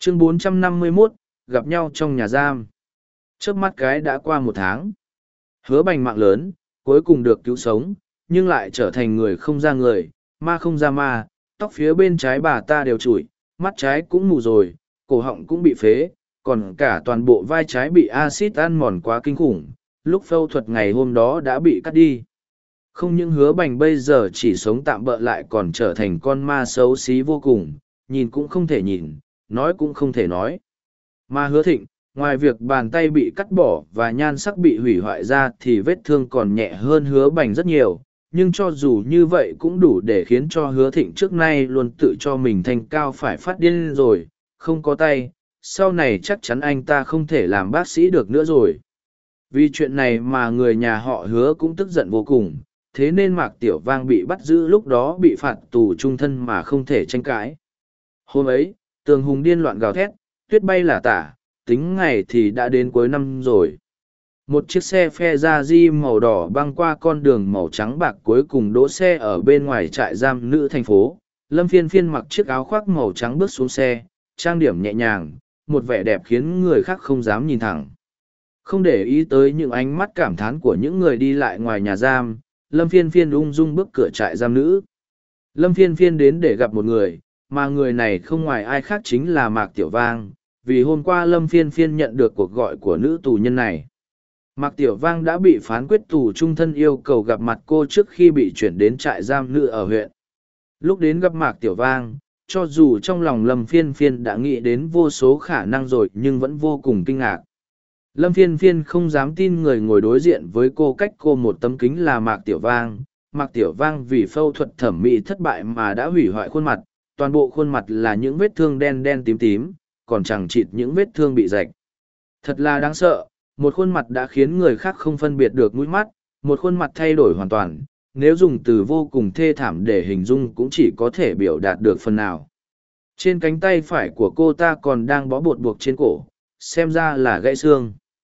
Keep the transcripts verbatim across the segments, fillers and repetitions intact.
Chương bốn trăm năm mươi mốt, gặp nhau trong nhà giam. Chớp mắt cái đã qua một tháng. Hứa Bành mạng lớn, cuối cùng được cứu sống, nhưng lại trở thành người không ra người, ma không ra ma, tóc phía bên trái bà ta đều trụi, mắt trái cũng mù rồi, cổ họng cũng bị phế, còn cả toàn bộ vai trái bị axit ăn mòn quá kinh khủng, lúc phẫu thuật ngày hôm đó đã bị cắt đi. Không những Hứa Bành bây giờ chỉ sống tạm bợ lại còn trở thành con ma xấu xí vô cùng, nhìn cũng không thể nhìn, nói cũng không thể nói. Mà Hứa Thịnh, ngoài việc bàn tay bị cắt bỏ và nhan sắc bị hủy hoại ra thì vết thương còn nhẹ hơn Hứa Bành rất nhiều, nhưng cho dù như vậy cũng đủ để khiến cho Hứa Thịnh trước nay luôn tự cho mình thanh cao phải phát điên rồi, không có tay, sau này chắc chắn anh ta không thể làm bác sĩ được nữa rồi. Vì chuyện này mà người nhà họ Hứa cũng tức giận vô cùng, thế nên Mạc Tiểu Vang bị bắt giữ lúc đó bị phạt tù chung thân mà không thể tranh cãi. Hôm ấy, Tường Hùng điên loạn gào thét, tuyết bay lả tả, tính ngày thì đã đến cuối năm rồi. Một chiếc xe phe ra di màu đỏ băng qua con đường màu trắng bạc cuối cùng đỗ xe ở bên ngoài trại giam nữ thành phố. Lâm Phiên Phiên mặc chiếc áo khoác màu trắng bước xuống xe, trang điểm nhẹ nhàng, một vẻ đẹp khiến người khác không dám nhìn thẳng. Không để ý tới những ánh mắt cảm thán của những người đi lại ngoài nhà giam, Lâm Phiên Phiên ung dung bước cửa trại giam nữ. Lâm Phiên Phiên đến để gặp một người, mà người này không ngoài ai khác chính là Mạc Tiểu Vang, vì hôm qua Lâm Phiên Phiên nhận được cuộc gọi của nữ tù nhân này. Mạc Tiểu Vang đã bị phán quyết tù trung thân yêu cầu gặp mặt cô trước khi bị chuyển đến trại giam nữ ở huyện. Lúc đến gặp Mạc Tiểu Vang, cho dù trong lòng Lâm Phiên Phiên đã nghĩ đến vô số khả năng rồi nhưng vẫn vô cùng kinh ngạc. Lâm Phiên Phiên không dám tin người ngồi đối diện với cô cách cô một tấm kính là Mạc Tiểu Vang. Mạc Tiểu Vang vì phẫu thuật thẩm mỹ thất bại mà đã hủy hoại khuôn mặt, toàn bộ khuôn mặt là những vết thương đen đen tím tím, còn chẳng chịt những vết thương bị rạch. Thật là đáng sợ, một khuôn mặt đã khiến người khác không phân biệt được mũi mắt, một khuôn mặt thay đổi hoàn toàn, nếu dùng từ vô cùng thê thảm để hình dung cũng chỉ có thể biểu đạt được phần nào. Trên cánh tay phải của cô ta còn đang bó bột buộc trên cổ, xem ra là gãy xương.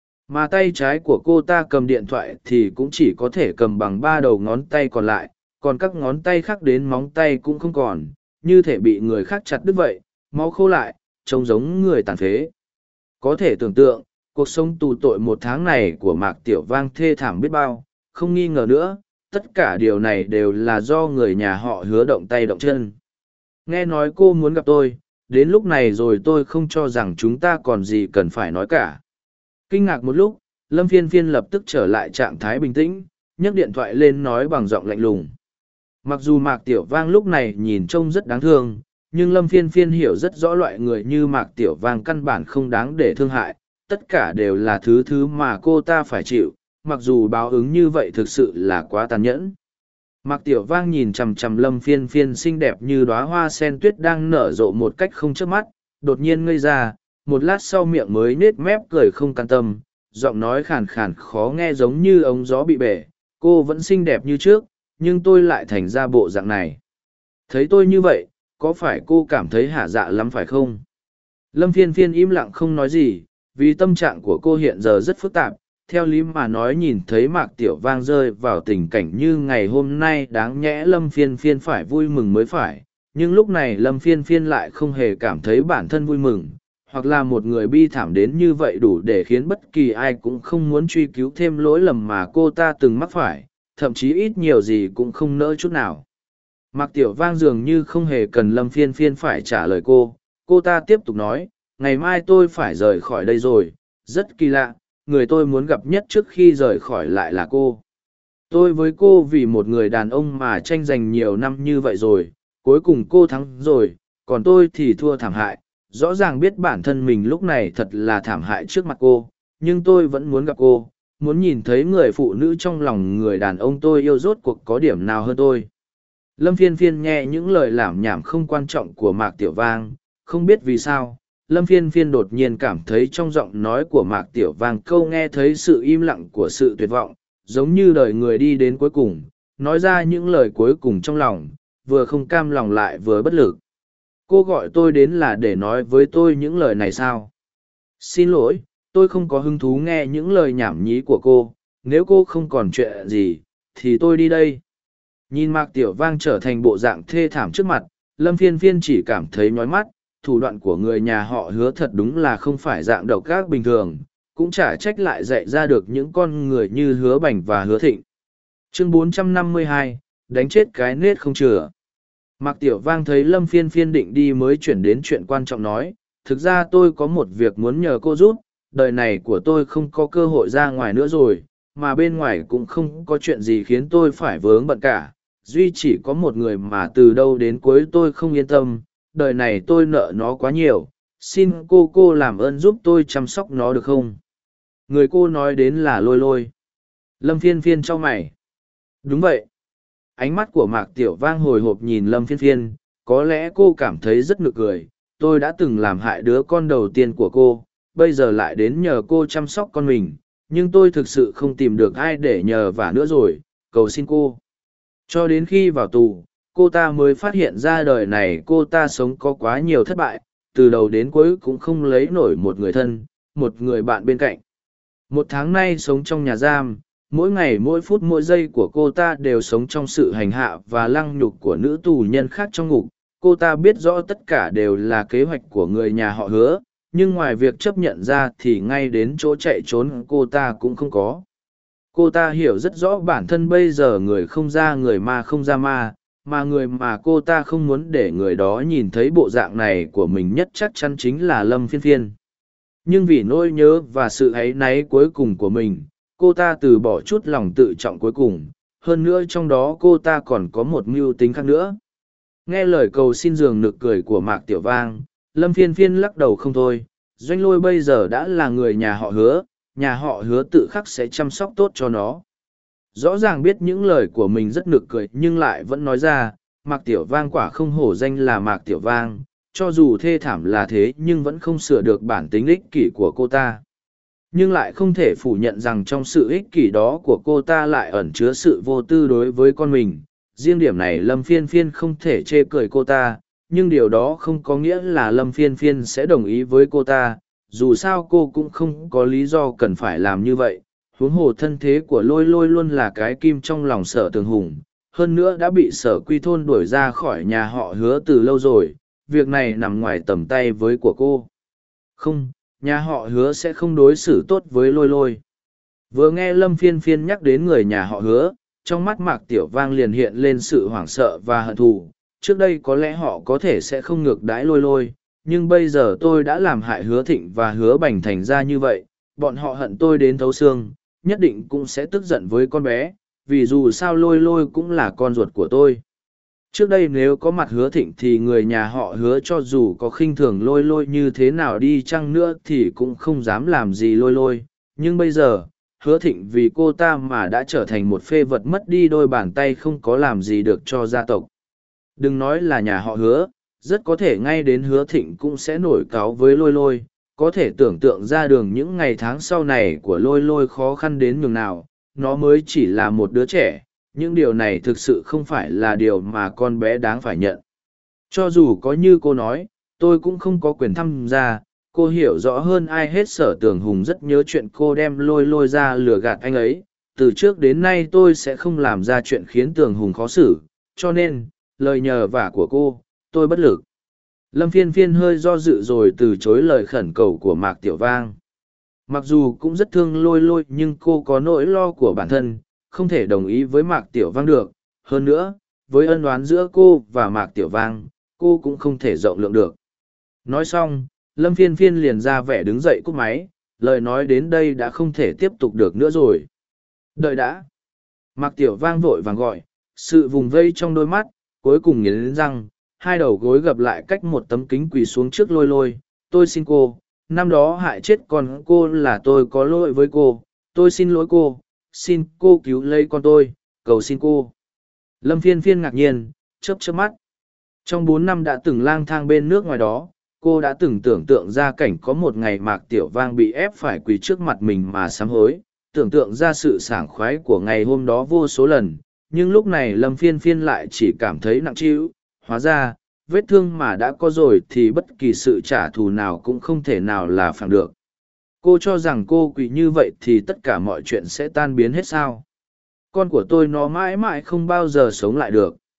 Mà tay trái của cô ta cầm điện thoại thì cũng chỉ có thể cầm bằng ba đầu ngón tay còn lại, còn các ngón tay khác đến móng tay cũng không còn, như thể bị người khác chặt đứt vậy, máu khô lại, trông giống người tàn phế. Có thể tưởng tượng, cuộc sống tù tội một tháng này của Mạc Tiểu Vang thê thảm biết bao, không nghi ngờ nữa, tất cả điều này đều là do người nhà họ Hứa động tay động chân. Nghe nói cô muốn gặp tôi, đến lúc này rồi tôi không cho rằng chúng ta còn gì cần phải nói cả. Kinh ngạc một lúc, Lâm Phiên Phiên lập tức trở lại trạng thái bình tĩnh, nhấc điện thoại lên nói bằng giọng lạnh lùng. Mặc dù Mạc Tiểu Vang lúc này nhìn trông rất đáng thương, nhưng Lâm Phiên Phiên hiểu rất rõ loại người như Mạc Tiểu Vang căn bản không đáng để thương hại, tất cả đều là thứ thứ mà cô ta phải chịu, mặc dù báo ứng như vậy thực sự là quá tàn nhẫn. Mạc Tiểu Vang nhìn chằm chằm Lâm Phiên Phiên xinh đẹp như đóa hoa sen tuyết đang nở rộ một cách không chớp mắt, đột nhiên ngây ra, một lát sau miệng mới nết mép cười không can tâm, giọng nói khàn khàn khó nghe giống như ống gió bị bể, cô vẫn xinh đẹp như trước, nhưng tôi lại thành ra bộ dạng này. Thấy tôi như vậy, có phải cô cảm thấy hả dạ lắm phải không? Lâm Phiên Phiên im lặng không nói gì, vì tâm trạng của cô hiện giờ rất phức tạp. Theo lý mà nói nhìn thấy Mạc Tiểu Vang rơi vào tình cảnh như ngày hôm nay đáng nhẽ Lâm Phiên Phiên phải vui mừng mới phải, nhưng lúc này Lâm Phiên Phiên lại không hề cảm thấy bản thân vui mừng, hoặc là một người bi thảm đến như vậy đủ để khiến bất kỳ ai cũng không muốn truy cứu thêm lỗi lầm mà cô ta từng mắc phải, thậm chí ít nhiều gì cũng không nỡ chút nào. Mạc Tiểu Vang dường như không hề cần Lâm Phiên Phiên phải trả lời cô, cô ta tiếp tục nói, ngày mai tôi phải rời khỏi đây rồi, rất kỳ lạ, người tôi muốn gặp nhất trước khi rời khỏi lại là cô. Tôi với cô vì một người đàn ông mà tranh giành nhiều năm như vậy rồi, cuối cùng cô thắng rồi, còn tôi thì thua thảm hại, rõ ràng biết bản thân mình lúc này thật là thảm hại trước mặt cô, nhưng tôi vẫn muốn gặp cô, muốn nhìn thấy người phụ nữ trong lòng người đàn ông tôi yêu rốt cuộc có điểm nào hơn tôi. Lâm Phiên Phiên nghe những lời lảm nhảm không quan trọng của Mạc Tiểu Vang, không biết vì sao, Lâm Phiên Phiên đột nhiên cảm thấy trong giọng nói của Mạc Tiểu Vang câu nghe thấy sự im lặng của sự tuyệt vọng, giống như đời người đi đến cuối cùng, nói ra những lời cuối cùng trong lòng, vừa không cam lòng lại vừa bất lực. Cô gọi tôi đến là để nói với tôi những lời này sao? Xin lỗi, tôi không có hứng thú nghe những lời nhảm nhí của cô, nếu cô không còn chuyện gì, thì tôi đi đây. Nhìn Mạc Tiểu Vang trở thành bộ dạng thê thảm trước mặt, Lâm Phiên Phiên chỉ cảm thấy nhói mắt, thủ đoạn của người nhà họ hứa thật đúng là không phải dạng độc ác bình thường, cũng chả trách lại dạy ra được những con người như hứa bành và hứa thịnh. Chương bốn trăm năm mươi hai, đánh chết cái nết không chừa. Mạc Tiểu Vang thấy Lâm Phiên Phiên định đi mới chuyển đến chuyện quan trọng nói, thực ra tôi có một việc muốn nhờ cô giúp, đời này của tôi không có cơ hội ra ngoài nữa rồi, mà bên ngoài cũng không có chuyện gì khiến tôi phải vướng bận cả. Duy chỉ có một người mà từ đâu đến cuối tôi không yên tâm, đời này tôi nợ nó quá nhiều, xin cô cô làm ơn giúp tôi chăm sóc nó được không? Người cô nói đến là Lôi Lôi. Lâm Phiên Phiên chau mày. Đúng vậy. Ánh mắt của Mạc Tiểu Vang hồi hộp nhìn Lâm Phiên Phiên, có lẽ cô cảm thấy rất nực cười. Tôi đã từng làm hại đứa con đầu tiên của cô, bây giờ lại đến nhờ cô chăm sóc con mình, nhưng tôi thực sự không tìm được ai để nhờ vả nữa rồi, cầu xin cô. Cho đến khi vào tù, cô ta mới phát hiện ra đời này cô ta sống có quá nhiều thất bại, từ đầu đến cuối cũng không lấy nổi một người thân, một người bạn bên cạnh. Một tháng nay sống trong nhà giam, mỗi ngày mỗi phút mỗi giây của cô ta đều sống trong sự hành hạ và lăng nhục của nữ tù nhân khác trong ngục. Cô ta biết rõ tất cả đều là kế hoạch của người nhà họ hứa, nhưng ngoài việc chấp nhận ra thì ngay đến chỗ chạy trốn cô ta cũng không có. Cô ta hiểu rất rõ bản thân bây giờ người không ra người ma không ra ma, mà người mà cô ta không muốn để người đó nhìn thấy bộ dạng này của mình nhất chắc chắn chính là Lâm Phiên Phiên. Nhưng vì nỗi nhớ và sự áy náy cuối cùng của mình, cô ta từ bỏ chút lòng tự trọng cuối cùng, hơn nữa trong đó cô ta còn có một mưu tính khác nữa. Nghe lời cầu xin giường nực cười của Mạc Tiểu Vang, Lâm Phiên Phiên lắc đầu không thôi. Doanh Lôi bây giờ đã là người nhà họ hứa, nhà họ hứa tự khắc sẽ chăm sóc tốt cho nó. Rõ ràng biết những lời của mình rất nực cười nhưng lại vẫn nói ra, Mạc Tiểu Vang quả không hổ danh là Mạc Tiểu Vang, cho dù thê thảm là thế nhưng vẫn không sửa được bản tính ích kỷ của cô ta. Nhưng lại không thể phủ nhận rằng trong sự ích kỷ đó của cô ta lại ẩn chứa sự vô tư đối với con mình. Riêng điểm này Lâm Phiên Phiên không thể chê cười cô ta, nhưng điều đó không có nghĩa là Lâm Phiên Phiên sẽ đồng ý với cô ta, dù sao cô cũng không có lý do cần phải làm như vậy. Huống hồ thân thế của Lôi Lôi luôn là cái kim trong lòng Sở Tường Hùng, hơn nữa đã bị Sở Quy Thôn đuổi ra khỏi nhà họ hứa từ lâu rồi, việc này nằm ngoài tầm tay với của cô. Không, nhà họ hứa sẽ không đối xử tốt với Lôi Lôi. Vừa nghe Lâm Phiên Phiên nhắc đến người nhà họ hứa, trong mắt Mạc Tiểu Vang liền hiện lên sự hoảng sợ và hận thù. Trước đây có lẽ họ có thể sẽ không ngược đãi Lôi Lôi, nhưng bây giờ tôi đã làm hại Hứa Thịnh và Hứa Bành thành ra như vậy, bọn họ hận tôi đến thấu xương, nhất định cũng sẽ tức giận với con bé, vì dù sao Lôi Lôi cũng là con ruột của tôi. Trước đây nếu có mặt Hứa Thịnh thì người nhà họ Hứa cho dù có khinh thường Lôi Lôi như thế nào đi chăng nữa thì cũng không dám làm gì Lôi Lôi, nhưng bây giờ, Hứa Thịnh vì cô ta mà đã trở thành một phê vật mất đi đôi bàn tay không có làm gì được cho gia tộc. Đừng nói là nhà họ Hứa, rất có thể ngay đến Hứa Thịnh cũng sẽ nổi cáu với Lôi Lôi, có thể tưởng tượng ra đường những ngày tháng sau này của Lôi Lôi khó khăn đến nhường nào, nó mới chỉ là một đứa trẻ, những điều này thực sự không phải là điều mà con bé đáng phải nhận. Cho dù có như cô nói, tôi cũng không có quyền tham gia, cô hiểu rõ hơn ai hết Sở Tường Hùng rất nhớ chuyện cô đem Lôi Lôi ra lừa gạt anh ấy, từ trước đến nay tôi sẽ không làm ra chuyện khiến Tường Hùng khó xử, cho nên, lời nhờ vả của cô, tôi bất lực. Lâm Phiên Phiên hơi do dự rồi từ chối lời khẩn cầu của Mạc Tiểu Vang. Mặc dù cũng rất thương Lôi Lôi nhưng cô có nỗi lo của bản thân, không thể đồng ý với Mạc Tiểu Vang được. Hơn nữa, với ân oán giữa cô và Mạc Tiểu Vang, cô cũng không thể rộng lượng được. Nói xong, Lâm Phiên Phiên liền ra vẻ đứng dậy cúp máy, lời nói đến đây đã không thể tiếp tục được nữa rồi. Đợi đã. Mạc Tiểu Vang vội vàng gọi, sự vùng vây trong đôi mắt, cuối cùng nghiến răng, hai đầu gối gập lại cách một tấm kính quỳ xuống trước Lôi Lôi. Tôi xin cô, năm đó hại chết con cô là tôi có lỗi với cô, tôi xin lỗi cô, xin cô cứu lấy con tôi, cầu xin cô. Lâm Phiên Phiên ngạc nhiên, chớp chớp mắt. Trong bốn năm đã từng lang thang bên nước ngoài đó, cô đã từng tưởng tượng ra cảnh có một ngày Mạc Tiểu Vang bị ép phải quỳ trước mặt mình mà sám hối, tưởng tượng ra sự sảng khoái của ngày hôm đó vô số lần, nhưng lúc này Lâm Phiên Phiên lại chỉ cảm thấy nặng trĩu. Hóa ra, vết thương mà đã có rồi thì bất kỳ sự trả thù nào cũng không thể nào là phản được. Cô cho rằng cô quỳ như vậy thì tất cả mọi chuyện sẽ tan biến hết sao? Con của tôi nó mãi mãi không bao giờ sống lại được.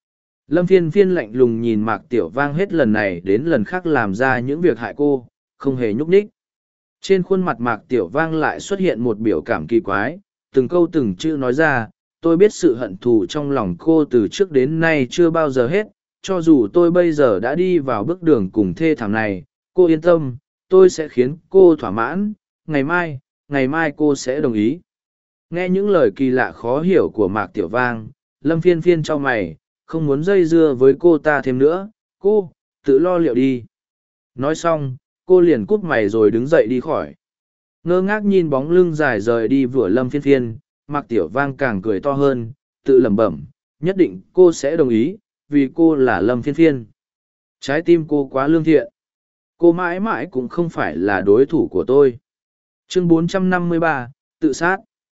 Lâm Phiên Phiên lạnh lùng nhìn Mạc Tiểu Vang hết lần này đến lần khác làm ra những việc hại cô, không hề nhúc nhích. Trên khuôn mặt Mạc Tiểu Vang lại xuất hiện một biểu cảm kỳ quái, từng câu từng chữ nói ra, tôi biết sự hận thù trong lòng cô từ trước đến nay chưa bao giờ hết, cho dù tôi bây giờ đã đi vào bước đường cùng thê thảm này, cô yên tâm, tôi sẽ khiến cô thỏa mãn, ngày mai, ngày mai cô sẽ đồng ý. Nghe những lời kỳ lạ khó hiểu của Mạc Tiểu Vang, Lâm Phiên Phiên cho mày, không muốn dây dưa với cô ta thêm nữa, cô, tự lo liệu đi. Nói xong, cô liền cúp mày rồi đứng dậy đi khỏi. Ngơ ngác nhìn bóng lưng dài rời đi vừa Lâm Phiên Phiên, Mạc Tiểu Vang càng cười to hơn, tự lẩm bẩm, nhất định cô sẽ đồng ý, vì cô là Lâm Phiên Phiên. Trái tim cô quá lương thiện. Cô mãi mãi cũng không phải là đối thủ của tôi. Chương bốn trăm năm mươi ba, tự sát.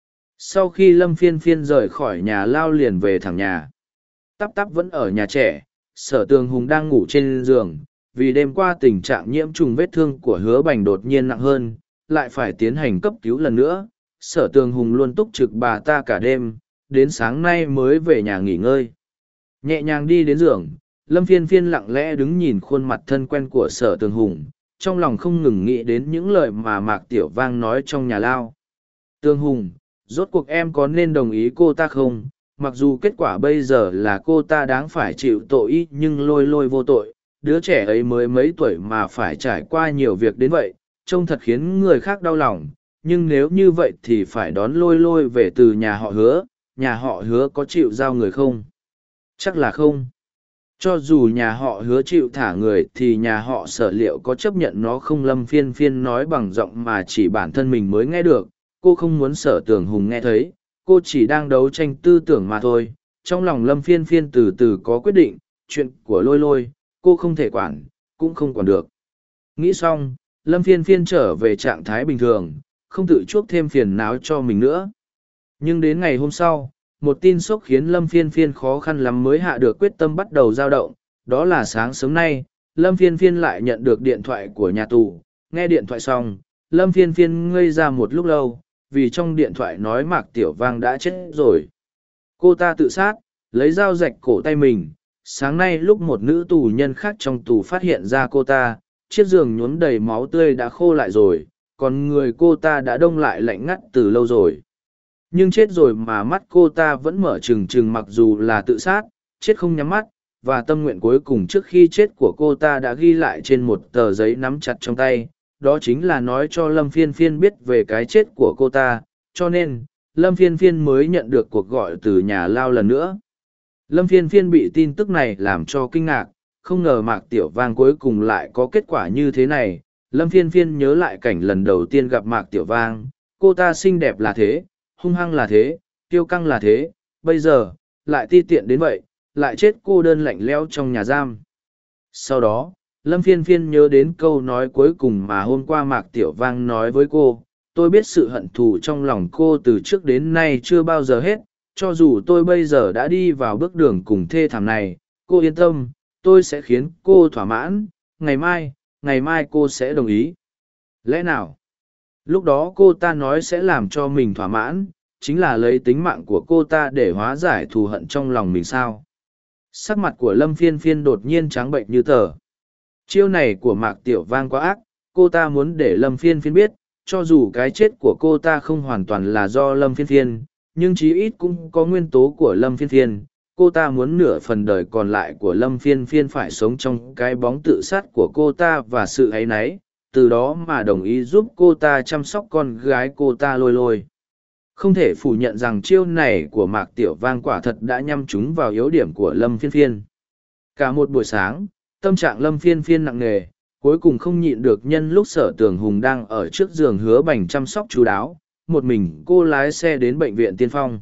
Sau khi Lâm Phiên Phiên rời khỏi nhà lao liền về thẳng nhà. Tắp tắp vẫn ở nhà trẻ, Sở Tường Hùng đang ngủ trên giường, vì đêm qua tình trạng nhiễm trùng vết thương của Hứa Bành đột nhiên nặng hơn, lại phải tiến hành cấp cứu lần nữa. Sở Tường Hùng luôn túc trực bà ta cả đêm, đến sáng nay mới về nhà nghỉ ngơi. Nhẹ nhàng đi đến giường, Lâm Phiên Phiên lặng lẽ đứng nhìn khuôn mặt thân quen của Sở Tường Hùng, trong lòng không ngừng nghĩ đến những lời mà Mạc Tiểu Vang nói trong nhà lao. Tường Hùng, rốt cuộc em có nên đồng ý cô ta không? Mặc dù kết quả bây giờ là cô ta đáng phải chịu tội nhưng lôi lôi vô tội, đứa trẻ ấy mới mấy tuổi mà phải trải qua nhiều việc đến vậy, trông thật khiến người khác đau lòng. Nhưng nếu như vậy thì phải đón lôi lôi về từ nhà họ Hứa, nhà họ Hứa có chịu giao người không? Chắc là không. Cho dù nhà họ Hứa chịu thả người thì nhà họ Sở liệu có chấp nhận nó không? Lâm Phiên Phiên nói bằng giọng mà chỉ bản thân mình mới nghe được, cô không muốn Sở Tường Hùng nghe thấy, cô chỉ đang đấu tranh tư tưởng mà thôi. Trong lòng Lâm Phiên Phiên từ từ có quyết định, chuyện của lôi lôi, cô không thể quản, cũng không quản được. Nghĩ xong, Lâm Phiên Phiên trở về trạng thái bình thường, không tự chuốc thêm phiền não cho mình nữa. Nhưng đến ngày hôm sau, một tin sốc khiến Lâm Phiên Phiên khó khăn lắm mới hạ được quyết tâm bắt đầu dao động. Đó là sáng sớm nay, Lâm Phiên Phiên lại nhận được điện thoại của nhà tù. Nghe điện thoại xong, Lâm Phiên Phiên ngây ra một lúc lâu, vì trong điện thoại nói Mạc Tiểu Vang đã chết rồi. Cô ta tự sát, lấy dao rạch cổ tay mình. Sáng nay lúc một nữ tù nhân khác trong tù phát hiện ra cô ta, chiếc giường nhuốm đầy máu tươi đã khô lại rồi, còn người cô ta đã đông lại lạnh ngắt từ lâu rồi. Nhưng chết rồi mà mắt cô ta vẫn mở trừng trừng, mặc dù là tự sát, chết không nhắm mắt, và tâm nguyện cuối cùng trước khi chết của cô ta đã ghi lại trên một tờ giấy nắm chặt trong tay, đó chính là nói cho Lâm Phiên Phiên biết về cái chết của cô ta, cho nên, Lâm Phiên Phiên mới nhận được cuộc gọi từ nhà lao lần nữa. Lâm Phiên Phiên bị tin tức này làm cho kinh ngạc, không ngờ Mạc Tiểu Vang cuối cùng lại có kết quả như thế này. Lâm Phiên Phiên nhớ lại cảnh lần đầu tiên gặp Mạc Tiểu Vang, cô ta xinh đẹp là thế, hung hăng là thế, kiêu căng là thế, bây giờ, lại ti tiện đến vậy, lại chết cô đơn lạnh lẽo trong nhà giam. Sau đó, Lâm Phiên Phiên nhớ đến câu nói cuối cùng mà hôm qua Mạc Tiểu Vang nói với cô, tôi biết sự hận thù trong lòng cô từ trước đến nay chưa bao giờ hết, cho dù tôi bây giờ đã đi vào bước đường cùng thê thảm này, cô yên tâm, tôi sẽ khiến cô thỏa mãn, ngày mai, ngày mai cô sẽ đồng ý. Lẽ nào? Lúc đó cô ta nói sẽ làm cho mình thỏa mãn, chính là lấy tính mạng của cô ta để hóa giải thù hận trong lòng mình sao? Sắc mặt của Lâm Phiên Phiên đột nhiên trắng bệnh như tờ. Chiêu này của Mạc Tiểu Vang quá ác, cô ta muốn để Lâm Phiên Phiên biết, cho dù cái chết của cô ta không hoàn toàn là do Lâm Phiên Phiên, nhưng chí ít cũng có nguyên tố của Lâm Phiên Phiên. Cô ta muốn nửa phần đời còn lại của Lâm Phiên Phiên phải sống trong cái bóng tự sát của cô ta và sự áy náy, từ đó mà đồng ý giúp cô ta chăm sóc con gái cô ta lôi lôi. Không thể phủ nhận rằng chiêu này của Mạc Tiểu Vang quả thật đã nhắm trúng vào yếu điểm của Lâm Phiên Phiên. Cả một buổi sáng, tâm trạng Lâm Phiên Phiên nặng nề, cuối cùng không nhịn được nhân lúc Sở Tường Hùng đang ở trước giường Hứa Bành chăm sóc chú đáo, một mình cô lái xe đến bệnh viện Tiên Phong.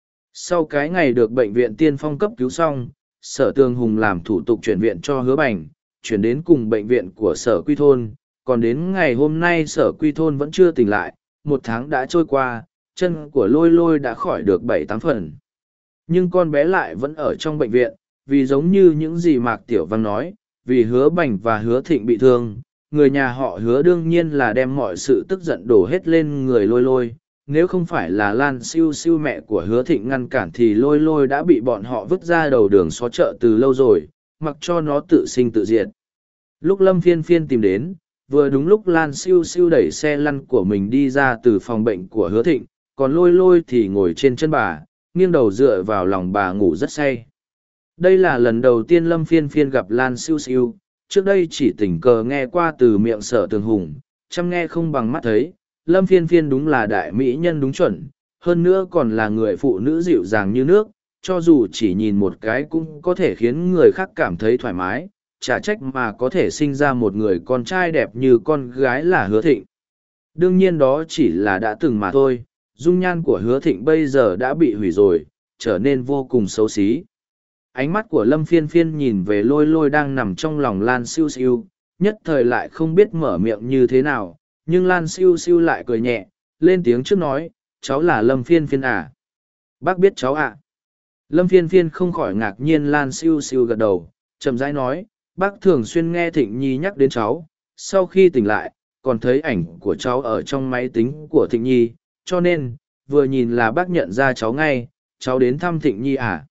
Sau cái ngày được bệnh viện Tiên Phong cấp cứu xong, Sở Tường Hùng làm thủ tục chuyển viện cho Hứa Bành, chuyển đến cùng bệnh viện của Sở Quy Thôn, còn đến ngày hôm nay Sở Quy Thôn vẫn chưa tỉnh lại, một tháng đã trôi qua, chân của lôi lôi đã khỏi được bảy tám phần. Nhưng con bé lại vẫn ở trong bệnh viện, vì giống như những gì Mạc Tiểu Vang nói, vì Hứa Bành và Hứa Thịnh bị thương, người nhà họ Hứa đương nhiên là đem mọi sự tức giận đổ hết lên người lôi lôi. nếu không phải là Lan Siêu Siêu mẹ của Hứa Thịnh ngăn cản thì lôi lôi đã bị bọn họ vứt ra đầu đường xó chợ từ lâu rồi, mặc cho nó tự sinh tự diệt. Lúc Lâm Phiên Phiên tìm đến, vừa đúng lúc Lan Siêu Siêu đẩy xe lăn của mình đi ra từ phòng bệnh của Hứa Thịnh, còn lôi lôi thì ngồi trên chân bà, nghiêng đầu dựa vào lòng bà ngủ rất say. Đây là lần đầu tiên Lâm Phiên Phiên gặp Lan Siêu Siêu, trước đây chỉ tình cờ nghe qua từ miệng Sở Tường Hùng, chăm nghe không bằng mắt thấy. Lâm Phiên Phiên đúng là đại mỹ nhân đúng chuẩn, hơn nữa còn là người phụ nữ dịu dàng như nước, cho dù chỉ nhìn một cái cũng có thể khiến người khác cảm thấy thoải mái, chả trách mà có thể sinh ra một người con trai đẹp như con gái là Hứa Thịnh. Đương nhiên đó chỉ là đã từng mà thôi, dung nhan của Hứa Thịnh bây giờ đã bị hủy rồi, trở nên vô cùng xấu xí. Ánh mắt của Lâm Phiên Phiên nhìn về lôi lôi đang nằm trong lòng Lan Siêu Siêu, nhất thời lại không biết mở miệng như thế nào, nhưng Lan Siêu Siêu lại cười nhẹ, lên tiếng trước nói, cháu là Lâm Phiên Phiên à? Bác biết cháu ạ. À? Lâm Phiên Phiên không khỏi ngạc nhiên. Lan Siêu Siêu gật đầu, chậm rãi nói, bác thường xuyên nghe Thịnh Nhi nhắc đến cháu, sau khi tỉnh lại, còn thấy ảnh của cháu ở trong máy tính của Thịnh Nhi, cho nên, vừa nhìn là bác nhận ra cháu ngay, cháu đến thăm Thịnh Nhi à?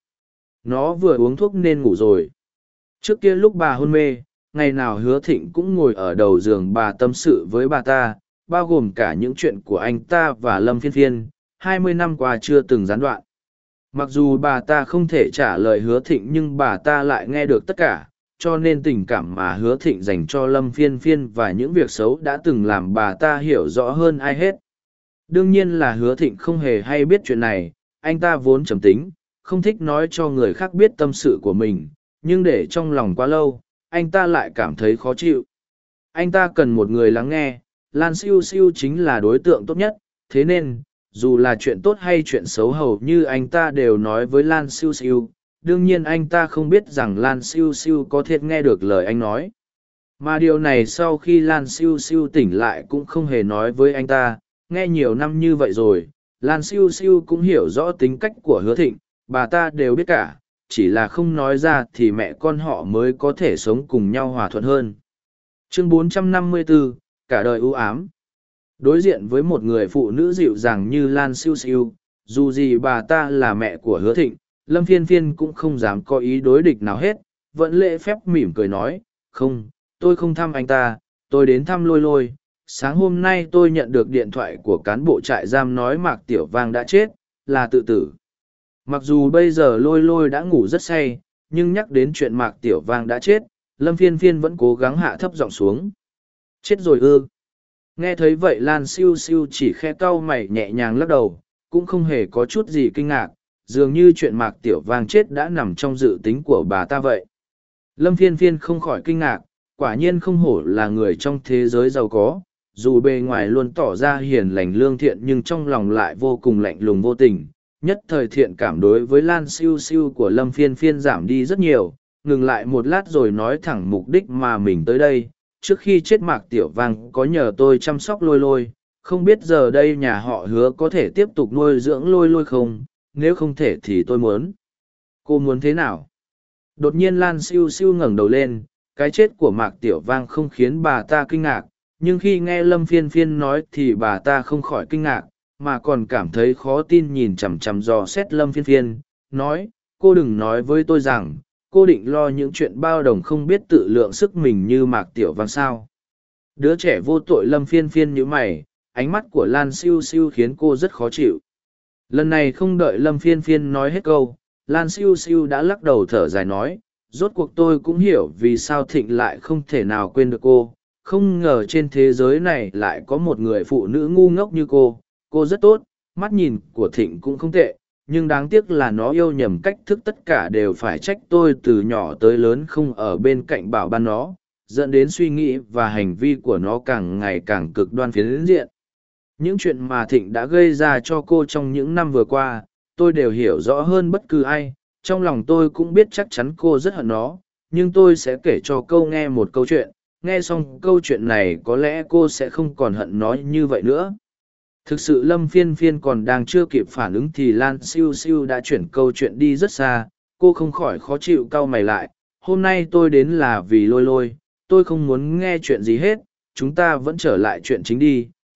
Nó vừa uống thuốc nên ngủ rồi. Trước kia lúc bà hôn mê, ngày nào Hứa Thịnh cũng ngồi ở đầu giường bà tâm sự với bà ta, bao gồm cả những chuyện của anh ta và Lâm Phiên Phiên, hai mươi năm qua chưa từng gián đoạn. Mặc dù bà ta không thể trả lời Hứa Thịnh nhưng bà ta lại nghe được tất cả, cho nên tình cảm mà Hứa Thịnh dành cho Lâm Phiên Phiên và những việc xấu đã từng làm bà ta hiểu rõ hơn ai hết. Đương nhiên là Hứa Thịnh không hề hay biết chuyện này, anh ta vốn trầm tính, không thích nói cho người khác biết tâm sự của mình, nhưng để trong lòng quá lâu, anh ta lại cảm thấy khó chịu. Anh ta cần một người lắng nghe, Lan Siêu Siêu chính là đối tượng tốt nhất, thế nên, dù là chuyện tốt hay chuyện xấu hầu như anh ta đều nói với Lan Siêu Siêu. Đương nhiên anh ta không biết rằng Lan Siêu Siêu có thể nghe được lời anh nói. Mà điều này sau khi Lan Siêu Siêu tỉnh lại cũng không hề nói với anh ta, nghe nhiều năm như vậy rồi, Lan Siêu Siêu cũng hiểu rõ tính cách của Hứa Thịnh, bà ta đều biết cả, chỉ là không nói ra thì mẹ con họ mới có thể sống cùng nhau hòa thuận hơn. Chương bốn trăm năm mươi bốn, cả đời ưu ám. Đối diện với một người phụ nữ dịu dàng như Lan Siêu Siêu, dù gì bà ta là mẹ của Hứa Thịnh, Lâm Phiên Phiên cũng không dám có ý đối địch nào hết, vẫn lễ phép mỉm cười nói, không, tôi không thăm anh ta, tôi đến thăm lôi lôi. Sáng hôm nay tôi nhận được điện thoại của cán bộ trại giam nói Mạc Tiểu Vang đã chết, là tự tử. Mặc dù bây giờ lôi lôi đã ngủ rất say, nhưng nhắc đến chuyện Mạc Tiểu Vang đã chết, Lâm Phiên Phiên vẫn cố gắng hạ thấp giọng xuống. Chết rồi ư? Nghe thấy vậy Lan Siêu Siêu chỉ khe cau mày nhẹ nhàng lắc đầu, cũng không hề có chút gì kinh ngạc, dường như chuyện Mạc Tiểu Vang chết đã nằm trong dự tính của bà ta vậy. Lâm Phiên Phiên không khỏi kinh ngạc, quả nhiên không hổ là người trong thế giới giàu có, dù bề ngoài luôn tỏ ra hiền lành lương thiện nhưng trong lòng lại vô cùng lạnh lùng vô tình. Nhất thời thiện cảm đối với Lan Siêu Siêu của Lâm Phiên Phiên giảm đi rất nhiều, ngừng lại một lát rồi nói thẳng mục đích mà mình tới đây. Trước khi chết Mạc Tiểu Vang có nhờ tôi chăm sóc lôi lôi, không biết giờ đây nhà họ Hứa có thể tiếp tục nuôi dưỡng lôi lôi không, nếu không thể thì tôi muốn. Cô muốn thế nào? Đột nhiên Lan Siêu Siêu ngẩng đầu lên, cái chết của Mạc Tiểu Vang không khiến bà ta kinh ngạc, nhưng khi nghe Lâm Phiên Phiên nói thì bà ta không khỏi kinh ngạc, mà còn cảm thấy khó tin nhìn chằm chằm dò xét Lâm Phiên Phiên, nói, cô đừng nói với tôi rằng, cô định lo những chuyện bao đồng không biết tự lượng sức mình như Mạc Tiểu Vang sao. Đứa trẻ vô tội. Lâm Phiên Phiên nhíu mày, ánh mắt của Lan Siêu Siêu khiến cô rất khó chịu. Lần này không đợi Lâm Phiên Phiên nói hết câu, Lan Siêu Siêu đã lắc đầu thở dài nói, rốt cuộc tôi cũng hiểu vì sao Thịnh lại không thể nào quên được cô, không ngờ trên thế giới này lại có một người phụ nữ ngu ngốc như cô. Cô rất tốt, mắt nhìn của Thịnh cũng không tệ, nhưng đáng tiếc là nó yêu nhầm cách thức, tất cả đều phải trách tôi từ nhỏ tới lớn không ở bên cạnh bảo ban nó, dẫn đến suy nghĩ và hành vi của nó càng ngày càng cực đoan phiến diện. Những chuyện mà Thịnh đã gây ra cho cô trong những năm vừa qua, tôi đều hiểu rõ hơn bất cứ ai, trong lòng tôi cũng biết chắc chắn cô rất hận nó, nhưng tôi sẽ kể cho cô nghe một câu chuyện, nghe xong câu chuyện này có lẽ cô sẽ không còn hận nó như vậy nữa. Thực sự Lâm Phiên Phiên còn đang chưa kịp phản ứng thì Lan Siêu Siêu đã chuyển câu chuyện đi rất xa, cô không khỏi khó chịu cau mày lại, hôm nay tôi đến là vì lôi lôi, tôi không muốn nghe chuyện gì hết, chúng ta vẫn trở lại chuyện chính đi.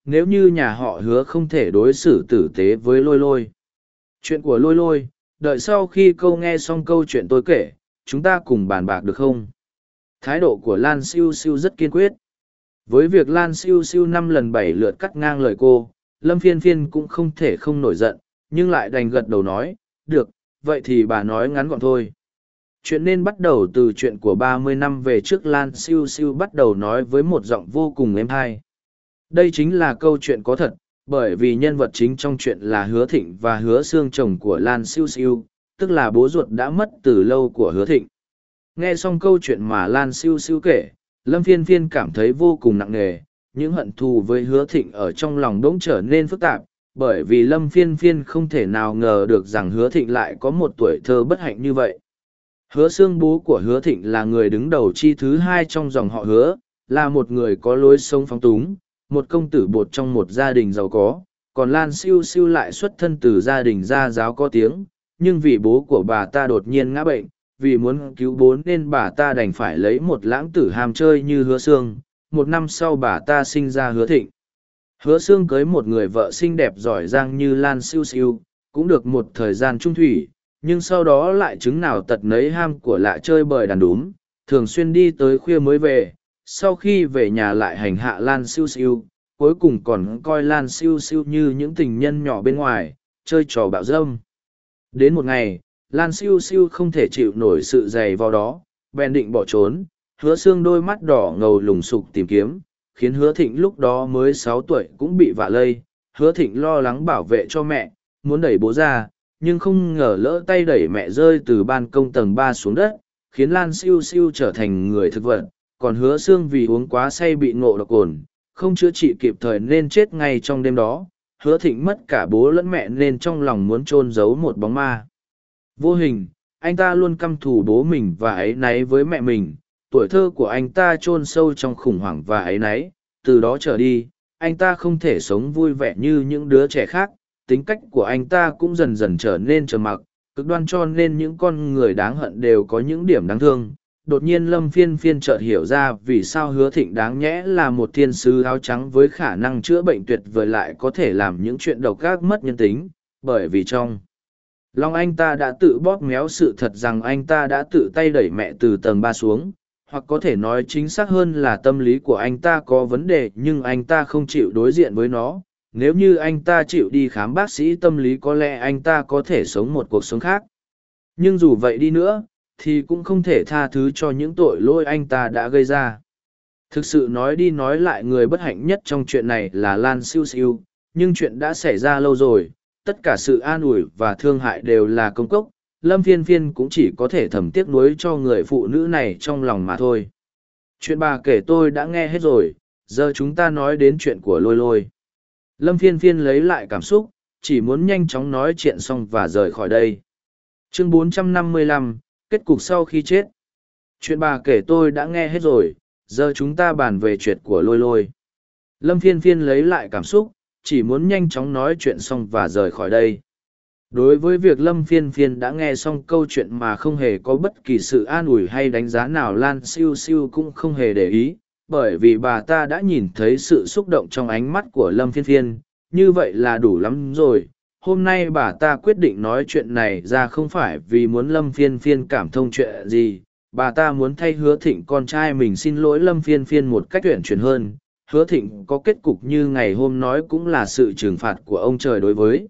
nếu như nhà họ hứa không thể đối xử tử tế với lôi lôi. Chuyện của lôi lôi, đợi sau khi câu nghe xong câu chuyện tôi kể, chúng ta cùng bàn bạc được không? Thái độ của Lan Siêu Siêu rất kiên quyết. Với việc Lan Siêu Siêu năm lần bảy lượt cắt ngang lời cô, Lâm Phiên Phiên cũng không thể không nổi giận, nhưng lại đành gật đầu nói, được, vậy thì bà nói ngắn gọn thôi. Chuyện nên bắt đầu từ chuyện của ba mươi năm về trước. Lan Siêu Siêu bắt đầu nói với một giọng vô cùng êm tai. Đây chính là câu chuyện có thật, bởi vì nhân vật chính trong chuyện là Hứa Thịnh và Hứa Sương, chồng của Lan Siêu Siêu, tức là bố ruột đã mất từ lâu của Hứa Thịnh. Nghe xong câu chuyện mà Lan Siêu Siêu kể, Lâm Phiên Phiên cảm thấy vô cùng nặng nề, những hận thù với Hứa Thịnh ở trong lòng đỗng trở nên phức tạp, bởi vì Lâm Phiên Phiên không thể nào ngờ được rằng Hứa Thịnh lại có một tuổi thơ bất hạnh như vậy. Hứa Sương, bố của Hứa Thịnh, là người đứng đầu chi thứ hai trong dòng họ Hứa, là một người có lối sống phóng túng, một công tử bột trong một gia đình giàu có, còn Lan Siêu Siêu lại xuất thân từ gia đình gia giáo có tiếng, nhưng vì bố của bà ta đột nhiên ngã bệnh, vì muốn cứu bố nên bà ta đành phải lấy một lãng tử ham chơi như Hứa Sương. Một năm sau bà ta sinh ra Hứa Thịnh. Hứa Sương cưới một người vợ xinh đẹp giỏi giang như Lan Siêu Siêu, cũng được một thời gian chung thủy, nhưng sau đó lại chứng nào tật nấy ham của lạ chơi bời đàn đúm, thường xuyên đi tới khuya mới về, sau khi về nhà lại hành hạ Lan Siêu Siêu, cuối cùng còn coi Lan Siêu Siêu như những tình nhân nhỏ bên ngoài, chơi trò bạo dâm. Đến một ngày, Lan Siêu Siêu không thể chịu nổi sự dày vào đó, bèn định bỏ trốn. Hứa Sương đôi mắt đỏ ngầu lùng sục tìm kiếm, khiến Hứa Thịnh lúc đó mới sáu tuổi cũng bị vạ lây. Hứa Thịnh lo lắng bảo vệ cho mẹ, muốn đẩy bố ra, nhưng không ngờ lỡ tay đẩy mẹ rơi từ ban công tầng ba xuống đất, khiến Lan Siêu Siêu trở thành người thực vật. Còn Hứa Sương vì uống quá say bị ngộ độc cồn, không chữa trị kịp thời nên chết ngay trong đêm đó. Hứa Thịnh mất cả bố lẫn mẹ nên trong lòng muốn chôn giấu một bóng ma vô hình. Anh ta luôn căm thù bố mình và áy náy với mẹ mình. Tuổi thơ của anh ta chôn sâu trong khủng hoảng và áy náy, từ đó trở đi, anh ta không thể sống vui vẻ như những đứa trẻ khác, tính cách của anh ta cũng dần dần trở nên trầm mặc, cực đoan, cho nên những con người đáng hận đều có những điểm đáng thương. Đột nhiên Lâm Phiên Phiên chợt hiểu ra vì sao Hứa Thịnh đáng nhẽ là một thiên sứ áo trắng với khả năng chữa bệnh tuyệt vời lại có thể làm những chuyện độc ác mất nhân tính, bởi vì trong lòng anh ta đã tự bóp méo sự thật rằng anh ta đã tự tay đẩy mẹ từ tầng ba xuống, hoặc có thể nói chính xác hơn là tâm lý của anh ta có vấn đề nhưng anh ta không chịu đối diện với nó. Nếu như anh ta chịu đi khám bác sĩ tâm lý có lẽ anh ta có thể sống một cuộc sống khác. Nhưng dù vậy đi nữa, thì cũng không thể tha thứ cho những tội lỗi anh ta đã gây ra. Thực sự nói đi nói lại, người bất hạnh nhất trong chuyện này là Lan Siêu Siêu, nhưng chuyện đã xảy ra lâu rồi, tất cả sự an ủi và thương hại đều là công cốc. Lâm Phiên Phiên cũng chỉ có thể thầm tiếc nuối cho người phụ nữ này trong lòng mà thôi. Chuyện bà kể tôi đã nghe hết rồi, giờ chúng ta nói đến chuyện của Lôi Lôi. Lâm Phiên Phiên lấy lại cảm xúc, chỉ muốn nhanh chóng nói chuyện xong và rời khỏi đây. Chương bốn trăm năm mươi lăm, kết cục sau khi chết. Chuyện bà kể tôi đã nghe hết rồi, giờ chúng ta bàn về chuyện của Lôi Lôi. Lâm Phiên Phiên lấy lại cảm xúc, chỉ muốn nhanh chóng nói chuyện xong và rời khỏi đây. Đối với việc Lâm Phiên Phiên đã nghe xong câu chuyện mà không hề có bất kỳ sự an ủi hay đánh giá nào, Lan Siêu Siêu cũng không hề để ý, bởi vì bà ta đã nhìn thấy sự xúc động trong ánh mắt của Lâm Phiên Phiên, như vậy là đủ lắm rồi. Hôm nay bà ta quyết định nói chuyện này ra không phải vì muốn Lâm Phiên Phiên cảm thông chuyện gì, bà ta muốn thay Hứa Thịnh con trai mình xin lỗi Lâm Phiên Phiên một cách uyển chuyển hơn. Hứa Thịnh có kết cục như ngày hôm nói cũng là sự trừng phạt của ông trời đối với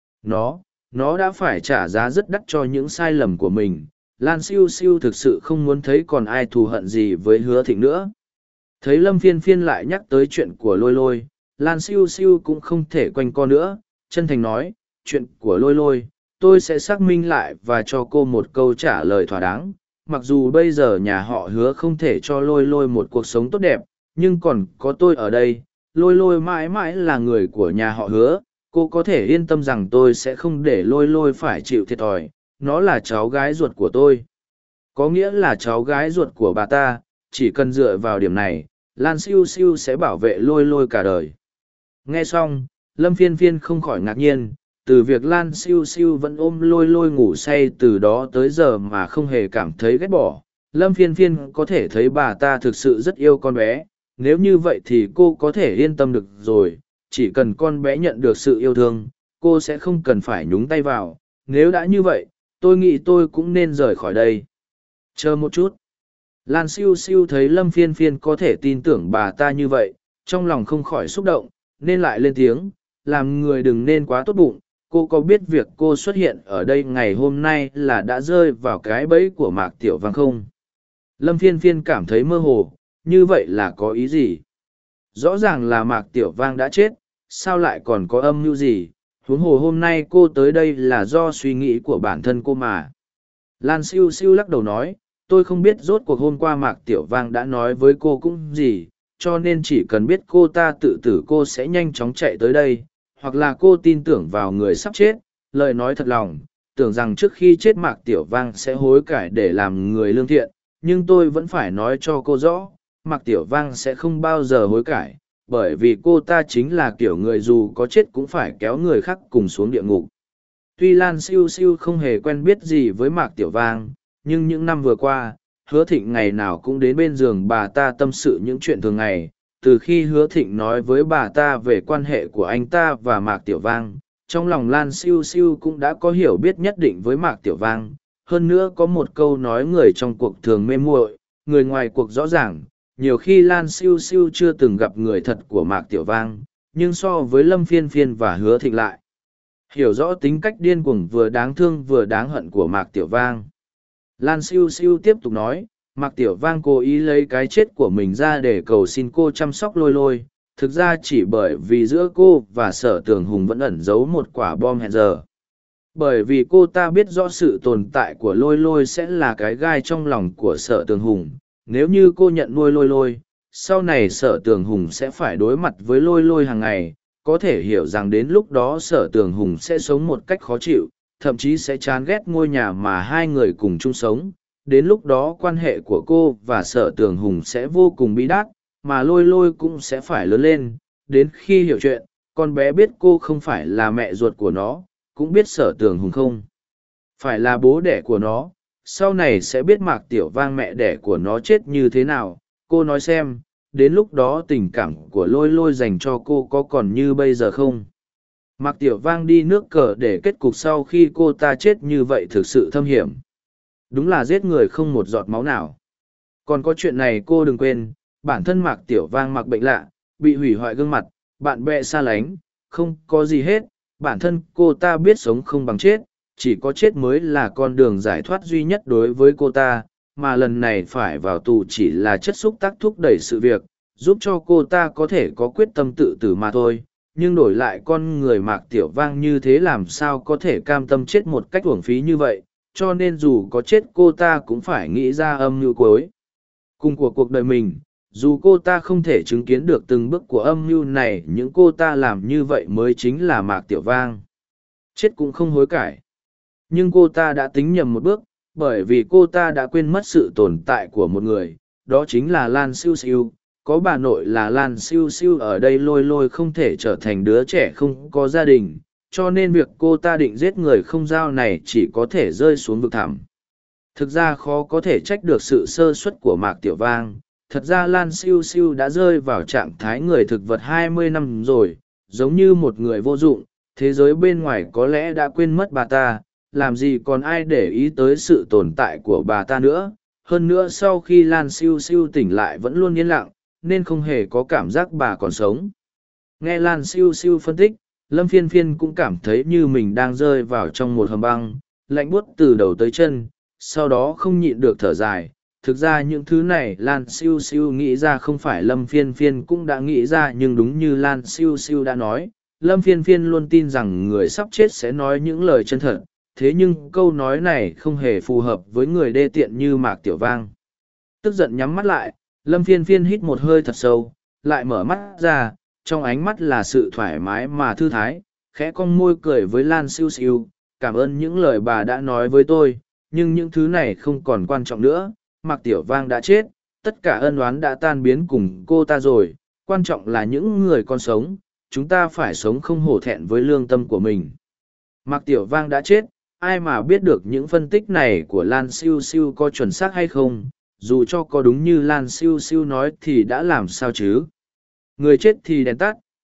nó. Nó đã phải trả giá rất đắt cho những sai lầm của mình. Lan Siêu Siêu thực sự không muốn thấy còn ai thù hận gì với Hứa Thịnh nữa. Thấy Lâm Phiên Phiên lại nhắc tới chuyện của Lôi Lôi, Lan Siêu Siêu cũng không thể quanh co nữa, chân thành nói, chuyện của Lôi Lôi, tôi sẽ xác minh lại và cho cô một câu trả lời thỏa đáng. Mặc dù bây giờ nhà họ Hứa không thể cho Lôi Lôi một cuộc sống tốt đẹp, nhưng còn có tôi ở đây, Lôi Lôi mãi mãi là người của nhà họ Hứa. Cô có thể yên tâm rằng tôi sẽ không để Lôi Lôi phải chịu thiệt thòi, nó là cháu gái ruột của tôi. Có nghĩa là cháu gái ruột của bà ta, chỉ cần dựa vào điểm này, Lan Siêu Siêu sẽ bảo vệ Lôi Lôi cả đời. Nghe xong, Lâm Phiên Phiên không khỏi ngạc nhiên, từ việc Lan Siêu Siêu vẫn ôm Lôi Lôi ngủ say từ đó tới giờ mà không hề cảm thấy ghét bỏ. Lâm Phiên Phiên có thể thấy bà ta thực sự rất yêu con bé, nếu như vậy thì cô có thể yên tâm được rồi. chỉ cần con bé nhận được sự yêu thương, cô sẽ không cần phải nhúng tay vào. Nếu đã như vậy, tôi nghĩ tôi cũng nên rời khỏi đây. Chờ một chút. Lan siêu siêu thấy Lâm Phiên Phiên có thể tin tưởng bà ta như vậy, trong lòng không khỏi xúc động, nên lại lên tiếng, làm người đừng nên quá tốt bụng. Cô có biết việc cô xuất hiện ở đây ngày hôm nay là đã rơi vào cái bẫy của Mạc Tiểu Vang không? Lâm Phiên Phiên cảm thấy mơ hồ, như vậy là có ý gì? Rõ ràng là Mạc Tiểu Vang đã chết, sao lại còn có âm mưu gì? Huống hồ hôm nay cô tới đây là do suy nghĩ của bản thân cô mà. Lan siêu siêu lắc đầu nói, tôi không biết rốt cuộc hôm qua Mạc Tiểu Vang đã nói với cô cũng gì, cho nên chỉ cần biết cô ta tự tử cô sẽ nhanh chóng chạy tới đây, hoặc là cô tin tưởng vào người sắp chết, lời nói thật lòng, tưởng rằng trước khi chết Mạc Tiểu Vang sẽ hối cải để làm người lương thiện, nhưng tôi vẫn phải nói cho cô rõ, Mạc Tiểu Vang sẽ không bao giờ hối cải, bởi vì cô ta chính là kiểu người dù có chết cũng phải kéo người khác cùng xuống địa ngục. Tuy Lan siêu siêu không hề quen biết gì với Mạc Tiểu Vang, nhưng những năm vừa qua, Hứa Thịnh ngày nào cũng đến bên giường bà ta tâm sự những chuyện thường ngày. Từ khi Hứa Thịnh nói với bà ta về quan hệ của anh ta và Mạc Tiểu Vang, trong lòng Lan siêu siêu cũng đã có hiểu biết nhất định với Mạc Tiểu Vang. Hơn nữa có một câu nói người trong cuộc thường mê muội, người ngoài cuộc rõ ràng. Nhiều khi Lan siêu siêu chưa từng gặp người thật của Mạc Tiểu Vang, nhưng so với Lâm Phiên Phiên và Hứa Thịnh lại hiểu rõ tính cách điên cuồng vừa đáng thương vừa đáng hận của Mạc Tiểu Vang. Lan siêu siêu tiếp tục nói, Mạc Tiểu Vang cố ý lấy cái chết của mình ra để cầu xin cô chăm sóc Lôi Lôi, thực ra chỉ bởi vì giữa cô và Sở Tường Hùng vẫn ẩn giấu một quả bom hẹn giờ. Bởi vì cô ta biết rõ sự tồn tại của Lôi Lôi sẽ là cái gai trong lòng của Sở Tường Hùng, nếu như cô nhận nuôi Lôi Lôi, sau này Sở Tường Hùng sẽ phải đối mặt với Lôi Lôi hàng ngày, có thể hiểu rằng đến lúc đó Sở Tường Hùng sẽ sống một cách khó chịu, thậm chí sẽ chán ghét ngôi nhà mà hai người cùng chung sống. Đến lúc đó quan hệ của cô và Sở Tường Hùng sẽ vô cùng bí đát, mà Lôi Lôi cũng sẽ phải lớn lên. Đến khi hiểu chuyện, con bé biết cô không phải là mẹ ruột của nó, cũng biết Sở Tường Hùng không phải là bố đẻ của nó. Sau này sẽ biết Mạc Tiểu Vang mẹ đẻ của nó chết như thế nào. Cô nói xem, đến lúc đó tình cảm của Lôi Lôi dành cho cô có còn như bây giờ không? Mạc Tiểu Vang đi nước cờ để kết cục sau khi cô ta chết như vậy thực sự thâm hiểm. Đúng là giết người không một giọt máu nào. Còn có chuyện này cô đừng quên, bản thân Mạc Tiểu Vang mặc bệnh lạ, bị hủy hoại gương mặt, bạn bè xa lánh, không có gì hết. Bản thân cô ta biết sống không bằng chết, chỉ có chết mới là con đường giải thoát duy nhất đối với cô ta, mà lần này phải vào tù chỉ là chất xúc tác thúc đẩy sự việc, giúp cho cô ta có thể có quyết tâm tự tử mà thôi. Nhưng đổi lại con người Mạc Tiểu Vang như thế làm sao có thể cam tâm chết một cách uổng phí như vậy, cho nên dù có chết cô ta cũng phải nghĩ ra âm mưu cuối cùng của cuộc đời mình. Dù cô ta không thể chứng kiến được từng bước của âm mưu này, những cô ta làm như vậy mới chính là Mạc Tiểu Vang. Chết cũng không hối cải. Nhưng cô ta đã tính nhầm một bước, bởi vì cô ta đã quên mất sự tồn tại của một người, đó chính là Lan Siêu Siêu. Có bà nội là Lan Siêu Siêu ở đây, Lôi Lôi không thể trở thành đứa trẻ không có gia đình, cho nên việc cô ta định giết người không giao này chỉ có thể rơi xuống vực thẳm. Thực ra khó có thể trách được sự sơ suất của Mạc Tiểu Vang. Thật ra Lan Siêu Siêu đã rơi vào trạng thái người thực vật hai mươi năm rồi, giống như một người vô dụng, thế giới bên ngoài có lẽ đã quên mất bà ta, làm gì còn ai để ý tới sự tồn tại của bà ta nữa. Hơn nữa sau khi Lan Siêu Siêu tỉnh lại vẫn luôn yên lặng, nên không hề có cảm giác bà còn sống. Nghe Lan Siêu Siêu phân tích, Lâm Phiên Phiên cũng cảm thấy như mình đang rơi vào trong một hầm băng, lạnh buốt từ đầu tới chân, sau đó không nhịn được thở dài. Thực ra những thứ này Lan Siêu Siêu nghĩ ra không phải Lâm Phiên Phiên cũng đã nghĩ ra, nhưng đúng như Lan Siêu Siêu đã nói, Lâm Phiên Phiên luôn tin rằng người sắp chết sẽ nói những lời chân thật, thế nhưng câu nói này không hề phù hợp với người đê tiện như Mạc Tiểu Vang. Tức giận nhắm mắt lại, Lâm Phiên Phiên hít một hơi thật sâu, lại mở mắt ra, trong ánh mắt là sự thoải mái mà thư thái, khẽ cong môi cười với Lan Siêu Siêu, cảm ơn những lời bà đã nói với tôi, nhưng những thứ này không còn quan trọng nữa. Mạc Tiểu Vang đã chết, tất cả ân oán đã tan biến cùng cô ta rồi, quan trọng là những người còn sống, chúng ta phải sống không hổ thẹn với lương tâm của mình. Mạc Tiểu Vang đã chết, ai mà biết được những phân tích này của Lan Siêu Siêu có chuẩn xác hay không, dù cho có đúng như Lan Siêu Siêu nói thì đã làm sao chứ. Người chết thì đèn tắt,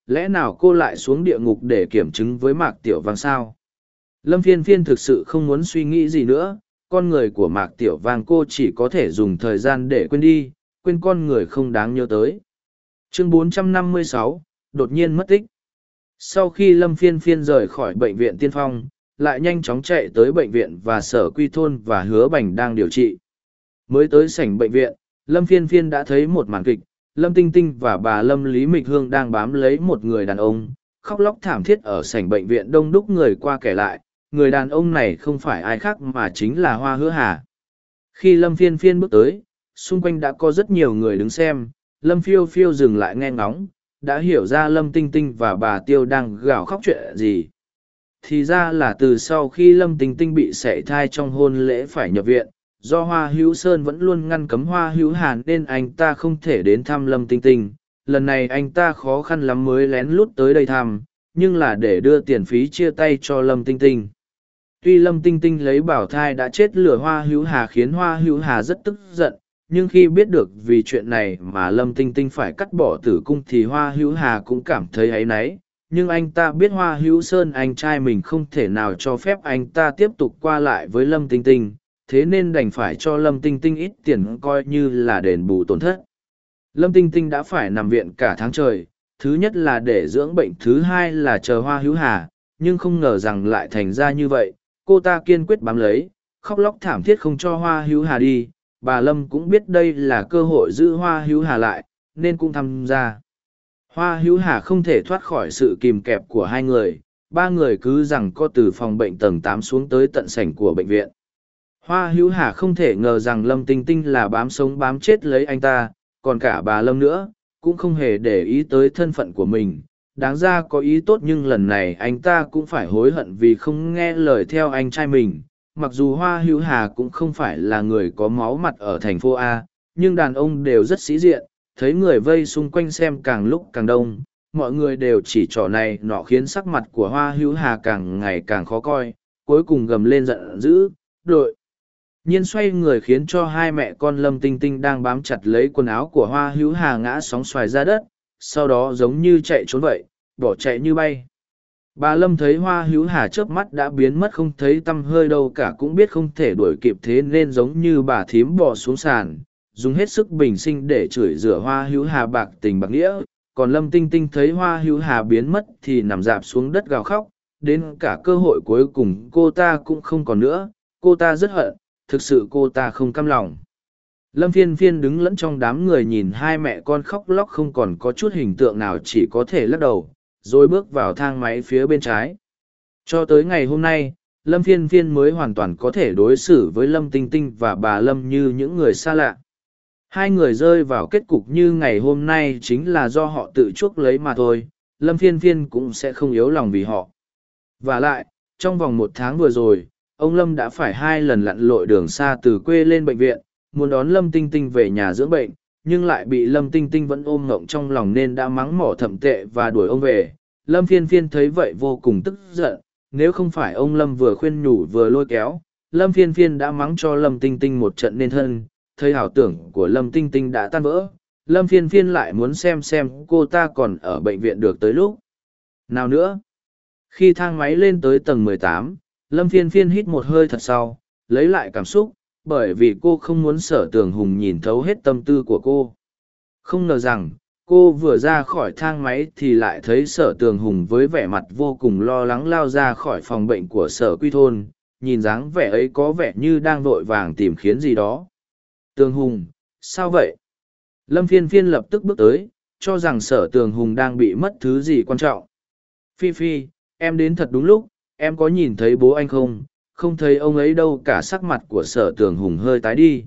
lẽ nào cô lại xuống địa ngục để kiểm chứng với Mạc Tiểu Vang sao? Lâm Phiên Phiên thực sự không muốn suy nghĩ gì nữa, con người của Mạc Tiểu Vang cô chỉ có thể dùng thời gian để quên đi, quên con người không đáng nhớ tới. Chương bốn trăm năm mươi sáu, đột nhiên mất tích. Sau khi Lâm Phiên Phiên rời khỏi bệnh viện Tiên Phong, lại nhanh chóng chạy tới bệnh viện và Sở Quy Thôn và Hứa Bành đang điều trị. Mới tới sảnh bệnh viện, Lâm Phiên Phiên đã thấy một màn kịch, Lâm Tinh Tinh và bà Lâm Lý Mịch Hương đang bám lấy một người đàn ông, khóc lóc thảm thiết ở sảnh bệnh viện đông đúc người qua kể lại, người đàn ông này không phải ai khác mà chính là Hoa Hứa Hà. Khi Lâm Phiên Phiên bước tới, xung quanh đã có rất nhiều người đứng xem, Lâm Phiêu Phiêu dừng lại nghe ngóng, đã hiểu ra Lâm Tinh Tinh và bà Tiêu đang gào khóc chuyện gì. Thì ra là từ sau khi Lâm Tinh Tinh bị sảy thai trong hôn lễ phải nhập viện, do Hoa Hữu Sơn vẫn luôn ngăn cấm Hoa Hữu Hàn nên anh ta không thể đến thăm Lâm Tinh Tinh. Lần này anh ta khó khăn lắm mới lén lút tới đây thăm, nhưng là để đưa tiền phí chia tay cho Lâm Tinh Tinh. Tuy Lâm Tinh Tinh lấy bảo thai đã chết lửa Hoa Hữu Hà khiến Hoa Hữu Hà rất tức giận, nhưng khi biết được vì chuyện này mà Lâm Tinh Tinh phải cắt bỏ tử cung thì Hoa Hữu Hà cũng cảm thấy áy náy. Nhưng anh ta biết Hoa Hữu Sơn anh trai mình không thể nào cho phép anh ta tiếp tục qua lại với Lâm Tinh Tinh, thế nên đành phải cho Lâm Tinh Tinh ít tiền coi như là đền bù tổn thất. Lâm Tinh Tinh đã phải nằm viện cả tháng trời, thứ nhất là để dưỡng bệnh, thứ hai là chờ Hoa Hữu Hà, nhưng không ngờ rằng lại thành ra như vậy. Cô ta kiên quyết bám lấy, khóc lóc thảm thiết không cho Hoa Hữu Hà đi. Bà Lâm cũng biết đây là cơ hội giữ Hoa Hữu Hà lại, nên cũng tham gia. Hoa Hữu Hà không thể thoát khỏi sự kìm kẹp của hai người, ba người cứ rằng co từ phòng bệnh tầng tám xuống tới tận sảnh của bệnh viện. Hoa Hữu Hà không thể ngờ rằng Lâm Tinh Tinh là bám sống bám chết lấy anh ta, còn cả bà Lâm nữa, cũng không hề để ý tới thân phận của mình. Đáng ra có ý tốt nhưng lần này anh ta cũng phải hối hận vì không nghe lời theo anh trai mình. Mặc dù Hoa Hữu Hà cũng không phải là người có máu mặt ở thành phố A, nhưng đàn ông đều rất sĩ diện, thấy người vây xung quanh xem càng lúc càng đông, mọi người đều chỉ trỏ này nọ khiến sắc mặt của Hoa Hữu Hà càng ngày càng khó coi, cuối cùng gầm lên giận dữ, đội. Nhiên xoay người khiến cho hai mẹ con Lâm Tinh Tinh đang bám chặt lấy quần áo của Hoa Hữu Hà ngã sóng xoài ra đất, sau đó giống như chạy trốn vậy, bỏ chạy như bay. Bà Lâm thấy Hoa Hữu Hà chớp mắt đã biến mất không thấy tăm hơi đâu cả, cũng biết không thể đuổi kịp thế nên giống như bà thím bò xuống sàn, dùng hết sức bình sinh để chửi rủa Hoa Hữu Hà bạc tình bạc nghĩa. Còn Lâm Tinh Tinh thấy Hoa Hữu Hà biến mất thì nằm rạp xuống đất gào khóc, đến cả cơ hội cuối cùng cô ta cũng không còn nữa. Cô ta rất hận, thực sự cô ta không cam lòng. Lâm Phiên Phiên đứng lẫn trong đám người nhìn hai mẹ con khóc lóc không còn có chút hình tượng nào, chỉ có thể lắc đầu, rồi bước vào thang máy phía bên trái. Cho tới ngày hôm nay, Lâm Phiên Phiên mới hoàn toàn có thể đối xử với Lâm Tinh Tinh và bà Lâm như những người xa lạ. Hai người rơi vào kết cục như ngày hôm nay chính là do họ tự chuốc lấy mà thôi, Lâm Phiên Phiên cũng sẽ không yếu lòng vì họ. Và lại, trong vòng một tháng vừa rồi, ông Lâm đã phải hai lần lặn lội đường xa từ quê lên bệnh viện, muốn đón Lâm Tinh Tinh về nhà dưỡng bệnh, nhưng lại bị Lâm Tinh Tinh vẫn ôm ngộng trong lòng nên đã mắng mỏ thậm tệ và đuổi ông về. Lâm Phiên Phiên thấy vậy vô cùng tức giận, nếu không phải ông Lâm vừa khuyên nhủ vừa lôi kéo, Lâm Phiên Phiên đã mắng cho Lâm Tinh Tinh một trận nên thân. Thấy ảo tưởng của Lâm Tinh Tinh đã tan vỡ, Lâm Phiên Phiên lại muốn xem xem cô ta còn ở bệnh viện được tới lúc nào nữa. Khi thang máy lên tới tầng mười tám, Lâm Phiên Phiên hít một hơi thật sâu, lấy lại cảm xúc, bởi vì cô không muốn Sở Tường Hùng nhìn thấu hết tâm tư của cô. Không ngờ rằng, cô vừa ra khỏi thang máy thì lại thấy Sở Tường Hùng với vẻ mặt vô cùng lo lắng lao ra khỏi phòng bệnh của Sở Quy Thôn, nhìn dáng vẻ ấy có vẻ như đang vội vàng tìm khiến gì đó. Tường Hùng, sao vậy? Lâm Phiên Phiên lập tức bước tới, cho rằng Sở Tường Hùng đang bị mất thứ gì quan trọng. Phi Phi, em đến thật đúng lúc, em có nhìn thấy bố anh không? Không thấy ông ấy đâu cả. Sắc mặt của Sở Tường Hùng hơi tái đi.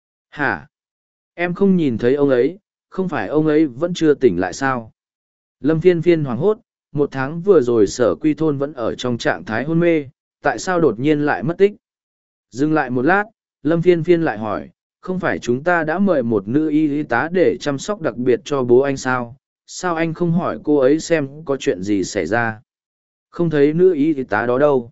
Hả? Em không nhìn thấy ông ấy, không phải ông ấy vẫn chưa tỉnh lại sao? Lâm Phiên Phiên hoảng hốt, một tháng vừa rồi Sở Quy Thôn vẫn ở trong trạng thái hôn mê, tại sao đột nhiên lại mất tích? Dừng lại một lát, Lâm Phiên Phiên lại hỏi, không phải chúng ta đã mời một nữ y tá để chăm sóc đặc biệt cho bố anh sao? Sao anh không hỏi cô ấy xem có chuyện gì xảy ra? Không thấy nữ y tá đó đâu.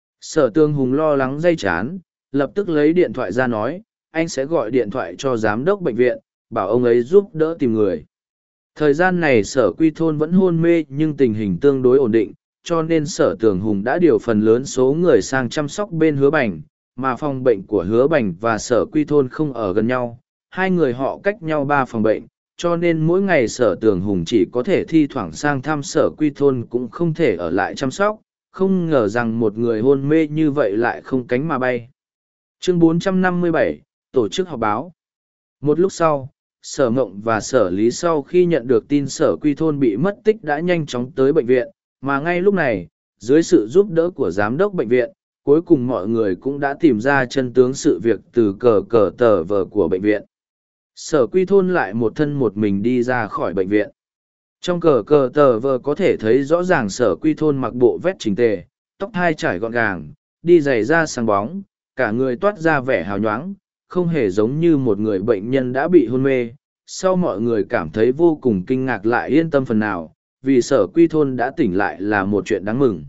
Sở Tường Hùng lo lắng day chán, lập tức lấy điện thoại ra nói, anh sẽ gọi điện thoại cho giám đốc bệnh viện, bảo ông ấy giúp đỡ tìm người. Thời gian này sở quy thôn vẫn hôn mê nhưng tình hình tương đối ổn định, cho nên sở tường hùng đã điều phần lớn số người sang chăm sóc bên hứa bành, mà phòng bệnh của hứa bành và sở quy thôn không ở gần nhau, hai người họ cách nhau ba phòng bệnh, cho nên mỗi ngày sở tường hùng chỉ có thể thi thoảng sang thăm sở quy thôn cũng không thể ở lại chăm sóc, không ngờ rằng một người hôn mê như vậy lại không cánh mà bay. Chương bốn trăm năm mươi bảy, Tổ chức họp báo. Một lúc sau, sở mộng và sở lý sau khi nhận được tin sở quy thôn bị mất tích đã nhanh chóng tới bệnh viện, mà ngay lúc này, dưới sự giúp đỡ của giám đốc bệnh viện, cuối cùng mọi người cũng đã tìm ra chân tướng sự việc từ cờ cờ tờ vờ của bệnh viện. Sở quy thôn lại một thân một mình đi ra khỏi bệnh viện. Trong cờ cờ tờ vờ có thể thấy rõ ràng sở quy thôn mặc bộ vest chỉnh tề, tóc hai trải gọn gàng, đi giày da sáng bóng, cả người toát ra vẻ hào nhoáng, không hề giống như một người bệnh nhân đã bị hôn mê. Sau mọi người cảm thấy vô cùng kinh ngạc lại yên tâm phần nào, vì sở quy thôn đã tỉnh lại là một chuyện đáng mừng.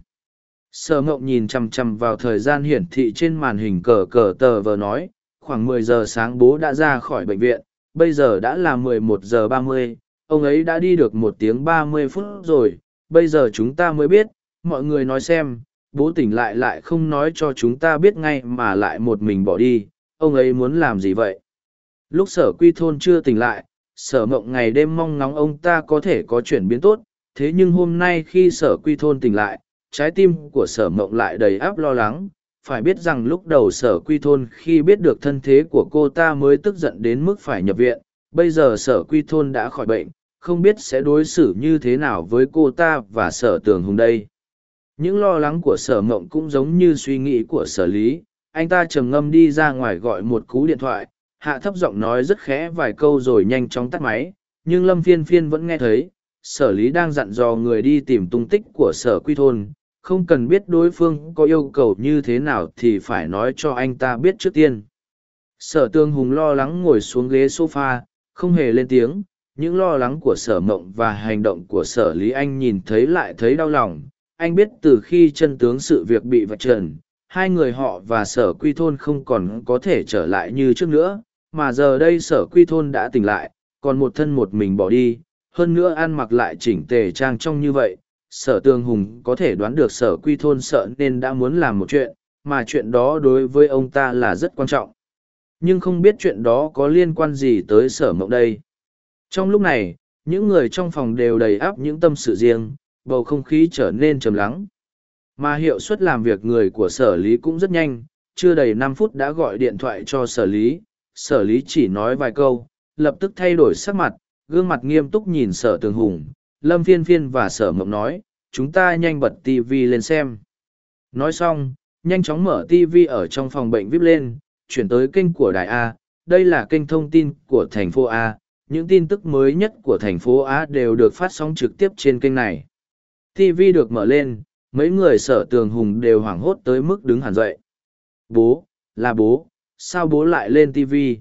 Sở ngộng nhìn chằm chằm vào thời gian hiển thị trên màn hình cờ cờ tờ vờ nói, khoảng mười giờ sáng bố đã ra khỏi bệnh viện, bây giờ đã là mười một giờ ba mươi, ông ấy đã đi được một tiếng ba mươi phút rồi, bây giờ chúng ta mới biết, mọi người nói xem, bố tỉnh lại lại không nói cho chúng ta biết ngay mà lại một mình bỏ đi, ông ấy muốn làm gì vậy? Lúc sở quy thôn chưa tỉnh lại, sở mộng ngày đêm mong ngóng ông ta có thể có chuyển biến tốt, thế nhưng hôm nay khi sở quy thôn tỉnh lại, trái tim của sở mộng lại đầy áp lo lắng. Phải biết rằng lúc đầu sở quy thôn khi biết được thân thế của cô ta mới tức giận đến mức phải nhập viện, bây giờ sở quy thôn đã khỏi bệnh, không biết sẽ đối xử như thế nào với cô ta và sở tường hùng đây. Những lo lắng của sở mộng cũng giống như suy nghĩ của sở lý, anh ta trầm ngâm đi ra ngoài gọi một cú điện thoại, hạ thấp giọng nói rất khẽ vài câu rồi nhanh chóng tắt máy, nhưng Lâm Phiên Phiên vẫn nghe thấy, sở lý đang dặn dò người đi tìm tung tích của sở quy thôn, không cần biết đối phương có yêu cầu như thế nào thì phải nói cho anh ta biết trước tiên. Sở Tương Hùng lo lắng ngồi xuống ghế sofa, không hề lên tiếng, những lo lắng của sở mộng và hành động của sở lý anh nhìn thấy lại thấy đau lòng. Anh biết từ khi chân tướng sự việc bị vạch trần, hai người họ và sở quy thôn không còn có thể trở lại như trước nữa, mà giờ đây sở quy thôn đã tỉnh lại, còn một thân một mình bỏ đi, hơn nữa ăn mặc lại chỉnh tề trang trong như vậy. Sở Tương Hùng có thể đoán được sở quy thôn sợ nên đã muốn làm một chuyện, mà chuyện đó đối với ông ta là rất quan trọng. Nhưng không biết chuyện đó có liên quan gì tới sở mộng đây. Trong lúc này, những người trong phòng đều đầy áp những tâm sự riêng, bầu không khí trở nên trầm lắng. Mà hiệu suất làm việc người của sở lý cũng rất nhanh, chưa đầy năm phút đã gọi điện thoại cho sở lý. Sở lý chỉ nói vài câu, lập tức thay đổi sắc mặt, gương mặt nghiêm túc nhìn sở Tường Hùng. Lâm Phiên Phiên và sở mộng nói, chúng ta nhanh bật tivi lên xem. Nói xong, nhanh chóng mở tivi ở trong phòng bệnh víp lên, chuyển tới kênh của đài A. Đây là kênh thông tin của thành phố A. Những tin tức mới nhất của thành phố A đều được phát sóng trực tiếp trên kênh này. tivi được mở lên, mấy người sở Tường Hùng đều hoảng hốt tới mức đứng hẳn dậy. Bố, là bố, sao bố lại lên tivi?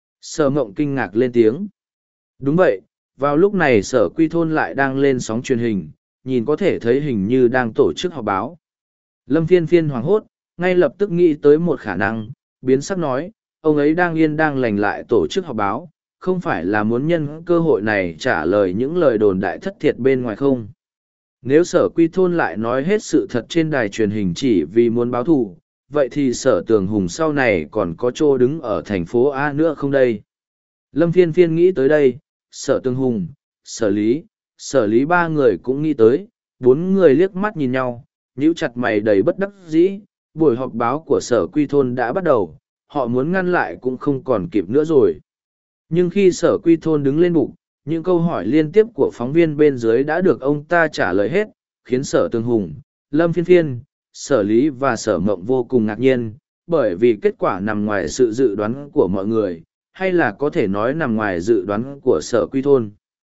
Sở mộng kinh ngạc lên tiếng. Đúng vậy, vào lúc này sở quy thôn lại đang lên sóng truyền hình, nhìn có thể thấy hình như đang tổ chức họp báo. Lâm Phiên Phiên hoảng hốt, ngay lập tức nghĩ tới một khả năng, biến sắc nói, ông ấy đang yên đang lành lại tổ chức họp báo, không phải là muốn nhân cơ hội này trả lời những lời đồn đại thất thiệt bên ngoài không? Nếu sở quy thôn lại nói hết sự thật trên đài truyền hình chỉ vì muốn báo thù, vậy thì sở Tường Hùng sau này còn có chỗ đứng ở thành phố A nữa không đây? Lâm Phiên Phiên nghĩ tới đây, sở Tường Hùng, sở lý, sở lý ba người cũng nghĩ tới, bốn người liếc mắt nhìn nhau, nhíu chặt mày đầy bất đắc dĩ, buổi họp báo của sở quy thôn đã bắt đầu, họ muốn ngăn lại cũng không còn kịp nữa rồi. Nhưng khi sở quy thôn đứng lên bục, những câu hỏi liên tiếp của phóng viên bên dưới đã được ông ta trả lời hết, khiến sở Tường Hùng, Lâm Phiên Phiên, sở lý và sở mộng vô cùng ngạc nhiên, bởi vì kết quả nằm ngoài sự dự đoán của mọi người, hay là có thể nói nằm ngoài dự đoán của sở quy thôn.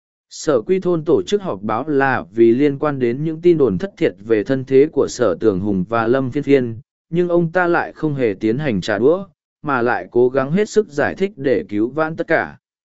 Sở quy thôn tổ chức họp báo là vì liên quan đến những tin đồn thất thiệt về thân thế của sở Tường Hùng và Lâm Phiên Phiên, nhưng ông ta lại không hề tiến hành trả đũa, mà lại cố gắng hết sức giải thích để cứu vãn tất cả.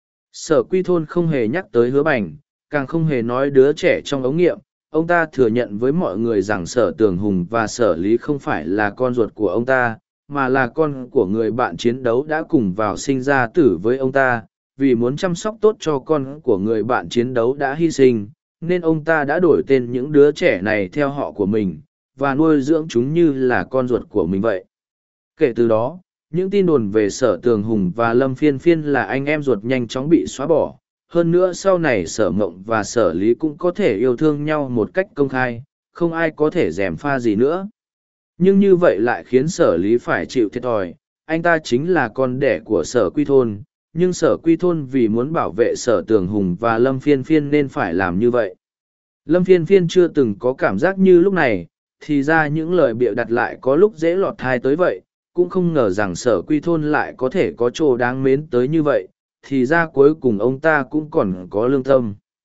Sở quy thôn không hề nhắc tới Hứa Bành, càng không hề nói đứa trẻ trong ống nghiệm, ông ta thừa nhận với mọi người rằng sở Tường Hùng và sở lý không phải là con ruột của ông ta, mà là con của người bạn chiến đấu đã cùng vào sinh ra tử với ông ta, vì muốn chăm sóc tốt cho con của người bạn chiến đấu đã hy sinh, nên ông ta đã đổi tên những đứa trẻ này theo họ của mình, và nuôi dưỡng chúng như là con ruột của mình vậy. Kể từ đó, những tin đồn về Sở Tường Hùng và Lâm Phiên Phiên là anh em ruột nhanh chóng bị xóa bỏ. Hơn nữa sau này Sở Mộng và Sở Lý cũng có thể yêu thương nhau một cách công khai, không ai có thể gièm pha gì nữa. Nhưng như vậy lại khiến Sở Lý phải chịu thiệt thòi. Anh ta chính là con đẻ của Sở Quy Thôn, nhưng Sở Quy Thôn vì muốn bảo vệ Sở Tường Hùng và Lâm Phiên Phiên nên phải làm như vậy. Lâm Phiên Phiên chưa từng có cảm giác như lúc này, thì ra những lời bịa đặt lại có lúc dễ lọt thai tới vậy, cũng không ngờ rằng Sở Quy Thôn lại có thể có chỗ đáng mến tới như vậy, thì ra cuối cùng ông ta cũng còn có lương tâm.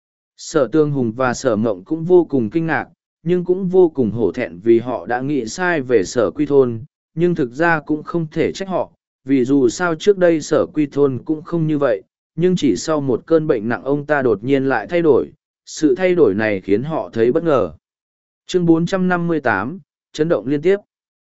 Sở Tường Hùng và Sở Mộng cũng vô cùng kinh ngạc, nhưng cũng vô cùng hổ thẹn vì họ đã nghĩ sai về Sở Quy Thôn, nhưng thực ra cũng không thể trách họ, vì dù sao trước đây Sở Quy Thôn cũng không như vậy, nhưng chỉ sau một cơn bệnh nặng ông ta đột nhiên lại thay đổi, sự thay đổi này khiến họ thấy bất ngờ. Chương bốn trăm năm mươi tám, chấn động liên tiếp.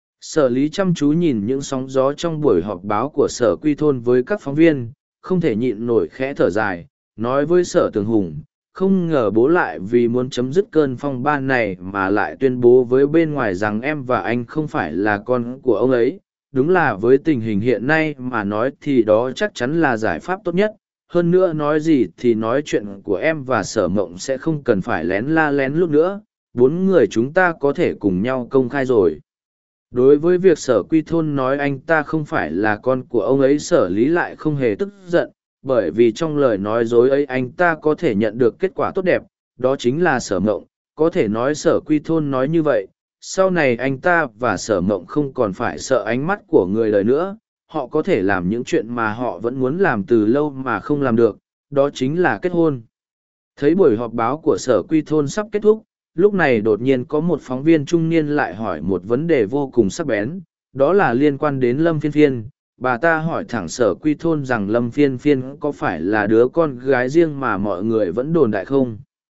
Sở Lý chăm chú nhìn những sóng gió trong buổi họp báo của Sở Quy Thôn với các phóng viên, không thể nhịn nổi khẽ thở dài, nói với Sở Tường Hùng, không ngờ bố lại vì muốn chấm dứt cơn phong ba này mà lại tuyên bố với bên ngoài rằng em và anh không phải là con của ông ấy. Đúng là với tình hình hiện nay mà nói thì đó chắc chắn là giải pháp tốt nhất. Hơn nữa nói gì thì nói chuyện của em và Sở Mộng sẽ không cần phải lén la lén lúc nữa, bốn người chúng ta có thể cùng nhau công khai rồi. Đối với việc Sở Quy Thôn nói anh ta không phải là con của ông ấy, Sở Lý lại không hề tức giận, bởi vì trong lời nói dối ấy anh ta có thể nhận được kết quả tốt đẹp, đó chính là Sở Mộng. Có thể nói Sở Quy Thôn nói như vậy, sau này anh ta và Sở Mộng không còn phải sợ ánh mắt của người đời nữa, họ có thể làm những chuyện mà họ vẫn muốn làm từ lâu mà không làm được, đó chính là kết hôn. Thấy buổi họp báo của Sở Quy Thôn sắp kết thúc, lúc này đột nhiên có một phóng viên trung niên lại hỏi một vấn đề vô cùng sắc bén, đó là liên quan đến Lâm Phiên Phiên. Bà ta hỏi thẳng Sở Quy Thôn rằng Lâm Phiên Phiên có phải là đứa con gái riêng mà mọi người vẫn đồn đại không?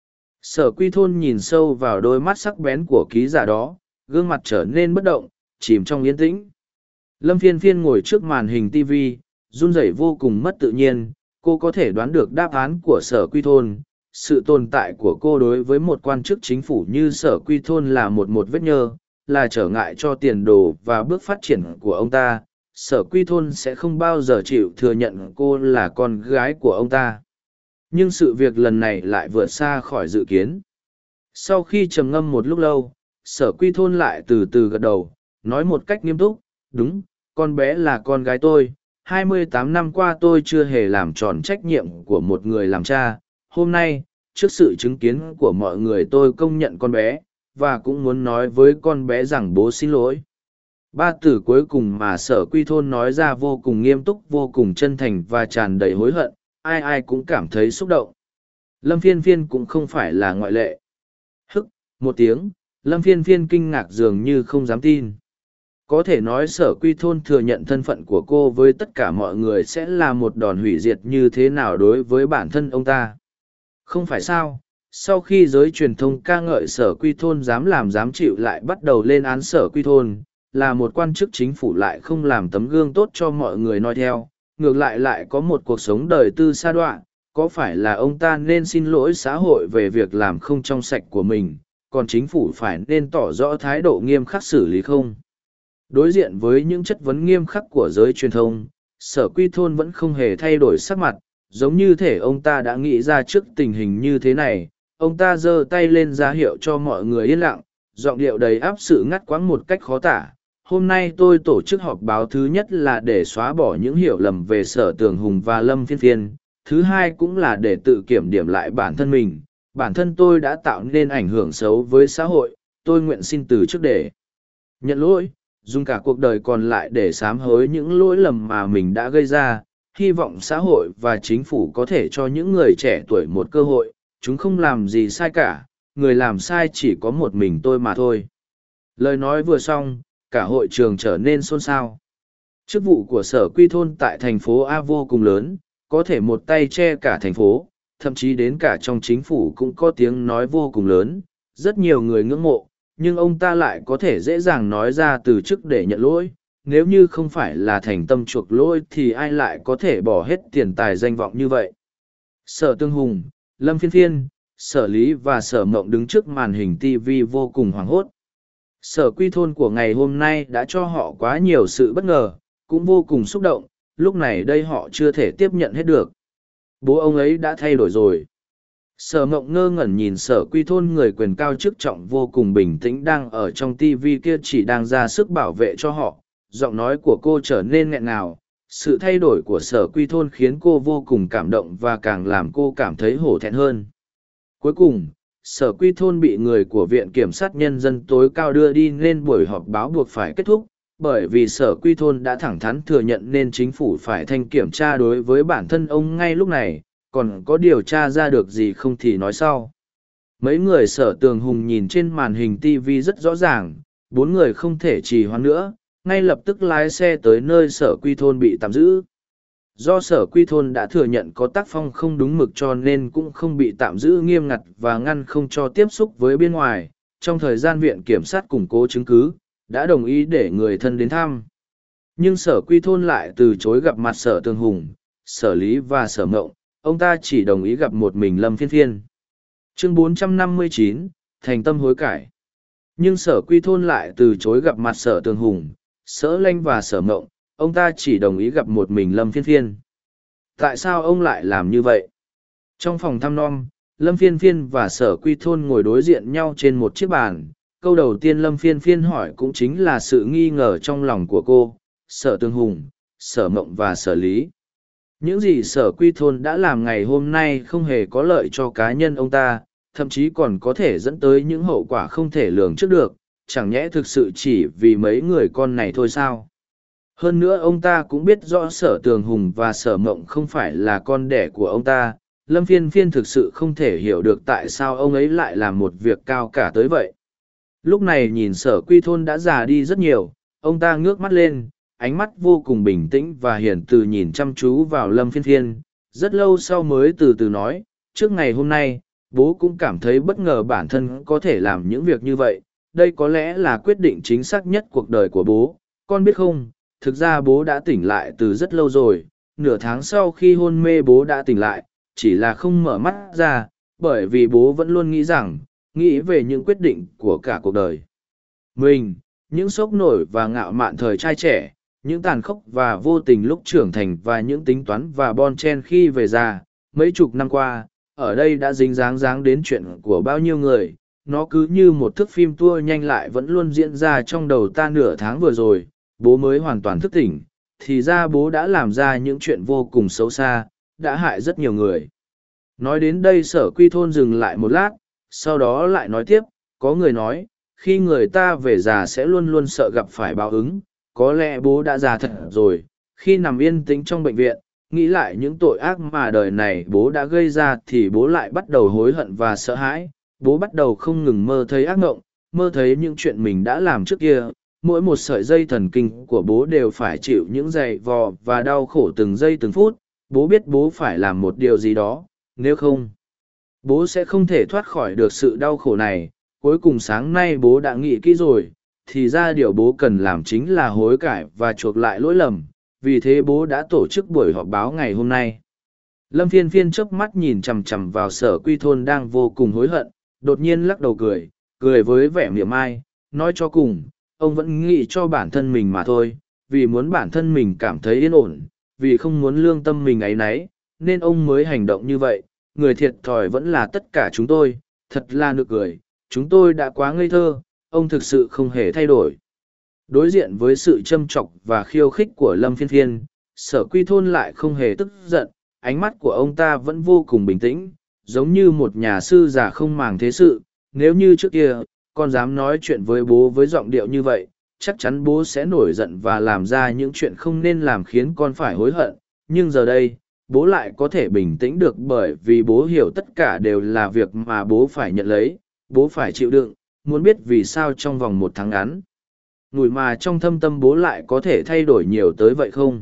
Sở Quy Thôn nhìn sâu vào đôi mắt sắc bén của ký giả đó, gương mặt trở nên bất động, chìm trong yên tĩnh. Lâm Phiên Phiên ngồi trước màn hình ti vi, run rẩy vô cùng mất tự nhiên, cô có thể đoán được đáp án của Sở Quy Thôn. Sự tồn tại của cô đối với một quan chức chính phủ như Sở Quy Thôn là một một vết nhơ, là trở ngại cho tiền đồ và bước phát triển của ông ta. Sở Quy Thôn sẽ không bao giờ chịu thừa nhận cô là con gái của ông ta. Nhưng sự việc lần này lại vượt xa khỏi dự kiến. Sau khi trầm ngâm một lúc lâu, Sở Quy Thôn lại từ từ gật đầu, nói một cách nghiêm túc, đúng, con bé là con gái tôi. hai mươi tám năm qua tôi chưa hề làm tròn trách nhiệm của một người làm cha. Hôm nay, trước sự chứng kiến của mọi người tôi công nhận con bé, và cũng muốn nói với con bé rằng bố xin lỗi. Ba từ cuối cùng mà Sở Quy Thôn nói ra vô cùng nghiêm túc, vô cùng chân thành và tràn đầy hối hận, ai ai cũng cảm thấy xúc động. Lâm Phiên Phiên cũng không phải là ngoại lệ. Hức, một tiếng, Lâm Phiên Phiên kinh ngạc dường như không dám tin. Có thể nói Sở Quy Thôn thừa nhận thân phận của cô với tất cả mọi người sẽ là một đòn hủy diệt như thế nào đối với bản thân ông ta. Không phải sao, sau khi giới truyền thông ca ngợi Sở Quy Thôn dám làm dám chịu lại bắt đầu lên án Sở Quy Thôn, là một quan chức chính phủ lại không làm tấm gương tốt cho mọi người noi theo, ngược lại lại có một cuộc sống đời tư sa đọa, có phải là ông ta nên xin lỗi xã hội về việc làm không trong sạch của mình, còn chính phủ phải nên tỏ rõ thái độ nghiêm khắc xử lý không? Đối diện với những chất vấn nghiêm khắc của giới truyền thông, Sở Quy Thôn vẫn không hề thay đổi sắc mặt, giống như thể ông ta đã nghĩ ra trước tình hình như thế này. Ông ta giơ tay lên ra hiệu cho mọi người yên lặng, giọng điệu đầy áp sự ngắt quãng một cách khó tả. Hôm nay tôi tổ chức họp báo thứ nhất là để xóa bỏ những hiểu lầm về Sở Tường Hùng và Lâm Phiên Phiên, thứ hai cũng là để tự kiểm điểm lại bản thân mình. Bản thân tôi đã tạo nên ảnh hưởng xấu với xã hội, tôi nguyện xin từ chức để nhận lỗi, dùng cả cuộc đời còn lại để sám hối những lỗi lầm mà mình đã gây ra. Hy vọng xã hội và chính phủ có thể cho những người trẻ tuổi một cơ hội, chúng không làm gì sai cả, người làm sai chỉ có một mình tôi mà thôi. Lời nói vừa xong, cả hội trường trở nên xôn xao. Chức vụ của Sở Quy Thôn tại thành phố A vô cùng lớn, có thể một tay che cả thành phố, thậm chí đến cả trong chính phủ cũng có tiếng nói vô cùng lớn, rất nhiều người ngưỡng mộ, nhưng ông ta lại có thể dễ dàng nói ra từ chức để nhận lỗi. nếu như không phải là thành tâm chuộc lỗi thì ai lại có thể bỏ hết tiền tài danh vọng như vậy. Sở Tương Hùng, Lâm Phiên Phiên, Sở Lý và Sở Mộng đứng trước màn hình ti vi vô cùng hoảng hốt. Sở Quy Thôn của ngày hôm nay đã cho họ quá nhiều sự bất ngờ, cũng vô cùng xúc động, lúc này đây họ chưa thể tiếp nhận hết được. Bố ông ấy đã thay đổi rồi. Sở Mộng ngơ ngẩn nhìn Sở Quy Thôn, người quyền cao chức trọng vô cùng bình tĩnh đang ở trong ti vi kia, chỉ đang ra sức bảo vệ cho họ. Giọng nói của cô trở nên nghẹn ngào. Sự thay đổi của Sở Quy Thôn khiến cô vô cùng cảm động và càng làm cô cảm thấy hổ thẹn hơn. Cuối cùng, Sở Quy Thôn bị người của Viện Kiểm sát Nhân dân tối cao đưa đi nên buổi họp báo buộc phải kết thúc, bởi vì Sở Quy Thôn đã thẳng thắn thừa nhận nên chính phủ phải thanh kiểm tra đối với bản thân ông ngay lúc này, còn có điều tra ra được gì không thì nói sau. Mấy người Sở Tường Hùng nhìn trên màn hình ti vi rất rõ ràng, bốn người không thể trì hoãn nữa, ngay lập tức lái xe tới nơi Sở Quy Thôn bị tạm giữ. Do Sở Quy Thôn đã thừa nhận có tác phong không đúng mực cho nên cũng không bị tạm giữ nghiêm ngặt và ngăn không cho tiếp xúc với bên ngoài. Trong thời gian Viện Kiểm sát củng cố chứng cứ, đã đồng ý để người thân đến thăm. Nhưng Sở Quy Thôn lại từ chối gặp mặt Sở Tường Hùng, Sở Lý và Sở Mộng, ông ta chỉ đồng ý gặp một mình Lâm Phiên Phiên. Chương bốn trăm năm mươi chín, thành tâm hối cải. Nhưng Sở Quy Thôn lại từ chối gặp mặt Sở Tường Hùng, Sở Lanh và Sở Mộng, ông ta chỉ đồng ý gặp một mình Lâm Phiên Phiên. Tại sao ông lại làm như vậy? Trong phòng thăm nom, Lâm Phiên Phiên và Sở Quy Thôn ngồi đối diện nhau trên một chiếc bàn. Câu đầu tiên Lâm Phiên Phiên hỏi cũng chính là sự nghi ngờ trong lòng của cô, Sở Tường Hùng, Sở Mộng và Sở Lý. Những gì Sở Quy Thôn đã làm ngày hôm nay không hề có lợi cho cá nhân ông ta, thậm chí còn có thể dẫn tới những hậu quả không thể lường trước được, chẳng nhẽ thực sự chỉ vì mấy người con này thôi sao? Hơn nữa ông ta cũng biết rõ Sở Tường Hùng và Sở Mộng không phải là con đẻ của ông ta, Lâm Phiên Phiên thực sự không thể hiểu được tại sao ông ấy lại làm một việc cao cả tới vậy. Lúc này nhìn Sở Quy Thôn đã già đi rất nhiều, ông ta ngước mắt lên, ánh mắt vô cùng bình tĩnh và hiền từ nhìn chăm chú vào Lâm Phiên Phiên, rất lâu sau mới từ từ nói, trước ngày hôm nay, bố cũng cảm thấy bất ngờ bản thân có thể làm những việc như vậy, đây có lẽ là quyết định chính xác nhất cuộc đời của bố, con biết không, thực ra bố đã tỉnh lại từ rất lâu rồi, nửa tháng sau khi hôn mê bố đã tỉnh lại, chỉ là không mở mắt ra, bởi vì bố vẫn luôn nghĩ rằng, nghĩ về những quyết định của cả cuộc đời mình, những sốc nổi và ngạo mạn thời trai trẻ, những tàn khốc và vô tình lúc trưởng thành và những tính toán và bon chen khi về già. Mấy chục năm qua, ở đây đã dính dáng dáng đến chuyện của bao nhiêu người, nó cứ như một thước phim tua nhanh lại vẫn luôn diễn ra trong đầu ta. Nửa tháng vừa rồi, bố mới hoàn toàn thức tỉnh, thì ra bố đã làm ra những chuyện vô cùng xấu xa, đã hại rất nhiều người. Nói đến đây Sở Quy Thôn dừng lại một lát, sau đó lại nói tiếp, có người nói, khi người ta về già sẽ luôn luôn sợ gặp phải báo ứng, có lẽ bố đã già thật rồi, khi nằm yên tĩnh trong bệnh viện, nghĩ lại những tội ác mà đời này bố đã gây ra thì bố lại bắt đầu hối hận và sợ hãi, bố bắt đầu không ngừng mơ thấy ác mộng, mơ thấy những chuyện mình đã làm trước kia, mỗi một sợi dây thần kinh của bố đều phải chịu những giày vò và đau khổ từng giây từng phút, bố biết bố phải làm một điều gì đó, nếu không, bố sẽ không thể thoát khỏi được sự đau khổ này. Cuối cùng sáng nay bố đã nghĩ kỹ rồi, thì ra điều bố cần làm chính là hối cải và chuộc lại lỗi lầm, vì thế bố đã tổ chức buổi họp báo ngày hôm nay. Lâm Phiên Phiên chớp mắt nhìn chằm chằm vào Sở Quy Thôn đang vô cùng hối hận, đột nhiên lắc đầu cười, cười với vẻ mỉa mai, nói cho cùng, ông vẫn nghĩ cho bản thân mình mà thôi, vì muốn bản thân mình cảm thấy yên ổn, vì không muốn lương tâm mình áy náy, nên ông mới hành động như vậy, người thiệt thòi vẫn là tất cả chúng tôi, thật là nực cười, chúng tôi đã quá ngây thơ, ông thực sự không hề thay đổi. Đối diện với sự châm chọc và khiêu khích của Lâm Phiên Phiên, Sở Quy Thôn lại không hề tức giận, ánh mắt của ông ta vẫn vô cùng bình tĩnh, giống như một nhà sư già không màng thế sự. Nếu như trước kia, con dám nói chuyện với bố với giọng điệu như vậy, chắc chắn bố sẽ nổi giận và làm ra những chuyện không nên làm khiến con phải hối hận. Nhưng giờ đây, bố lại có thể bình tĩnh được bởi vì bố hiểu tất cả đều là việc mà bố phải nhận lấy, bố phải chịu đựng. Muốn biết vì sao trong vòng một tháng ngắn ngủi mà trong thâm tâm bố lại có thể thay đổi nhiều tới vậy không?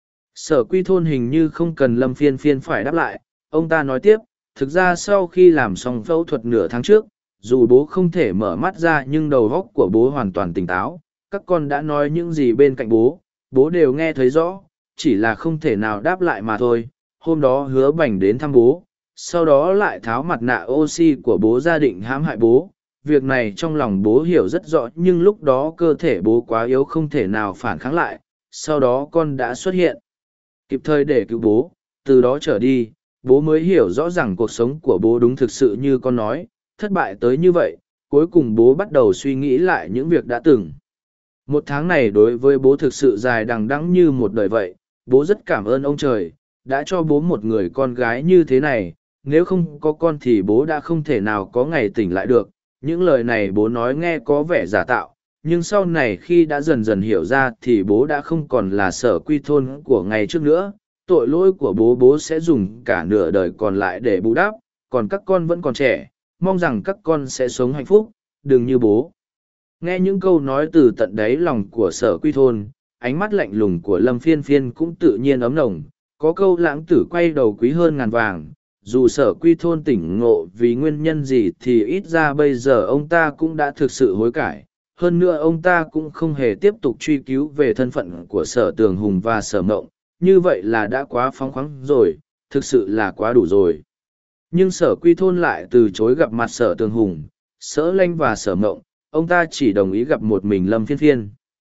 Sở Quy Thôn hình như không cần Lâm Phiên Phiên phải đáp lại, ông ta nói tiếp, thực ra sau khi làm xong phẫu thuật nửa tháng trước, dù bố không thể mở mắt ra nhưng đầu óc của bố hoàn toàn tỉnh táo, các con đã nói những gì bên cạnh bố, bố đều nghe thấy rõ, chỉ là không thể nào đáp lại mà thôi. Hôm đó Hứa Bành đến thăm bố, sau đó lại tháo mặt nạ oxy của bố ra định hãm hại bố. Việc này trong lòng bố hiểu rất rõ, nhưng lúc đó cơ thể bố quá yếu không thể nào phản kháng lại. Sau đó con đã xuất hiện kịp thời để cứu bố. Từ đó trở đi, bố mới hiểu rõ rằng cuộc sống của bố đúng thực sự như con nói, thất bại tới như vậy. Cuối cùng bố bắt đầu suy nghĩ lại những việc đã từng. Một tháng này đối với bố thực sự dài đằng đẵng như một đời vậy. Bố rất cảm ơn ông trời đã cho bố một người con gái như thế này. Nếu không có con thì bố đã không thể nào có ngày tỉnh lại được. Những lời này bố nói nghe có vẻ giả tạo, nhưng sau này khi đã dần dần hiểu ra thì bố đã không còn là Sở Quy Thôn của ngày trước nữa. Tội lỗi của bố bố sẽ dùng cả nửa đời còn lại để bù đắp, còn các con vẫn còn trẻ, mong rằng các con sẽ sống hạnh phúc, đừng như bố. Nghe những câu nói từ tận đáy lòng của Sở Quy Thôn, ánh mắt lạnh lùng của Lâm Phiên Phiên cũng tự nhiên ấm nồng. Có câu lãng tử quay đầu quý hơn ngàn vàng. Dù Sở Quy Thôn tỉnh ngộ vì nguyên nhân gì thì ít ra bây giờ ông ta cũng đã thực sự hối cải. Hơn nữa ông ta cũng không hề tiếp tục truy cứu về thân phận của Sở Tường Hùng và Sở Mộng. Như vậy là đã quá phóng khoáng rồi, thực sự là quá đủ rồi. Nhưng Sở Quy Thôn lại từ chối gặp mặt Sở Tường Hùng, Sở Lanh và Sở Mộng. Ông ta chỉ đồng ý gặp một mình Lâm Phiên Phiên.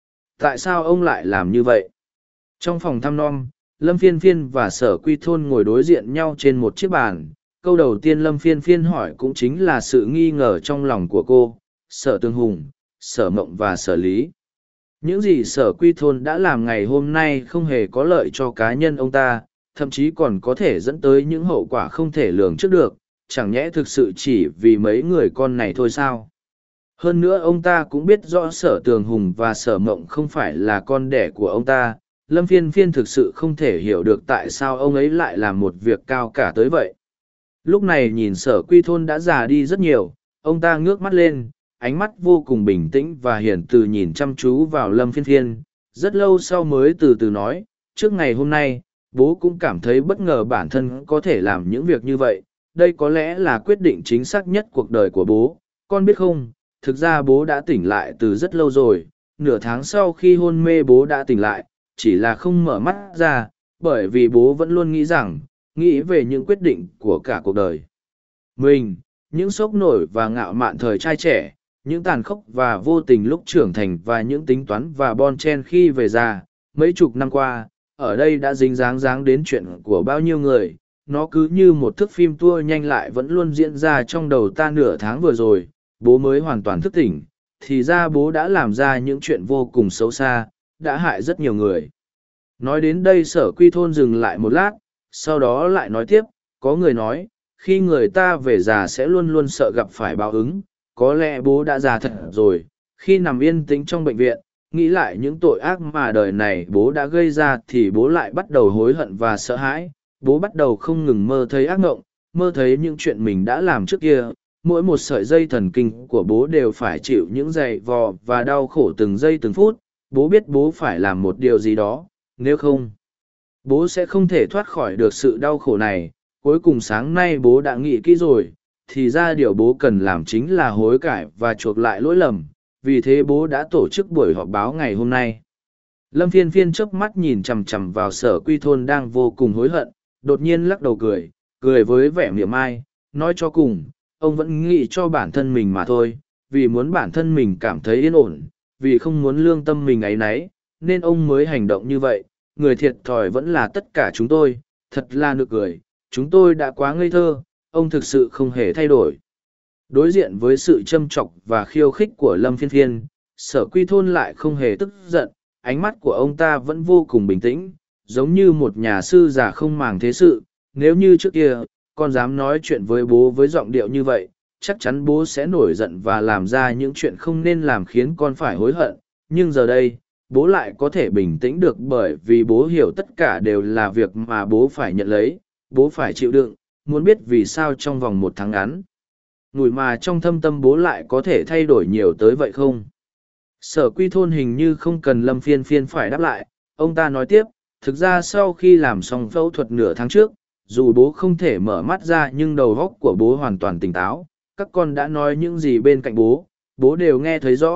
Tại sao ông lại làm như vậy? Trong phòng thăm nom, Lâm Phiên Phiên và Sở Quy Thôn ngồi đối diện nhau trên một chiếc bàn. Câu đầu tiên Lâm Phiên Phiên hỏi cũng chính là sự nghi ngờ trong lòng của cô, Sở Tường Hùng, Sở Mộng và Sở Lý. Những gì Sở Quy Thôn đã làm ngày hôm nay không hề có lợi cho cá nhân ông ta, thậm chí còn có thể dẫn tới những hậu quả không thể lường trước được, chẳng nhẽ thực sự chỉ vì mấy người con này thôi sao? Hơn nữa ông ta cũng biết rõ Sở Tường Hùng và Sở Mộng không phải là con đẻ của ông ta. Lâm Phiên Phiên thực sự không thể hiểu được tại sao ông ấy lại làm một việc cao cả tới vậy. Lúc này nhìn Sở Quy Thôn đã già đi rất nhiều, ông ta ngước mắt lên, ánh mắt vô cùng bình tĩnh và hiền từ nhìn chăm chú vào Lâm Phiên Phiên. Rất lâu sau mới từ từ nói, trước ngày hôm nay, bố cũng cảm thấy bất ngờ bản thân có thể làm những việc như vậy. Đây có lẽ là quyết định chính xác nhất cuộc đời của bố. Con biết không, thực ra bố đã tỉnh lại từ rất lâu rồi. Nửa tháng sau khi hôn mê bố đã tỉnh lại, chỉ là không mở mắt ra, bởi vì bố vẫn luôn nghĩ rằng, nghĩ về những quyết định của cả cuộc đời mình, những sốc nổi và ngạo mạn thời trai trẻ, những tàn khốc và vô tình lúc trưởng thành và những tính toán và bon chen khi về già. Mấy chục năm qua, ở đây đã dính dáng dáng đến chuyện của bao nhiêu người, nó cứ như một thước phim tua nhanh lại vẫn luôn diễn ra trong đầu ta. Nửa tháng vừa rồi, bố mới hoàn toàn thức tỉnh, thì ra bố đã làm ra những chuyện vô cùng xấu xa, đã hại rất nhiều người. Nói đến đây Sở Quy Thôn dừng lại một lát, sau đó lại nói tiếp, có người nói, khi người ta về già sẽ luôn luôn sợ gặp phải báo ứng, có lẽ bố đã già thật rồi. Khi nằm yên tĩnh trong bệnh viện, nghĩ lại những tội ác mà đời này bố đã gây ra thì bố lại bắt đầu hối hận và sợ hãi. Bố bắt đầu không ngừng mơ thấy ác mộng, mơ thấy những chuyện mình đã làm trước kia. Mỗi một sợi dây thần kinh của bố đều phải chịu những dày vò và đau khổ từng giây từng phút. Bố biết bố phải làm một điều gì đó, nếu không, bố sẽ không thể thoát khỏi được sự đau khổ này. Cuối cùng sáng nay bố đã nghĩ kỹ rồi, thì ra điều bố cần làm chính là hối cải và chuộc lại lỗi lầm. Vì thế bố đã tổ chức buổi họp báo ngày hôm nay. Lâm Phiên Phiên chớp mắt nhìn chằm chằm vào Sở Quy Thôn đang vô cùng hối hận, đột nhiên lắc đầu cười, cười với vẻ mỉa mai, nói cho cùng, ông vẫn nghĩ cho bản thân mình mà thôi, vì muốn bản thân mình cảm thấy yên ổn, vì không muốn lương tâm mình áy náy, nên ông mới hành động như vậy. Người thiệt thòi vẫn là tất cả chúng tôi, thật là nực cười, chúng tôi đã quá ngây thơ, ông thực sự không hề thay đổi. Đối diện với sự châm chọc và khiêu khích của Lâm Phiên Phiên, Sở Quy Thôn lại không hề tức giận, ánh mắt của ông ta vẫn vô cùng bình tĩnh, giống như một nhà sư già không màng thế sự. Nếu như trước kia, con dám nói chuyện với bố với giọng điệu như vậy, chắc chắn bố sẽ nổi giận và làm ra những chuyện không nên làm khiến con phải hối hận. Nhưng giờ đây, bố lại có thể bình tĩnh được bởi vì bố hiểu tất cả đều là việc mà bố phải nhận lấy, bố phải chịu đựng. Muốn biết vì sao trong vòng một tháng ngắn ngủi mà trong thâm tâm bố lại có thể thay đổi nhiều tới vậy không? Sở Quy Thôn hình như không cần Lâm Phiên Phiên phải đáp lại, ông ta nói tiếp, thực ra sau khi làm xong phẫu thuật nửa tháng trước, dù bố không thể mở mắt ra nhưng đầu óc của bố hoàn toàn tỉnh táo. Các con đã nói những gì bên cạnh bố, bố đều nghe thấy rõ,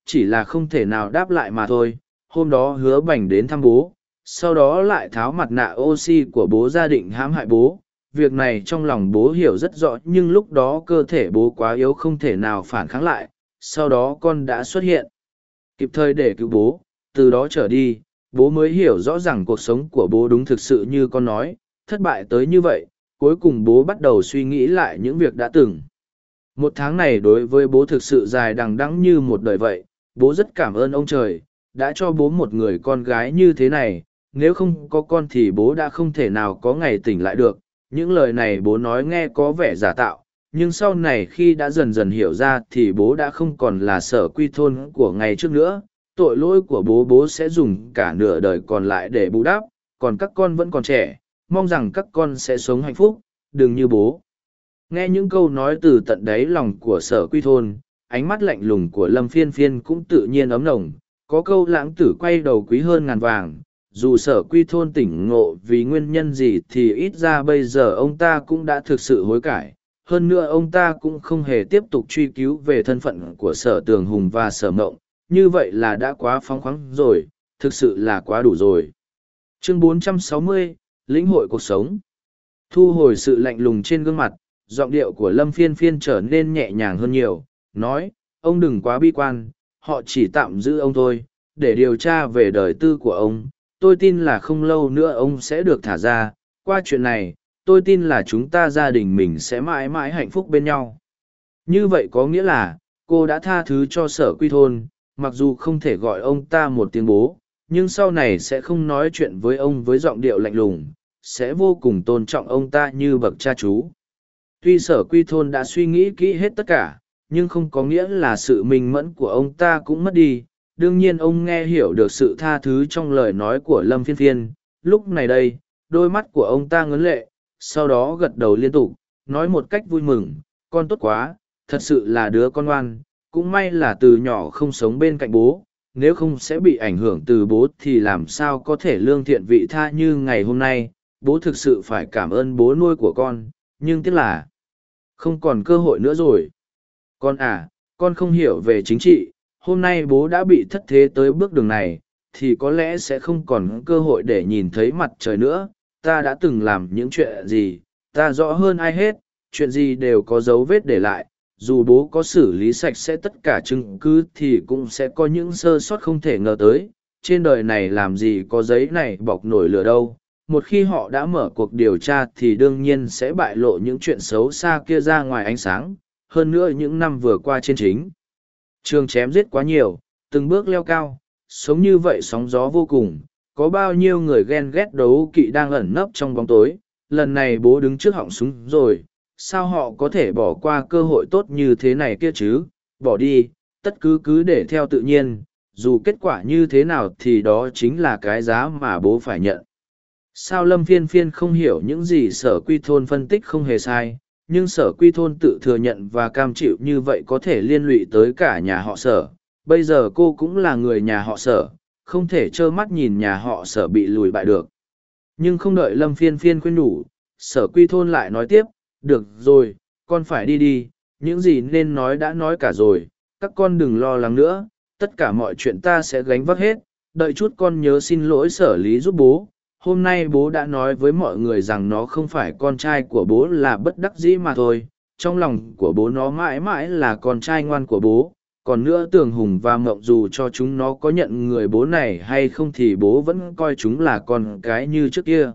chỉ là không thể nào đáp lại mà thôi. Hôm đó Hứa Bành đến thăm bố, sau đó lại tháo mặt nạ oxy của bố ra định hãm hại bố. Việc này trong lòng bố hiểu rất rõ, nhưng lúc đó cơ thể bố quá yếu không thể nào phản kháng lại. Sau đó con đã xuất hiện kịp thời để cứu bố. Từ đó trở đi, bố mới hiểu rõ rằng cuộc sống của bố đúng thực sự như con nói, thất bại tới như vậy. Cuối cùng bố bắt đầu suy nghĩ lại những việc đã từng. Một tháng này đối với bố thực sự dài đằng đẵng như một đời vậy. Bố rất cảm ơn ông trời đã cho bố một người con gái như thế này. Nếu không có con thì bố đã không thể nào có ngày tỉnh lại được. Những lời này bố nói nghe có vẻ giả tạo, nhưng sau này khi đã dần dần hiểu ra thì bố đã không còn là Sở Quy Thôn của ngày trước nữa. Tội lỗi của bố bố sẽ dùng cả nửa đời còn lại để bù đắp, còn các con vẫn còn trẻ, mong rằng các con sẽ sống hạnh phúc, đừng như bố. Nghe những câu nói từ tận đáy lòng của Sở Quy Thôn, ánh mắt lạnh lùng của Lâm Phiên Phiên cũng tự nhiên ấm nồng. Có câu lãng tử quay đầu quý hơn ngàn vàng. Dù Sở Quy Thôn tỉnh ngộ vì nguyên nhân gì thì ít ra bây giờ ông ta cũng đã thực sự hối cải. Hơn nữa ông ta cũng không hề tiếp tục truy cứu về thân phận của Sở Tường Hùng và Sở Mộng. Như vậy là đã quá phóng khoáng rồi, thực sự là quá đủ rồi. Chương bốn trăm sáu mươi, lĩnh hội cuộc sống. Thu hồi sự lạnh lùng trên gương mặt, giọng điệu của Lâm Phiên Phiên trở nên nhẹ nhàng hơn nhiều, nói, ông đừng quá bi quan, họ chỉ tạm giữ ông thôi, để điều tra về đời tư của ông. Tôi tin là không lâu nữa ông sẽ được thả ra. Qua chuyện này, tôi tin là chúng ta gia đình mình sẽ mãi mãi hạnh phúc bên nhau. Như vậy có nghĩa là, cô đã tha thứ cho Sở Quy Thôn, mặc dù không thể gọi ông ta một tiếng bố, nhưng sau này sẽ không nói chuyện với ông với giọng điệu lạnh lùng, sẽ vô cùng tôn trọng ông ta như bậc cha chú. Tuy Sở Quy Thôn đã suy nghĩ kỹ hết tất cả, nhưng không có nghĩa là sự minh mẫn của ông ta cũng mất đi. Đương nhiên ông nghe hiểu được sự tha thứ trong lời nói của Lâm Phiên Phiên. Lúc này đây, đôi mắt của ông ta ngấn lệ, sau đó gật đầu liên tục, nói một cách vui mừng, con tốt quá, thật sự là đứa con ngoan, cũng may là từ nhỏ không sống bên cạnh bố, nếu không sẽ bị ảnh hưởng từ bố thì làm sao có thể lương thiện vị tha như ngày hôm nay. Bố thực sự phải cảm ơn bố nuôi của con, nhưng tiếc là không còn cơ hội nữa rồi. Con à, con không hiểu về chính trị, hôm nay bố đã bị thất thế tới bước đường này, thì có lẽ sẽ không còn cơ hội để nhìn thấy mặt trời nữa. Ta đã từng làm những chuyện gì, ta rõ hơn ai hết, chuyện gì đều có dấu vết để lại. Dù bố có xử lý sạch sẽ tất cả chứng cứ thì cũng sẽ có những sơ sót không thể ngờ tới. Trên đời này làm gì có giấy này bọc nổi lửa đâu. Một khi họ đã mở cuộc điều tra thì đương nhiên sẽ bại lộ những chuyện xấu xa kia ra ngoài ánh sáng. Hơn nữa những năm vừa qua trên chính trường chém giết quá nhiều, từng bước leo cao, sống như vậy sóng gió vô cùng. Có bao nhiêu người ghen ghét đấu kỵ đang ẩn nấp trong bóng tối. Lần này bố đứng trước họng súng rồi, sao họ có thể bỏ qua cơ hội tốt như thế này kia chứ? Bỏ đi, tất cứ cứ để theo tự nhiên, dù kết quả như thế nào thì đó chính là cái giá mà bố phải nhận. Sao Lâm Phiên Phiên không hiểu những gì Sở Quy Thôn phân tích không hề sai, nhưng Sở Quy Thôn tự thừa nhận và cam chịu như vậy có thể liên lụy tới cả nhà họ Sở. Bây giờ cô cũng là người nhà họ Sở, không thể trơ mắt nhìn nhà họ Sở bị lùi bại được. Nhưng không đợi Lâm Phiên Phiên khuyên nhủ, Sở Quy Thôn lại nói tiếp, được rồi, con phải đi đi, những gì nên nói đã nói cả rồi, các con đừng lo lắng nữa, tất cả mọi chuyện ta sẽ gánh vác hết, đợi chút con nhớ xin lỗi Sở Lý giúp bố. Hôm nay bố đã nói với mọi người rằng nó không phải con trai của bố là bất đắc dĩ mà thôi, trong lòng của bố nó mãi mãi là con trai ngoan của bố. Còn nữa Tường Hùng và Mộng dù cho chúng nó có nhận người bố này hay không thì bố vẫn coi chúng là con cái như trước kia.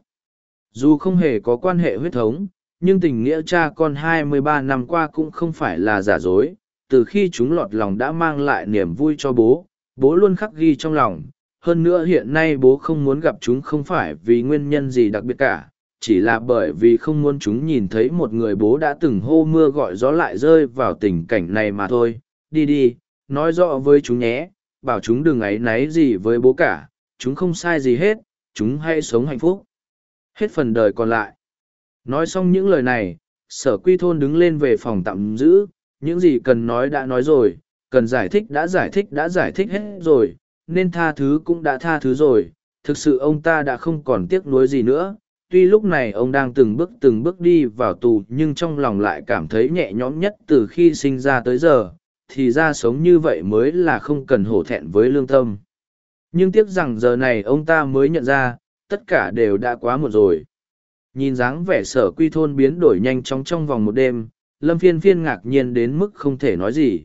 Dù không hề có quan hệ huyết thống, nhưng tình nghĩa cha con hai mươi ba năm qua cũng không phải là giả dối. Từ khi chúng lọt lòng đã mang lại niềm vui cho bố, bố luôn khắc ghi trong lòng. Hơn nữa hiện nay bố không muốn gặp chúng không phải vì nguyên nhân gì đặc biệt cả, chỉ là bởi vì không muốn chúng nhìn thấy một người bố đã từng hô mưa gọi gió lại rơi vào tình cảnh này mà thôi. Đi đi, nói rõ với chúng nhé, bảo chúng đừng áy náy gì với bố cả, chúng không sai gì hết, chúng hãy sống hạnh phúc hết phần đời còn lại. Nói xong những lời này, Sở Quy Thôn đứng lên về phòng tạm giữ, những gì cần nói đã nói rồi, cần giải thích đã giải thích đã giải thích hết rồi, nên tha thứ cũng đã tha thứ rồi. Thực sự ông ta đã không còn tiếc nuối gì nữa. Tuy lúc này ông đang từng bước từng bước đi vào tù nhưng trong lòng lại cảm thấy nhẹ nhõm nhất từ khi sinh ra tới giờ. thì ra sống như vậy mới là không cần hổ thẹn với lương tâm. Nhưng tiếc rằng giờ này ông ta mới nhận ra, tất cả đều đã quá muộn rồi. Nhìn dáng vẻ Sở Quy Thôn biến đổi nhanh chóng trong vòng một đêm, Lâm Phiên Phiên ngạc nhiên đến mức không thể nói gì.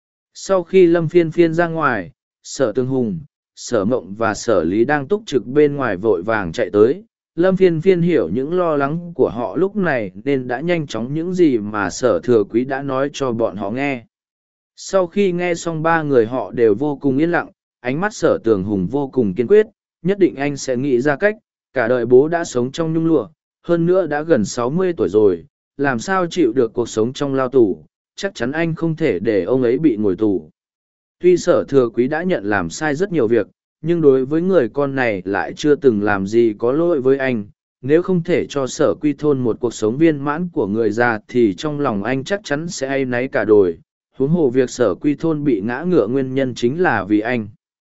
Sau khi Lâm Phiên Phiên ra ngoài, Sở Tương Hùng, Sở Mộng và Sở Lý đang túc trực bên ngoài vội vàng chạy tới. Lâm Phiên Phiên hiểu những lo lắng của họ lúc này nên đã nhanh chóng những gì mà Sở Thừa Quý đã nói cho bọn họ nghe. Sau khi nghe xong ba người họ đều vô cùng yên lặng, ánh mắt Sở Tường Hùng vô cùng kiên quyết, nhất định anh sẽ nghĩ ra cách. Cả đời bố đã sống trong nhung lụa, hơn nữa đã gần sáu mươi tuổi rồi, làm sao chịu được cuộc sống trong lao tù, chắc chắn anh không thể để ông ấy bị ngồi tù. Tuy Sở Thừa Quý đã nhận làm sai rất nhiều việc, nhưng đối với người con này lại chưa từng làm gì có lỗi với anh. Nếu không thể cho Sở Quy Thôn một cuộc sống viên mãn của người già thì trong lòng anh chắc chắn sẽ áy náy cả đời. Huống hồ việc Sở Quy Thôn bị ngã ngựa nguyên nhân chính là vì anh.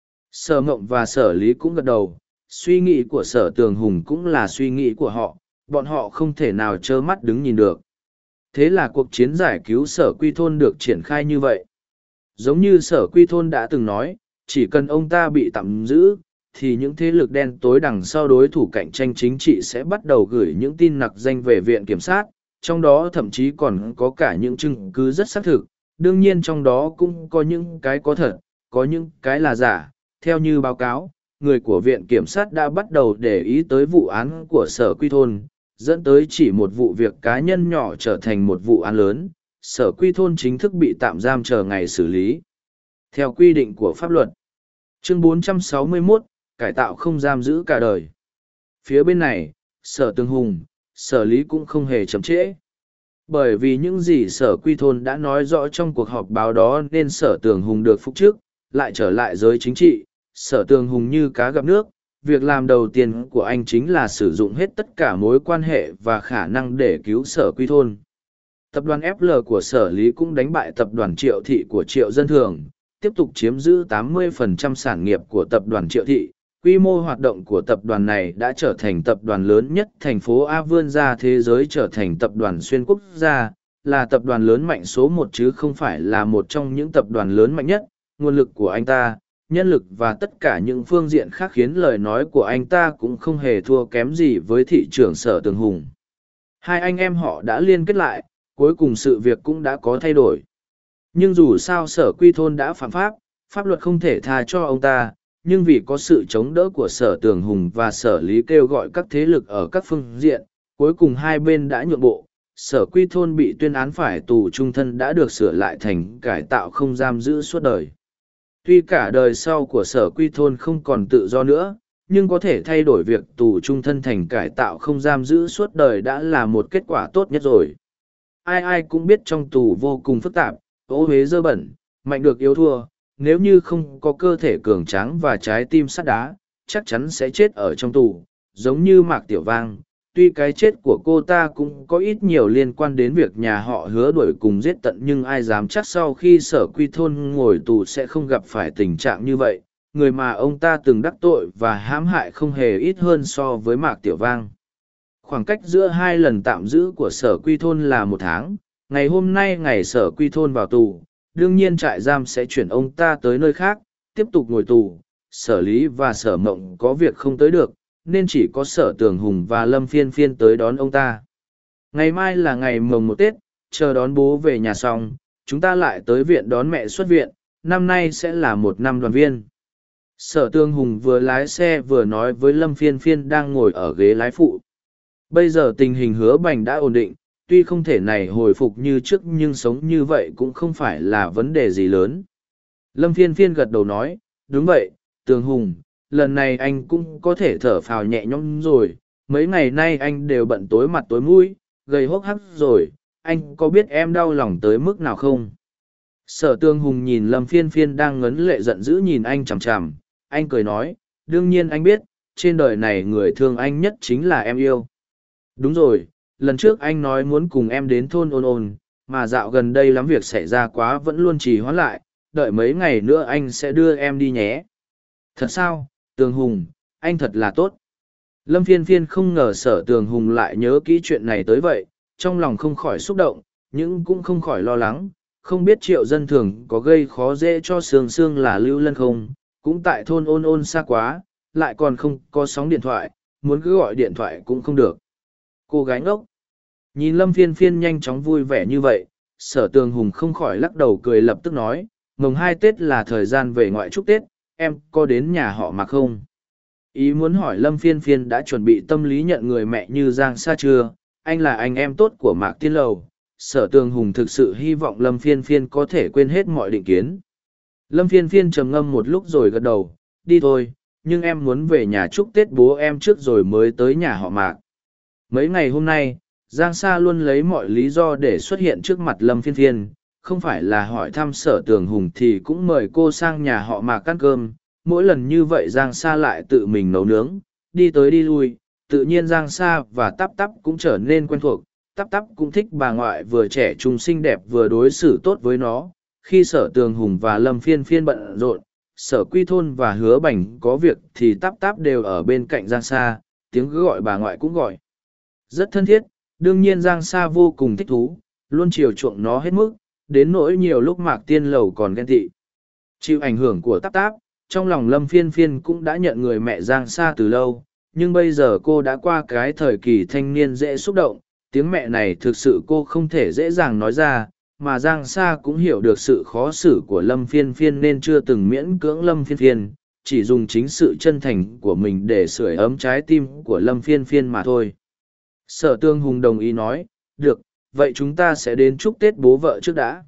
Sở Mộng và Sở Lý cũng gật đầu, suy nghĩ của Sở Tường Hùng cũng là suy nghĩ của họ, bọn họ không thể nào trơ mắt đứng nhìn được. Thế là cuộc chiến giải cứu Sở Quy Thôn được triển khai như vậy. Giống như Sở Quy Thôn đã từng nói, chỉ cần ông ta bị tạm giữ, thì những thế lực đen tối đằng sau đối thủ cạnh tranh chính trị sẽ bắt đầu gửi những tin nặc danh về viện kiểm sát, trong đó thậm chí còn có cả những chứng cứ rất xác thực. Đương nhiên trong đó cũng có những cái có thật, có những cái là giả. Theo như báo cáo, người của viện kiểm sát đã bắt đầu để ý tới vụ án của Sở Quy Thôn, dẫn tới chỉ một vụ việc cá nhân nhỏ trở thành một vụ án lớn. Sở Quy Thôn chính thức bị tạm giam chờ ngày xử lý. Theo quy định của pháp luật, chương bốn trăm sáu mươi mốt, cải tạo không giam giữ cả đời. Phía bên này, Sở Tương Hùng, Sở Lý cũng không hề chậm trễ. Bởi vì những gì Sở Quy Thôn đã nói rõ trong cuộc họp báo đó nên Sở Tường Hùng được phục chức, lại trở lại giới chính trị. Sở Tường Hùng như cá gặp nước, việc làm đầu tiên của anh chính là sử dụng hết tất cả mối quan hệ và khả năng để cứu Sở Quy Thôn. Tập đoàn ép lờ của Sở Lý cũng đánh bại tập đoàn Triệu Thị của Triệu Dân Thường, tiếp tục chiếm giữ tám mươi phần trăm sản nghiệp của tập đoàn Triệu Thị. Quy mô hoạt động của tập đoàn này đã trở thành tập đoàn lớn nhất thành phố A, vươn ra thế giới trở thành tập đoàn xuyên quốc gia, là tập đoàn lớn mạnh số một chứ không phải là một trong những tập đoàn lớn mạnh nhất. Nguồn lực của anh ta, nhân lực và tất cả những phương diện khác khiến lời nói của anh ta cũng không hề thua kém gì với thị trưởng Sở Tường Hùng. Hai anh em họ đã liên kết lại, cuối cùng sự việc cũng đã có thay đổi. Nhưng dù sao Sở Quy Thôn đã phạm pháp, pháp luật không thể tha cho ông ta, nhưng vì có sự chống đỡ của Sở Tường Hùng và Sở Lý kêu gọi các thế lực ở các phương diện, cuối cùng hai bên đã nhượng bộ. Sở Quy Thôn bị tuyên án phải tù trung thân đã được sửa lại thành cải tạo không giam giữ suốt đời. Tuy cả đời sau của Sở Quy Thôn không còn tự do nữa, nhưng có thể thay đổi việc tù trung thân thành cải tạo không giam giữ suốt đời đã là một kết quả tốt nhất rồi. Ai ai cũng biết trong tù vô cùng phức tạp, ô uế dơ bẩn, mạnh được yếu thua, nếu như không có cơ thể cường tráng và trái tim sắt đá, chắc chắn sẽ chết ở trong tù, giống như Mạc Tiểu Vang. Tuy cái chết của cô ta cũng có ít nhiều liên quan đến việc nhà họ Hứa đuổi cùng giết tận, nhưng ai dám chắc sau khi Sở Quy Thôn ngồi tù sẽ không gặp phải tình trạng như vậy. Người mà ông ta từng đắc tội và hãm hại không hề ít hơn so với Mạc Tiểu Vang. Khoảng cách giữa hai lần tạm giữ của Sở Quy Thôn là một tháng. Ngày hôm nay ngày Sở Quy Thôn vào tù, đương nhiên trại giam sẽ chuyển ông ta tới nơi khác, tiếp tục ngồi tù. Sở Lý và Sở Mộng có việc không tới được, nên chỉ có Sở Tường Hùng và Lâm Phiên Phiên tới đón ông ta. Ngày mai là ngày mồng một Tết, chờ đón bố về nhà xong, chúng ta lại tới viện đón mẹ xuất viện, năm nay sẽ là một năm đoàn viên. Sở Tường Hùng vừa lái xe vừa nói với Lâm Phiên Phiên đang ngồi ở ghế lái phụ. Bây giờ tình hình Hứa Bành đã ổn định, tuy không thể này hồi phục như trước nhưng sống như vậy cũng không phải là vấn đề gì lớn. Lâm Phiên Phiên gật đầu nói, đúng vậy, Tường Hùng, lần này anh cũng có thể thở phào nhẹ nhõm rồi, mấy ngày nay anh đều bận tối mặt tối mũi, gầy hốc hác rồi, anh có biết em đau lòng tới mức nào không? Sở Tường Hùng nhìn Lâm Phiên Phiên đang ngấn lệ giận dữ nhìn anh chằm chằm, anh cười nói, đương nhiên anh biết, trên đời này người thương anh nhất chính là em yêu. Đúng rồi, lần trước anh nói muốn cùng em đến thôn Ôn Ôn, mà dạo gần đây lắm việc xảy ra quá vẫn luôn trì hoãn lại, đợi mấy ngày nữa anh sẽ đưa em đi nhé. Thật sao, Tường Hùng, anh thật là tốt. Lâm Phiên Phiên không ngờ Sở Tường Hùng lại nhớ kỹ chuyện này tới vậy, trong lòng không khỏi xúc động, nhưng cũng không khỏi lo lắng, không biết triệu dân thường có gây khó dễ cho sương sương là lưu lân không, cũng tại thôn ôn ôn xa quá, lại còn không có sóng điện thoại, muốn cứ gọi điện thoại cũng không được. Cô gái ngốc. Nhìn Lâm Phiên Phiên nhanh chóng vui vẻ như vậy, Sở Tường Hùng không khỏi lắc đầu cười lập tức nói, mồng hai Tết là thời gian về ngoại chúc Tết, em có đến nhà họ Mạc không? Ý muốn hỏi Lâm Phiên Phiên đã chuẩn bị tâm lý nhận người mẹ như Giang Sa chưa, anh là anh em tốt của Mạc Tiên Lầu. Sở Tường Hùng thực sự hy vọng Lâm Phiên Phiên có thể quên hết mọi định kiến. Lâm Phiên Phiên trầm ngâm một lúc rồi gật đầu, đi thôi, nhưng em muốn về nhà chúc Tết bố em trước rồi mới tới nhà họ Mạc. Mấy ngày hôm nay, Giang Sa luôn lấy mọi lý do để xuất hiện trước mặt Lâm Phiên Phiên, không phải là hỏi thăm Sở Tường Hùng thì cũng mời cô sang nhà họ Mạc ăn cơm. Mỗi lần như vậy Giang Sa lại tự mình nấu nướng, đi tới đi lui, tự nhiên Giang Sa và Tắp Tắp cũng trở nên quen thuộc. Tắp Tắp cũng thích bà ngoại vừa trẻ trung xinh đẹp vừa đối xử tốt với nó. Khi Sở Tường Hùng và Lâm Phiên Phiên bận rộn, Sở Quy Thôn và Hứa Bành có việc thì Tắp Tắp đều ở bên cạnh Giang Sa, tiếng cứ gọi bà ngoại cũng gọi rất thân thiết. Đương nhiên Giang Sa vô cùng thích thú, luôn chiều chuộng nó hết mức, đến nỗi nhiều lúc Mạc Tiên Lầu còn ghen tị. Chịu ảnh hưởng của Tắp Tắp, trong lòng Lâm Phiên Phiên cũng đã nhận người mẹ Giang Sa từ lâu, nhưng bây giờ cô đã qua cái thời kỳ thanh niên dễ xúc động, tiếng mẹ này thực sự cô không thể dễ dàng nói ra, mà Giang Sa cũng hiểu được sự khó xử của Lâm Phiên Phiên nên chưa từng miễn cưỡng Lâm Phiên Phiên, chỉ dùng chính sự chân thành của mình để sưởi ấm trái tim của Lâm Phiên Phiên mà thôi. Sở Tường Hùng đồng ý nói, được, vậy chúng ta sẽ đến chúc Tết bố vợ trước đã.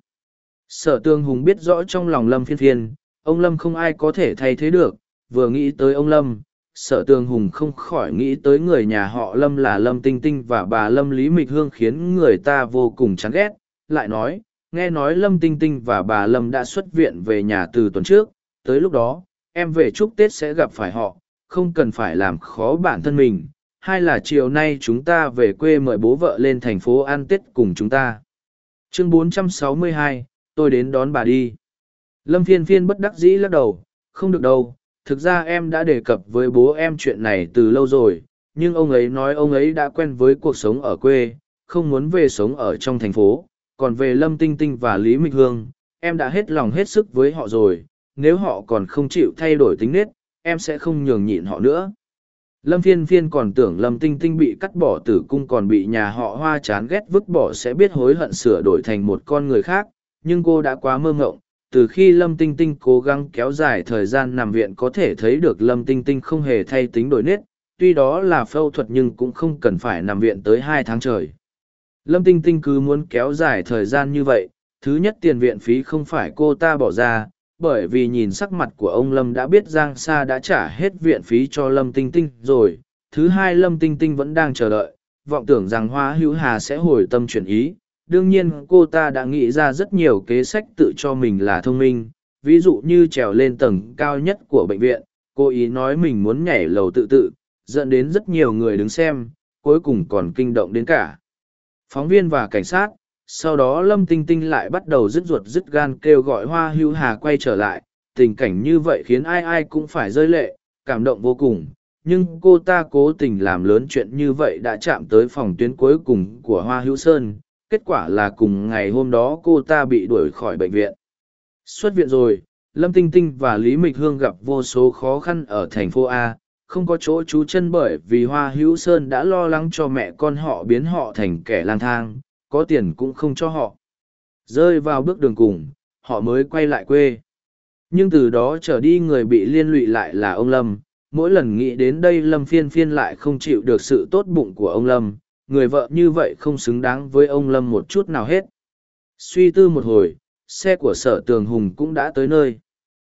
Sở Tường Hùng biết rõ trong lòng Lâm Phiên Phiên, ông Lâm không ai có thể thay thế được, vừa nghĩ tới ông Lâm, Sở Tường Hùng không khỏi nghĩ tới người nhà họ Lâm là Lâm Tinh Tinh và bà Lâm Lý Mịch Hương khiến người ta vô cùng chán ghét, lại nói, nghe nói Lâm Tinh Tinh và bà Lâm đã xuất viện về nhà từ tuần trước, tới lúc đó, em về chúc Tết sẽ gặp phải họ, không cần phải làm khó bản thân mình, hay là chiều nay chúng ta về quê mời bố vợ lên thành phố ăn Tết cùng chúng ta. Chương bốn trăm sáu mươi hai, tôi đến đón bà đi. Lâm Phiên Phiên bất đắc dĩ lắc đầu, không được đâu, thực ra em đã đề cập với bố em chuyện này từ lâu rồi, nhưng ông ấy nói ông ấy đã quen với cuộc sống ở quê, không muốn về sống ở trong thành phố, còn về Lâm Tinh Tinh và Lý Mịch Hương, em đã hết lòng hết sức với họ rồi, nếu họ còn không chịu thay đổi tính nết, em sẽ không nhường nhịn họ nữa. Lâm Phiên Phiên còn tưởng Lâm Tinh Tinh bị cắt bỏ tử cung còn bị nhà họ Hoa chán ghét vứt bỏ sẽ biết hối hận sửa đổi thành một con người khác, nhưng cô đã quá mơ ngộng. Từ khi Lâm Tinh Tinh cố gắng kéo dài thời gian nằm viện có thể thấy được Lâm Tinh Tinh không hề thay tính đổi nết, tuy đó là phẫu thuật nhưng cũng không cần phải nằm viện tới hai tháng trời. Lâm Tinh Tinh cứ muốn kéo dài thời gian như vậy, thứ nhất tiền viện phí không phải cô ta bỏ ra, bởi vì nhìn sắc mặt của ông Lâm đã biết Giang Sa đã trả hết viện phí cho Lâm Tinh Tinh rồi. Thứ hai Lâm Tinh Tinh vẫn đang chờ đợi, vọng tưởng rằng Hoa Hữu Hà sẽ hồi tâm chuyển ý. Đương nhiên cô ta đã nghĩ ra rất nhiều kế sách tự cho mình là thông minh, ví dụ như trèo lên tầng cao nhất của bệnh viện, cô ý nói mình muốn nhảy lầu tự tự, dẫn đến rất nhiều người đứng xem, cuối cùng còn kinh động đến cả phóng viên và cảnh sát. Sau đó Lâm Tinh Tinh lại bắt đầu dứt ruột dứt gan kêu gọi Hoa Hữu Hà quay trở lại, tình cảnh như vậy khiến ai ai cũng phải rơi lệ, cảm động vô cùng. Nhưng cô ta cố tình làm lớn chuyện như vậy đã chạm tới phòng tuyến cuối cùng của Hoa Hữu Sơn, kết quả là cùng ngày hôm đó cô ta bị đuổi khỏi bệnh viện. Xuất viện rồi, Lâm Tinh Tinh và Lý Mịch Hương gặp vô số khó khăn ở thành phố A, không có chỗ trú chân bởi vì Hoa Hữu Sơn đã lo lắng cho mẹ con họ biến họ thành kẻ lang thang, có tiền cũng không cho họ. Rơi vào bước đường cùng, họ mới quay lại quê. Nhưng từ đó trở đi người bị liên lụy lại là ông Lâm. Mỗi lần nghĩ đến đây Lâm Phiên Phiên lại không chịu được sự tốt bụng của ông Lâm. Người vợ như vậy không xứng đáng với ông Lâm một chút nào hết. Suy tư một hồi, xe của Sở Tường Hùng cũng đã tới nơi.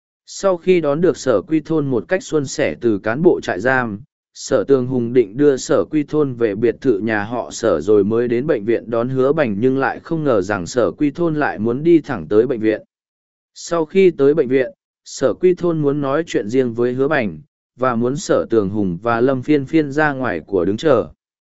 Sau khi đón được Sở Quy Thôn một cách suôn sẻ từ cán bộ trại giam, Sở Tường Hùng định đưa Sở Quy Thôn về biệt thự nhà họ Sở rồi mới đến bệnh viện đón Hứa Bành, nhưng lại không ngờ rằng Sở Quy Thôn lại muốn đi thẳng tới bệnh viện. Sau khi tới bệnh viện, Sở Quy Thôn muốn nói chuyện riêng với Hứa Bành, và muốn Sở Tường Hùng và Lâm Phiên Phiên ra ngoài của đứng chờ.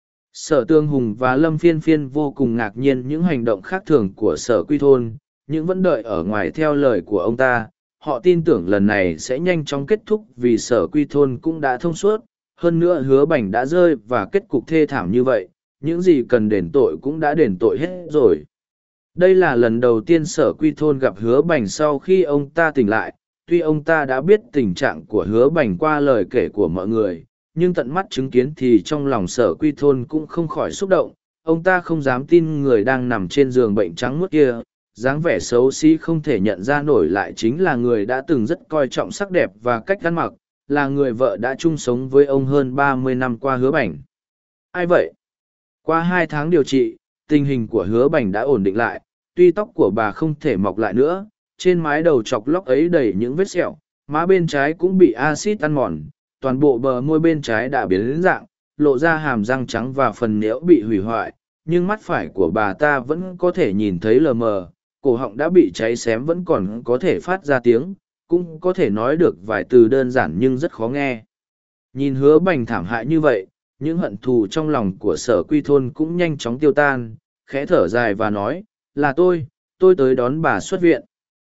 Sở Tường Hùng và Lâm Phiên Phiên vô cùng ngạc nhiên những hành động khác thường của Sở Quy Thôn, nhưng vẫn đợi ở ngoài theo lời của ông ta. Họ tin tưởng lần này sẽ nhanh chóng kết thúc vì Sở Quy Thôn cũng đã thông suốt, hơn nữa Hứa Bành đã rơi và kết cục thê thảm như vậy, những gì cần đền tội cũng đã đền tội hết rồi. Đây là lần đầu tiên Sở Quy Thôn gặp Hứa Bành sau khi ông ta tỉnh lại, tuy ông ta đã biết tình trạng của Hứa Bành qua lời kể của mọi người, nhưng tận mắt chứng kiến thì trong lòng Sở Quy Thôn cũng không khỏi xúc động. Ông ta không dám tin người đang nằm trên giường bệnh trắng muốt kia, dáng vẻ xấu xí không thể nhận ra nổi lại chính là người đã từng rất coi trọng sắc đẹp và cách ăn mặc, là người vợ đã chung sống với ông hơn ba mươi năm qua. Hứa Bành. Ai vậy? Qua hai tháng điều trị, tình hình của Hứa Bành đã ổn định lại, tuy tóc của bà không thể mọc lại nữa, trên mái đầu chọc lóc ấy đầy những vết sẹo, má bên trái cũng bị axit ăn mòn, toàn bộ bờ môi bên trái đã biến đến dạng, lộ ra hàm răng trắng và phần nhẽo bị hủy hoại, nhưng mắt phải của bà ta vẫn có thể nhìn thấy lờ mờ, cổ họng đã bị cháy xém vẫn còn có thể phát ra tiếng, cũng có thể nói được vài từ đơn giản nhưng rất khó nghe. Nhìn Hứa Bành thảm hại như vậy, những hận thù trong lòng của Sở Quy Thôn cũng nhanh chóng tiêu tan, khẽ thở dài và nói, là tôi, tôi tới đón bà xuất viện.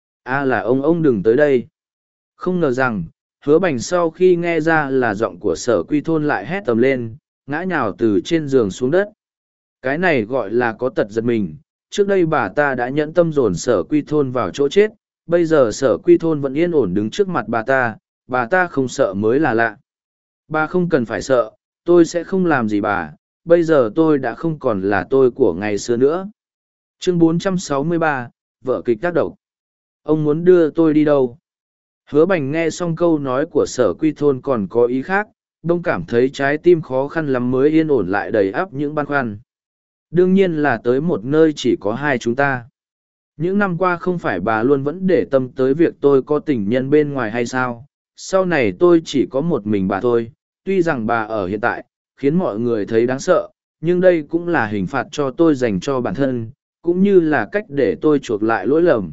À là ông ông đừng tới đây. Không ngờ rằng, Hứa Bành sau khi nghe ra là giọng của Sở Quy Thôn lại hét tầm lên, ngã nhào từ trên giường xuống đất. Cái này gọi là có tật giật mình, trước đây bà ta đã nhẫn tâm dồn Sở Quy Thôn vào chỗ chết, bây giờ Sở Quy Thôn vẫn yên ổn đứng trước mặt bà ta, bà ta không sợ mới là lạ. Bà không cần phải sợ, tôi sẽ không làm gì bà, bây giờ tôi đã không còn là tôi của ngày xưa nữa. Chương bốn trăm sáu mươi ba, vở kịch tác độc. Ông muốn đưa tôi đi đâu? Hứa Bành nghe xong câu nói của Sở Quy Thôn còn có ý khác, đông cảm thấy trái tim khó khăn lắm mới yên ổn lại đầy ắp những băn khoăn. Đương nhiên là tới một nơi chỉ có hai chúng ta. Những năm qua không phải bà luôn vẫn để tâm tới việc tôi có tình nhân bên ngoài hay sao? Sau này tôi chỉ có một mình bà thôi, tuy rằng bà ở hiện tại, khiến mọi người thấy đáng sợ, nhưng đây cũng là hình phạt cho tôi dành cho bản thân, cũng như là cách để tôi chuộc lại lỗi lầm.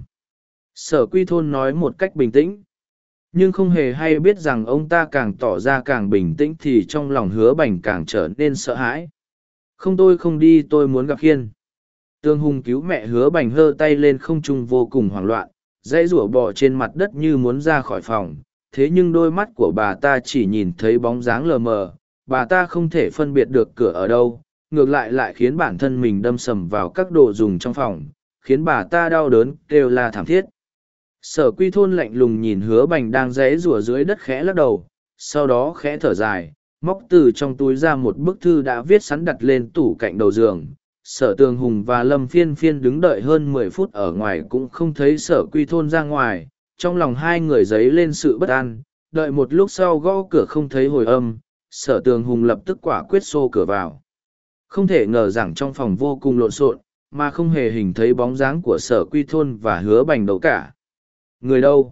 Sở Quy Thôn nói một cách bình tĩnh, nhưng không hề hay biết rằng ông ta càng tỏ ra càng bình tĩnh thì trong lòng Hứa Bành càng trở nên sợ hãi. Không, tôi không đi, tôi muốn gặp Khiên. Tương Hùng cứu mẹ. Hứa Bành hơ tay lên không trung vô cùng hoảng loạn, dãy rủa bò trên mặt đất như muốn ra khỏi phòng, thế nhưng đôi mắt của bà ta chỉ nhìn thấy bóng dáng lờ mờ, bà ta không thể phân biệt được cửa ở đâu, ngược lại lại khiến bản thân mình đâm sầm vào các đồ dùng trong phòng, khiến bà ta đau đớn kêu la thảm thiết. Sở Quy Thôn lạnh lùng nhìn Hứa Bành đang rẽ rủa dưới đất, khẽ lắc đầu, sau đó khẽ thở dài, móc từ trong túi ra một bức thư đã viết sẵn đặt lên tủ cạnh đầu giường. Sở Tường Hùng và Lâm Phiên Phiên đứng đợi hơn mười phút ở ngoài cũng không thấy Sở Quy Thôn ra ngoài, trong lòng hai người dấy lên sự bất an, đợi một lúc sau gõ cửa không thấy hồi âm, Sở Tường Hùng lập tức quả quyết xô cửa vào. Không thể ngờ rằng trong phòng vô cùng lộn xộn, mà không hề hình thấy bóng dáng của Sở Quy Thôn và Hứa Bành đâu cả. Người đâu?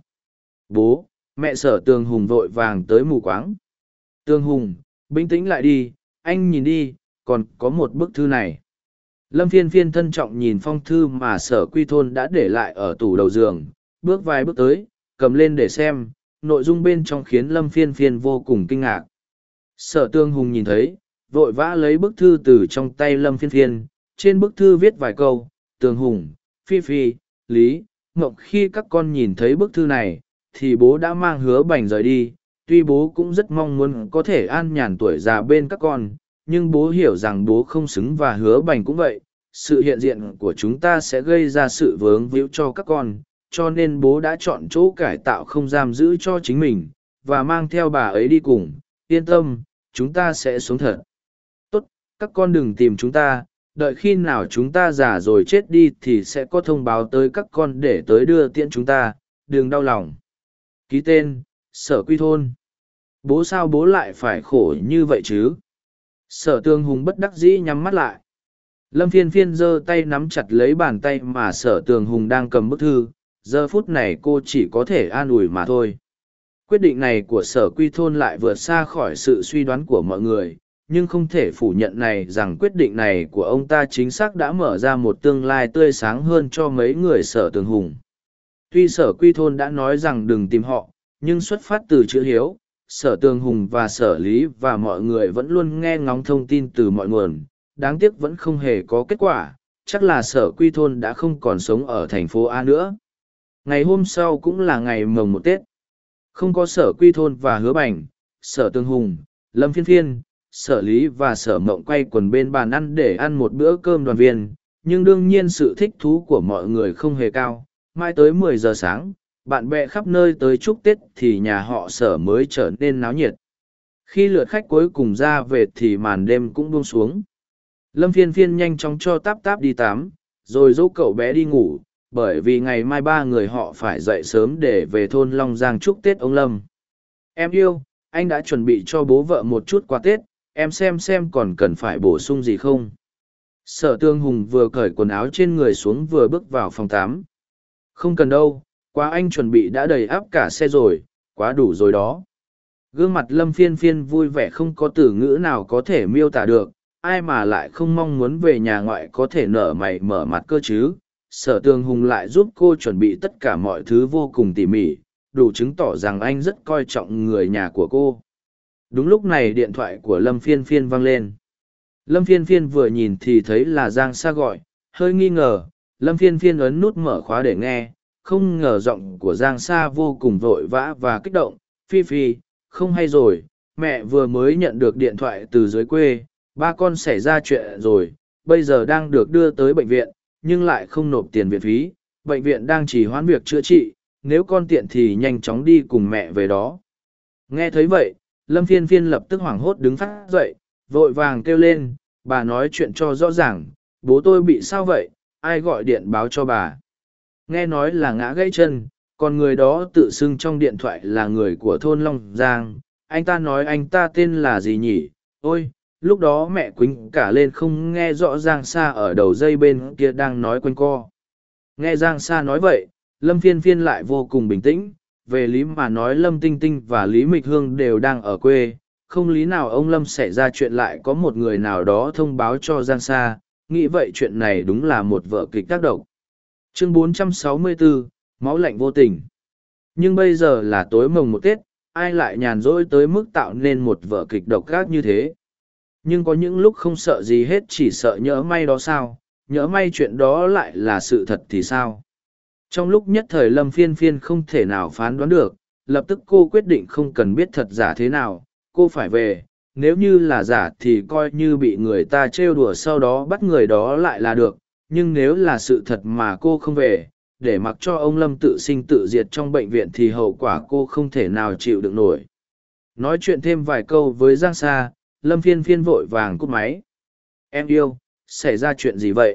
Bố, mẹ Sở Tường Hùng vội vàng tới mù quáng. Tường Hùng, bình tĩnh lại đi, anh nhìn đi, còn có một bức thư này. Lâm Phiên Phiên thân trọng nhìn phong thư mà Sở Quy Thôn đã để lại ở tủ đầu giường, bước vài bước tới, cầm lên để xem, nội dung bên trong khiến Lâm Phiên Phiên vô cùng kinh ngạc. Sở Tường Hùng nhìn thấy, vội vã lấy bức thư từ trong tay Lâm Phiên Phiên, trên bức thư viết vài câu, Tường Hùng, Phi Phi, Lý, Ngọc. Khi các con nhìn thấy bức thư này, thì bố đã mang Hứa Bành rời đi, tuy bố cũng rất mong muốn có thể an nhàn tuổi già bên các con, nhưng bố hiểu rằng bố không xứng và Hứa Bành cũng vậy, sự hiện diện của chúng ta sẽ gây ra sự vướng víu cho các con, cho nên bố đã chọn chỗ cải tạo không giam giữ cho chính mình, và mang theo bà ấy đi cùng. Yên tâm, chúng ta sẽ sống thật tốt, các con đừng tìm chúng ta, đợi khi nào chúng ta già rồi chết đi thì sẽ có thông báo tới các con để tới đưa tiễn chúng ta, đừng đau lòng. Ký tên, Sở Quy Thôn. Bố sao bố lại phải khổ như vậy chứ? Sở Tường Hùng bất đắc dĩ nhắm mắt lại. Lâm Phiên Phiên giơ tay nắm chặt lấy bàn tay mà Sở Tường Hùng đang cầm bức thư, giờ phút này cô chỉ có thể an ủi mà thôi. Quyết định này của Sở Quy Thôn lại vượt xa khỏi sự suy đoán của mọi người, nhưng không thể phủ nhận này rằng quyết định này của ông ta chính xác đã mở ra một tương lai tươi sáng hơn cho mấy người Sở Tường Hùng. Tuy Sở Quy Thôn đã nói rằng đừng tìm họ, nhưng xuất phát từ chữ hiếu, Sở Tường Hùng và Sở Lý và mọi người vẫn luôn nghe ngóng thông tin từ mọi nguồn, đáng tiếc vẫn không hề có kết quả, chắc là Sở Quy Thôn đã không còn sống ở thành phố A nữa. Ngày hôm sau cũng là ngày mồng một Tết. Không có Sở Quy Thôn và Hứa Bành, Sở Tường Hùng, Lâm Phiên Phiên, Sở Lý và Sở Mộng quay quần bên bàn ăn để ăn một bữa cơm đoàn viên. nhưng đương nhiên sự thích thú của mọi người không hề cao. Mai tới mười giờ sáng, bạn bè khắp nơi tới chúc Tết thì nhà họ Sở mới trở nên náo nhiệt. Khi lượt khách cuối cùng ra về thì màn đêm cũng buông xuống. Lâm Phiên Phiên nhanh chóng cho Táp Táp đi tắm, rồi dỗ cậu bé đi ngủ, bởi vì ngày mai ba người họ phải dậy sớm để về thôn Long Giang chúc Tết ông Lâm. Em yêu, anh đã chuẩn bị cho bố vợ một chút quà Tết, em xem xem còn cần phải bổ sung gì không. Sở Tương Hùng vừa cởi quần áo trên người xuống vừa bước vào phòng tắm. Không cần đâu, quà anh chuẩn bị đã đầy ắp cả xe rồi, quá đủ rồi đó. Gương mặt Lâm Phiên Phiên vui vẻ không có từ ngữ nào có thể miêu tả được, ai mà lại không mong muốn về nhà ngoại có thể nở mày mở mặt cơ chứ. Sở Tương Hùng lại giúp cô chuẩn bị tất cả mọi thứ vô cùng tỉ mỉ, đủ chứng tỏ rằng anh rất coi trọng người nhà của cô. Đúng lúc này điện thoại của Lâm Phiên Phiên vang lên. Lâm Phiên Phiên vừa nhìn thì thấy là Giang Sa gọi, hơi nghi ngờ, Lâm Phiên Phiên ấn nút mở khóa để nghe, không ngờ giọng của Giang Sa vô cùng vội vã và kích động. Phi Phi, không hay rồi, mẹ vừa mới nhận được điện thoại từ dưới quê, ba con xảy ra chuyện rồi, bây giờ đang được đưa tới bệnh viện, nhưng lại không nộp tiền viện phí, bệnh viện đang chỉ hoãn việc chữa trị, nếu con tiện thì nhanh chóng đi cùng mẹ về đó. Nghe thấy vậy, Lâm Phiên Phiên lập tức hoảng hốt đứng phát dậy, vội vàng kêu lên, bà nói chuyện cho rõ ràng, bố tôi bị sao vậy, ai gọi điện báo cho bà. Nghe nói là ngã gãy chân, còn người đó tự xưng trong điện thoại là người của thôn Long Giang, anh ta nói anh ta tên là gì nhỉ, ôi, lúc đó mẹ quýnh cả lên không nghe rõ Giang Sa ở đầu dây bên kia đang nói quanh co. Nghe Giang Sa nói vậy, Lâm Phiên Phiên lại vô cùng bình tĩnh, về lý mà nói Lâm Tinh Tinh và Lý Mịch Hương đều đang ở quê, không lý nào ông Lâm xảy ra chuyện lại có một người nào đó thông báo cho Giang Sa, nghĩ vậy chuyện này đúng là một vở kịch tác động. Chương bốn trăm sáu mươi bốn, Máu lạnh vô tình. Nhưng bây giờ là tối mồng một Tết, ai lại nhàn rỗi tới mức tạo nên một vở kịch độc ác như thế. Nhưng có những lúc không sợ gì hết, chỉ sợ nhỡ may đó sao, nhỡ may chuyện đó lại là sự thật thì sao. Trong lúc nhất thời Lâm Phiên Phiên không thể nào phán đoán được, lập tức cô quyết định không cần biết thật giả thế nào, cô phải về, nếu như là giả thì coi như bị người ta trêu đùa sau đó bắt người đó lại là được, nhưng nếu là sự thật mà cô không về, để mặc cho ông Lâm tự sinh tự diệt trong bệnh viện thì hậu quả cô không thể nào chịu đựng nổi. Nói chuyện thêm vài câu với Giang Sa, Lâm Phiên Phiên vội vàng cúp máy. Em yêu, xảy ra chuyện gì vậy?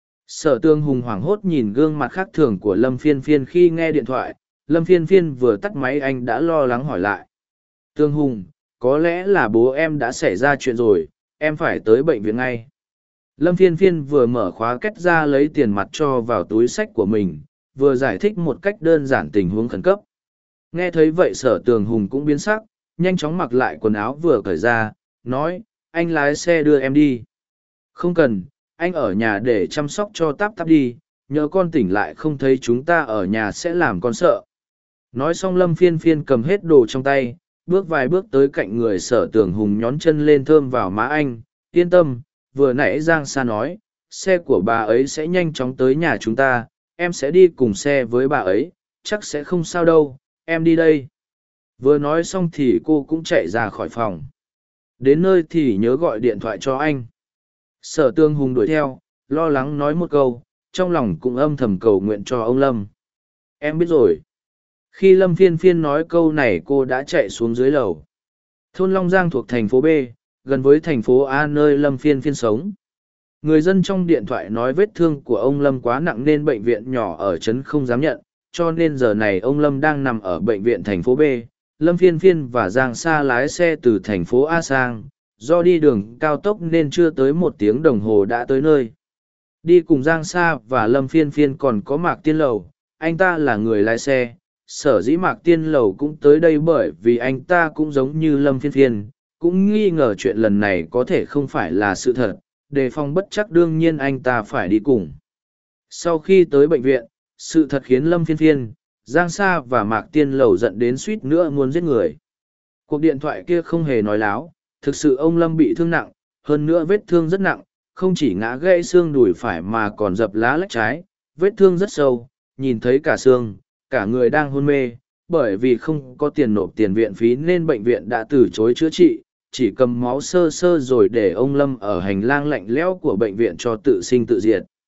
Sở Tương Hùng hoảng hốt nhìn gương mặt khác thường của Lâm Phiên Phiên khi nghe điện thoại, Lâm Phiên Phiên vừa tắt máy anh đã lo lắng hỏi lại. Tương Hùng, có lẽ là bố em đã xảy ra chuyện rồi, em phải tới bệnh viện ngay. Lâm Phiên Phiên vừa mở khóa két ra lấy tiền mặt cho vào túi xách của mình, vừa giải thích một cách đơn giản tình huống khẩn cấp. Nghe thấy vậy Sở Tường Hùng cũng biến sắc, nhanh chóng mặc lại quần áo vừa cởi ra, nói, anh lái xe đưa em đi. Không cần, anh ở nhà để chăm sóc cho Táp Táp đi, nhớ con tỉnh lại không thấy chúng ta ở nhà sẽ làm con sợ. Nói xong Lâm Phiên Phiên cầm hết đồ trong tay, bước vài bước tới cạnh người Sở Tường Hùng nhón chân lên thơm vào má anh, yên tâm, vừa nãy Giang Sa nói, xe của bà ấy sẽ nhanh chóng tới nhà chúng ta, em sẽ đi cùng xe với bà ấy, chắc sẽ không sao đâu, em đi đây. Vừa nói xong thì cô cũng chạy ra khỏi phòng. Đến nơi thì nhớ gọi điện thoại cho anh. Sở Tương Hùng đuổi theo, lo lắng nói một câu, trong lòng cũng âm thầm cầu nguyện cho ông Lâm. Em biết rồi. Khi Lâm Phiên Phiên nói câu này cô đã chạy xuống dưới lầu. Thôn Long Giang thuộc thành phố B, gần với thành phố A nơi Lâm Phiên Phiên sống. Người dân trong điện thoại nói vết thương của ông Lâm quá nặng nên bệnh viện nhỏ ở trấn không dám nhận, cho nên giờ này ông Lâm đang nằm ở bệnh viện thành phố B. Lâm Phiên Phiên và Giang Sa lái xe từ thành phố A sang, do đi đường cao tốc nên chưa tới một tiếng đồng hồ đã tới nơi. Đi cùng Giang Sa và Lâm Phiên Phiên còn có Mạc Tiên Lầu, anh ta là người lái xe. Sở dĩ Mạc Tiên Lầu cũng tới đây bởi vì anh ta cũng giống như Lâm Phiên Phiên, cũng nghi ngờ chuyện lần này có thể không phải là sự thật, đề phòng bất chắc đương nhiên anh ta phải đi cùng. Sau khi tới bệnh viện, sự thật khiến Lâm Phiên Phiên, Giang Sa và Mạc Tiên Lầu giận đến suýt nữa muốn giết người. Cuộc điện thoại kia không hề nói láo, thực sự ông Lâm bị thương nặng, hơn nữa vết thương rất nặng, không chỉ ngã gãy xương đùi phải mà còn dập lá lách trái, vết thương rất sâu, nhìn thấy cả xương, cả người đang hôn mê, bởi vì không có tiền nộp tiền viện phí nên bệnh viện đã từ chối chữa trị, chỉ cầm máu sơ sơ rồi để ông Lâm ở hành lang lạnh lẽo của bệnh viện cho tự sinh tự diệt.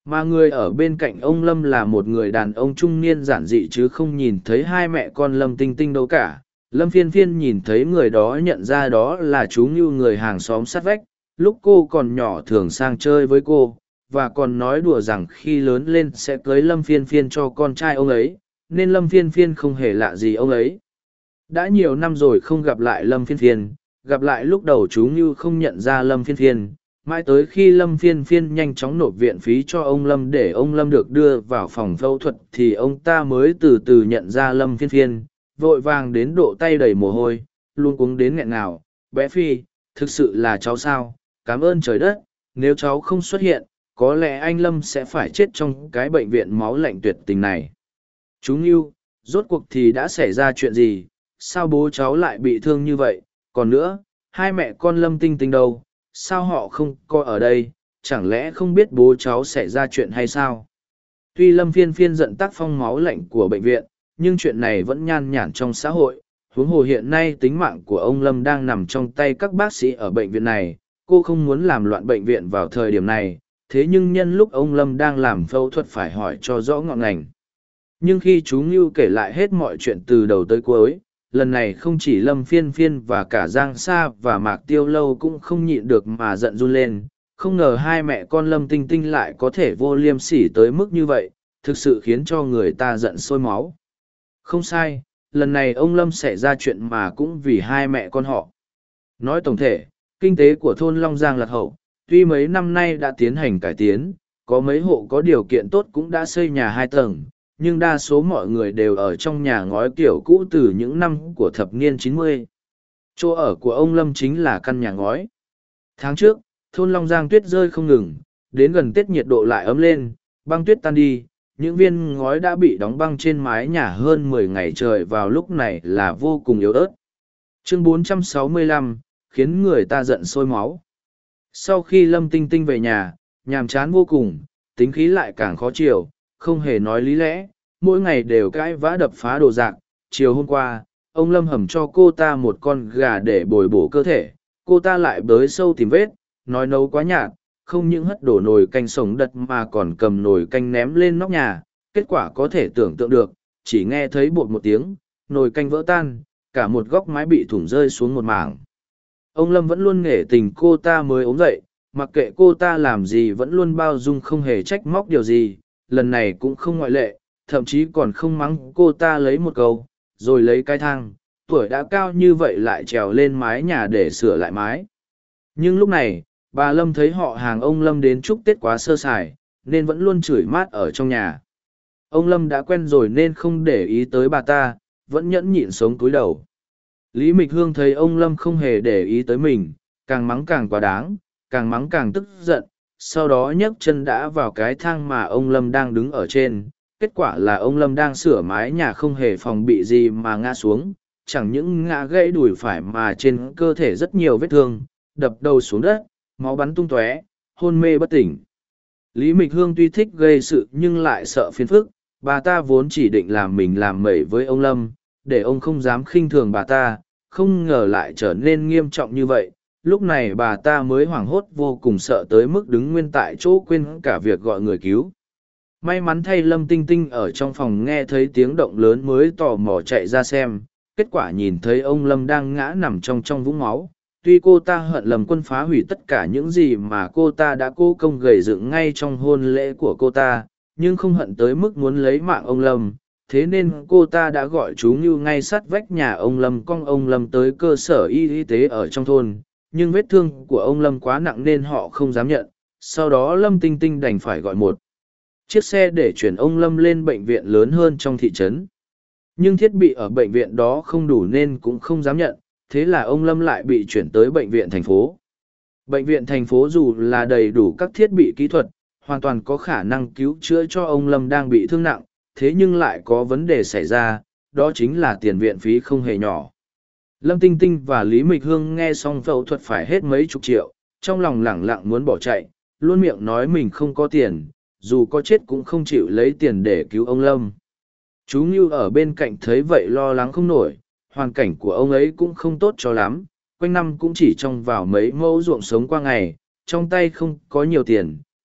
Mà người ở bên cạnh ông Lâm là một người đàn ông trung niên giản dị chứ không nhìn thấy hai mẹ con Lâm Tinh Tinh đâu cả. Lâm Phiên Phiên nhìn thấy người đó nhận ra đó là chú Ngưu, người hàng xóm sát vách, lúc cô còn nhỏ thường sang chơi với cô, và còn nói đùa rằng khi lớn lên sẽ cưới Lâm Phiên Phiên cho con trai ông ấy, nên Lâm Phiên Phiên không hề lạ gì ông ấy. Đã nhiều năm rồi không gặp lại Lâm Phiên Phiên, gặp lại lúc đầu chú Ngưu không nhận ra Lâm Phiên Phiên, mãi tới khi Lâm Phiên Phiên nhanh chóng nộp viện phí cho ông Lâm để ông Lâm được đưa vào phòng phẫu thuật thì ông ta mới từ từ nhận ra Lâm Phiên Phiên, vội vàng đến độ tay đầy mồ hôi, luôn cuống đến nghẹn ngào. Bé Phi, thực sự là cháu sao? Cảm ơn trời đất, nếu cháu không xuất hiện, có lẽ anh Lâm sẽ phải chết trong cái bệnh viện máu lạnh tuyệt tình này. Chú Ngưu, rốt cuộc thì đã xảy ra chuyện gì? Sao bố cháu lại bị thương như vậy? Còn nữa, hai mẹ con Lâm Tinh Tinh đâu? Sao họ không có ở đây? Chẳng lẽ không biết bố cháu xảy ra chuyện hay sao? Tuy Lâm Phiên Phiên giận tác phong máu lạnh của bệnh viện, nhưng chuyện này vẫn nhan nhản trong xã hội. Huống hồ hiện nay tính mạng của ông Lâm đang nằm trong tay các bác sĩ ở bệnh viện này, cô không muốn làm loạn bệnh viện vào thời điểm này, thế nhưng nhân lúc ông Lâm đang làm phẫu thuật phải hỏi cho rõ ngọn ngành. Nhưng khi chú Ngưu kể lại hết mọi chuyện từ đầu tới cuối, lần này không chỉ Lâm Phiên Phiên và cả Giang Sa và Mạc Tiêu Lâu cũng không nhịn được mà giận run lên, không ngờ hai mẹ con Lâm Tinh Tinh lại có thể vô liêm sỉ tới mức như vậy, thực sự khiến cho người ta giận sôi máu. Không sai, lần này ông Lâm xảy ra chuyện mà cũng vì hai mẹ con họ. Nói tổng thể, kinh tế của thôn Long Giang lạc hậu, tuy mấy năm nay đã tiến hành cải tiến, có mấy hộ có điều kiện tốt cũng đã xây nhà hai tầng, nhưng đa số mọi người đều ở trong nhà ngói kiểu cũ từ những năm của thập niên chín mươi. Chỗ ở của ông Lâm chính là căn nhà ngói. Tháng trước, thôn Long Giang tuyết rơi không ngừng, đến gần Tết nhiệt độ lại ấm lên, băng tuyết tan đi, những viên ngói đã bị đóng băng trên mái nhà hơn mười ngày trời vào lúc này là vô cùng yếu ớt. Chương bốn trăm sáu mươi lăm, khiến người ta giận sôi máu. Sau khi Lâm Tinh Tinh về nhà, nhàm chán vô cùng, tính khí lại càng khó chịu, không hề nói lý lẽ, mỗi ngày đều cãi vã đập phá đồ đạc. Chiều hôm qua, ông Lâm hầm cho cô ta một con gà để bồi bổ cơ thể, cô ta lại bới sâu tìm vết, nói nấu quá nhạt, không những hất đổ nồi canh sống đật mà còn cầm nồi canh ném lên nóc nhà. Kết quả có thể tưởng tượng được, chỉ nghe thấy bột một tiếng, nồi canh vỡ tan, cả một góc mái bị thủng rơi xuống một mảng. Ông Lâm vẫn luôn nể tình cô ta mới ốm dậy, mặc kệ cô ta làm gì vẫn luôn bao dung không hề trách móc điều gì, lần này cũng không ngoại lệ, thậm chí còn không mắng cô ta lấy một câu, rồi lấy cái thang, tuổi đã cao như vậy lại trèo lên mái nhà để sửa lại mái. Nhưng lúc này, bà Lâm thấy họ hàng ông Lâm đến chúc Tết quá sơ sài, nên vẫn luôn chửi mát ở trong nhà. Ông Lâm đã quen rồi nên không để ý tới bà ta, vẫn nhẫn nhịn sống cúi đầu. Lý Mịch Hương thấy ông Lâm không hề để ý tới mình, càng mắng càng quá đáng, càng mắng càng tức giận, sau đó nhấc chân đã vào cái thang mà ông Lâm đang đứng ở trên. Kết quả là ông Lâm đang sửa mái nhà không hề phòng bị gì mà ngã xuống, chẳng những ngã gãy đùi phải mà trên cơ thể rất nhiều vết thương, đập đầu xuống đất, máu bắn tung tóe, hôn mê bất tỉnh. Lý Mịch Hương tuy thích gây sự nhưng lại sợ phiền phức, bà ta vốn chỉ định làm mình làm mẩy với ông Lâm, để ông không dám khinh thường bà ta, không ngờ lại trở nên nghiêm trọng như vậy. Lúc này bà ta mới hoảng hốt vô cùng, sợ tới mức đứng nguyên tại chỗ quên cả việc gọi người cứu. May mắn thay Lâm Tinh Tinh ở trong phòng nghe thấy tiếng động lớn mới tò mò chạy ra xem, kết quả nhìn thấy ông Lâm đang ngã nằm trong trong vũng máu. Tuy cô ta hận Lâm Quân phá hủy tất cả những gì mà cô ta đã cố công gầy dựng ngay trong hôn lễ của cô ta, nhưng không hận tới mức muốn lấy mạng ông Lâm. Thế nên cô ta đã gọi chú Ngưu ngay sát vách nhà ông Lâm, con ông Lâm tới cơ sở y y tế ở trong thôn, nhưng vết thương của ông Lâm quá nặng nên họ không dám nhận. Sau đó Lâm Tinh Tinh đành phải gọi một chiếc xe để chuyển ông Lâm lên bệnh viện lớn hơn trong thị trấn. Nhưng thiết bị ở bệnh viện đó không đủ nên cũng không dám nhận, thế là ông Lâm lại bị chuyển tới bệnh viện thành phố. Bệnh viện thành phố dù là đầy đủ các thiết bị kỹ thuật, hoàn toàn có khả năng cứu chữa cho ông Lâm đang bị thương nặng, thế nhưng lại có vấn đề xảy ra, đó chính là tiền viện phí không hề nhỏ. Lâm Tinh Tinh và Lý Mịch Hương nghe xong phẫu thuật phải hết mấy chục triệu, trong lòng lẳng lặng muốn bỏ chạy, luôn miệng nói mình không có tiền, dù có chết cũng không chịu lấy tiền để cứu ông Lâm. Chú Ngưu ở bên cạnh thấy vậy lo lắng không nổi, hoàn cảnh của ông ấy cũng không tốt cho lắm, quanh năm cũng chỉ trông vào mấy mẫu ruộng sống qua ngày, trong tay không có nhiều tiền,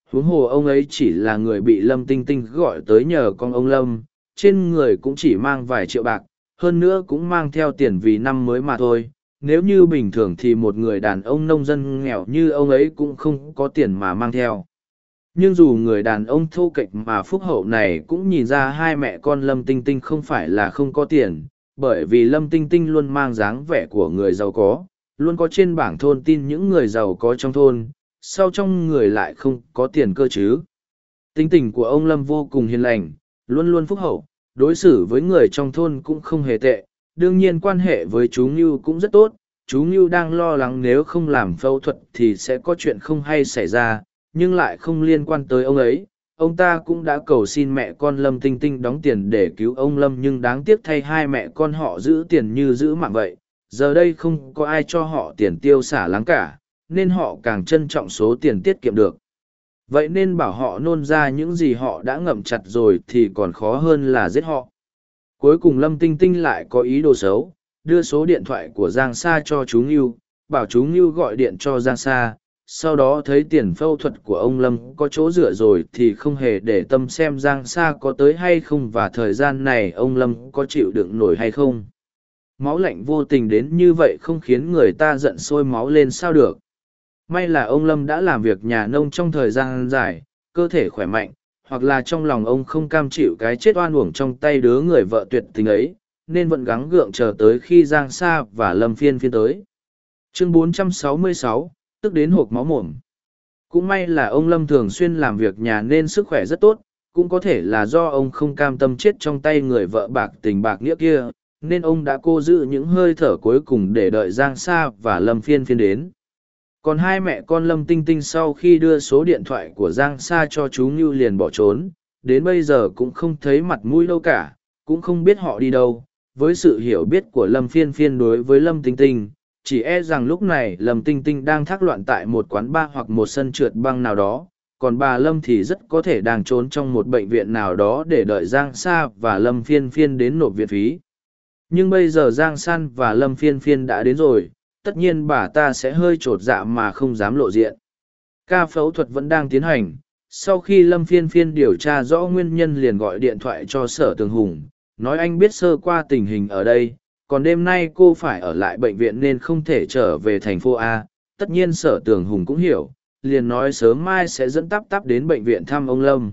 huống hồ ông ấy chỉ là người bị Lâm Tinh Tinh gọi tới nhờ con ông Lâm, trên người cũng chỉ mang vài triệu bạc, hơn nữa cũng mang theo tiền vì năm mới mà thôi. Nếu như bình thường thì một người đàn ông nông dân nghèo như ông ấy cũng không có tiền mà mang theo. Nhưng dù người đàn ông thô kệch mà phúc hậu này cũng nhìn ra hai mẹ con Lâm Tinh Tinh không phải là không có tiền, bởi vì Lâm Tinh Tinh luôn mang dáng vẻ của người giàu có, luôn có trên bảng thôn tin những người giàu có trong thôn, sau trong người lại không có tiền cơ chứ. Tính tình của ông Lâm vô cùng hiền lành, luôn luôn phúc hậu, đối xử với người trong thôn cũng không hề tệ, đương nhiên quan hệ với chú Ngưu cũng rất tốt. Chú Ngưu đang lo lắng nếu không làm phẫu thuật thì sẽ có chuyện không hay xảy ra, nhưng lại không liên quan tới ông ấy. Ông ta cũng đã cầu xin mẹ con Lâm Tinh Tinh đóng tiền để cứu ông Lâm, nhưng đáng tiếc thay hai mẹ con họ giữ tiền như giữ mạng vậy. Giờ đây không có ai cho họ tiền tiêu xả láng cả, nên họ càng trân trọng số tiền tiết kiệm được. Vậy nên bảo họ nôn ra những gì họ đã ngậm chặt rồi thì còn khó hơn là giết họ. Cuối cùng Lâm Tinh Tinh lại có ý đồ xấu, đưa số điện thoại của Giang Sa cho chú Ngưu, bảo chú Ngưu gọi điện cho Giang Sa. Sau đó thấy tiền phẫu thuật của ông Lâm có chỗ dựa rồi thì không hề để tâm xem Giang Sa có tới hay không và thời gian này ông Lâm có chịu đựng nổi hay không. Máu lạnh vô tình đến như vậy không khiến người ta giận sôi máu lên sao được. May là ông Lâm đã làm việc nhà nông trong thời gian dài, cơ thể khỏe mạnh, hoặc là trong lòng ông không cam chịu cái chết oan uổng trong tay đứa người vợ tuyệt tình ấy, nên vẫn gắng gượng chờ tới khi Giang Sa và Lâm Phiên Phiên tới. Chương bốn trăm sáu mươi sáu, tức đến hộp máu mồm. Cũng may là ông Lâm thường xuyên làm việc nhà nên sức khỏe rất tốt, cũng có thể là do ông không cam tâm chết trong tay người vợ bạc tình bạc nghĩa kia, nên ông đã cố giữ những hơi thở cuối cùng để đợi Giang Sa và Lâm Phiên Phiên đến. Còn hai mẹ con Lâm Tinh Tinh sau khi đưa số điện thoại của Giang Sa cho chú Ngưu liền bỏ trốn, đến bây giờ cũng không thấy mặt mũi đâu cả, cũng không biết họ đi đâu. Với sự hiểu biết của Lâm Phiên Phiên đối với Lâm Tinh Tinh, chỉ e rằng lúc này Lâm Tinh Tinh đang thác loạn tại một quán bar hoặc một sân trượt băng nào đó, còn bà Lâm thì rất có thể đang trốn trong một bệnh viện nào đó để đợi Giang Sa và Lâm Phiên Phiên đến nộp viện phí. Nhưng bây giờ Giang San và Lâm Phiên Phiên đã đến rồi, tất nhiên bà ta sẽ hơi chột dạ mà không dám lộ diện. Ca phẫu thuật vẫn đang tiến hành. Sau khi Lâm Phiên Phiên điều tra rõ nguyên nhân liền gọi điện thoại cho Sở Tường Hùng, nói anh biết sơ qua tình hình ở đây, còn đêm nay cô phải ở lại bệnh viện nên không thể trở về thành phố A. Tất nhiên Sở Tường Hùng cũng hiểu, liền nói sớm mai sẽ dẫn Tắp Tắp đến bệnh viện thăm ông Lâm.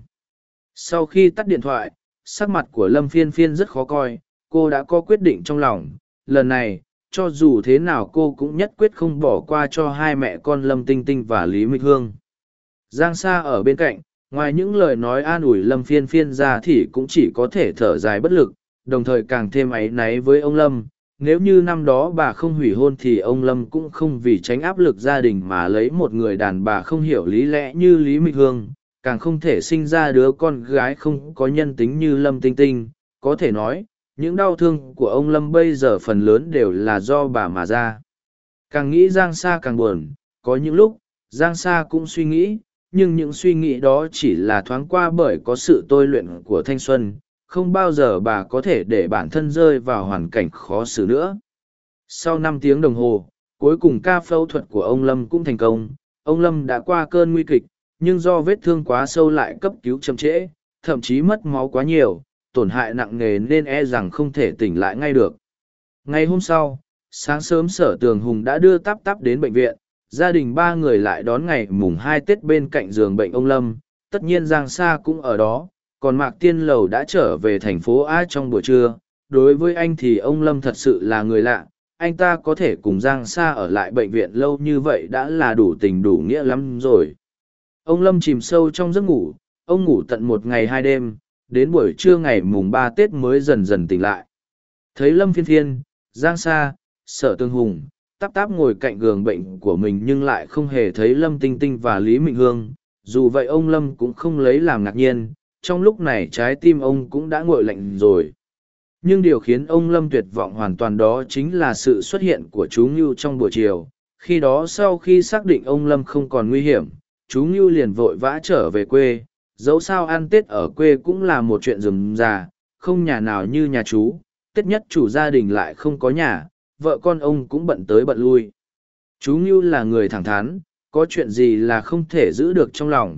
Sau khi tắt điện thoại, sắc mặt của Lâm Phiên Phiên rất khó coi, cô đã có quyết định trong lòng, lần này, cho dù thế nào cô cũng nhất quyết không bỏ qua cho hai mẹ con Lâm Tinh Tinh và Lý Mịch Hương. Giang Sa ở bên cạnh, ngoài những lời nói an ủi Lâm Phiên Phiên ra thì cũng chỉ có thể thở dài bất lực, đồng thời càng thêm áy náy với ông Lâm. Nếu như năm đó bà không hủy hôn thì ông Lâm cũng không vì tránh áp lực gia đình mà lấy một người đàn bà không hiểu lý lẽ như Lý Mịch Hương, càng không thể sinh ra đứa con gái không có nhân tính như Lâm Tinh Tinh. Có thể nói, những đau thương của ông Lâm bây giờ phần lớn đều là do bà mà ra. Càng nghĩ Giang Sa càng buồn, có những lúc, Giang Sa cũng suy nghĩ, nhưng những suy nghĩ đó chỉ là thoáng qua bởi có sự tôi luyện của thanh xuân, không bao giờ bà có thể để bản thân rơi vào hoàn cảnh khó xử nữa. Sau năm tiếng đồng hồ, cuối cùng ca phẫu thuật của ông Lâm cũng thành công, ông Lâm đã qua cơn nguy kịch, nhưng do vết thương quá sâu lại cấp cứu chậm trễ, thậm chí mất máu quá nhiều, tổn hại nặng nề nên e rằng không thể tỉnh lại ngay được. Ngày hôm sau, sáng sớm Sở Tường Hùng đã đưa Tắp Tắp đến bệnh viện, gia đình ba người lại đón ngày mùng hai Tết bên cạnh giường bệnh ông Lâm, tất nhiên Giang Sa cũng ở đó, còn Mạc Tiên Lầu đã trở về thành phố A trong buổi trưa. Đối với anh thì ông Lâm thật sự là người lạ, anh ta có thể cùng Giang Sa ở lại bệnh viện lâu như vậy đã là đủ tình đủ nghĩa lắm rồi. Ông Lâm chìm sâu trong giấc ngủ, ông ngủ tận một ngày hai đêm, đến buổi trưa ngày mùng ba Tết mới dần dần tỉnh lại. Thấy Lâm Phiên Phiên, Giang Sa, Sở Tường Hùng, Tắp Tắp ngồi cạnh giường bệnh của mình nhưng lại không hề thấy Lâm Tinh Tinh và Lý Mịch Hương. Dù vậy ông Lâm cũng không lấy làm ngạc nhiên, trong lúc này trái tim ông cũng đã nguội lạnh rồi. Nhưng điều khiến ông Lâm tuyệt vọng hoàn toàn đó chính là sự xuất hiện của chú Ngưu trong buổi chiều. Khi đó sau khi xác định ông Lâm không còn nguy hiểm, chú Ngưu liền vội vã trở về quê. Dẫu sao ăn Tết ở quê cũng là một chuyện rườm rà, không nhà nào như nhà chú. Tết nhất chủ gia đình lại không có nhà, vợ con ông cũng bận tới bận lui. Chú Ngưu là người thẳng thắn, có chuyện gì là không thể giữ được trong lòng.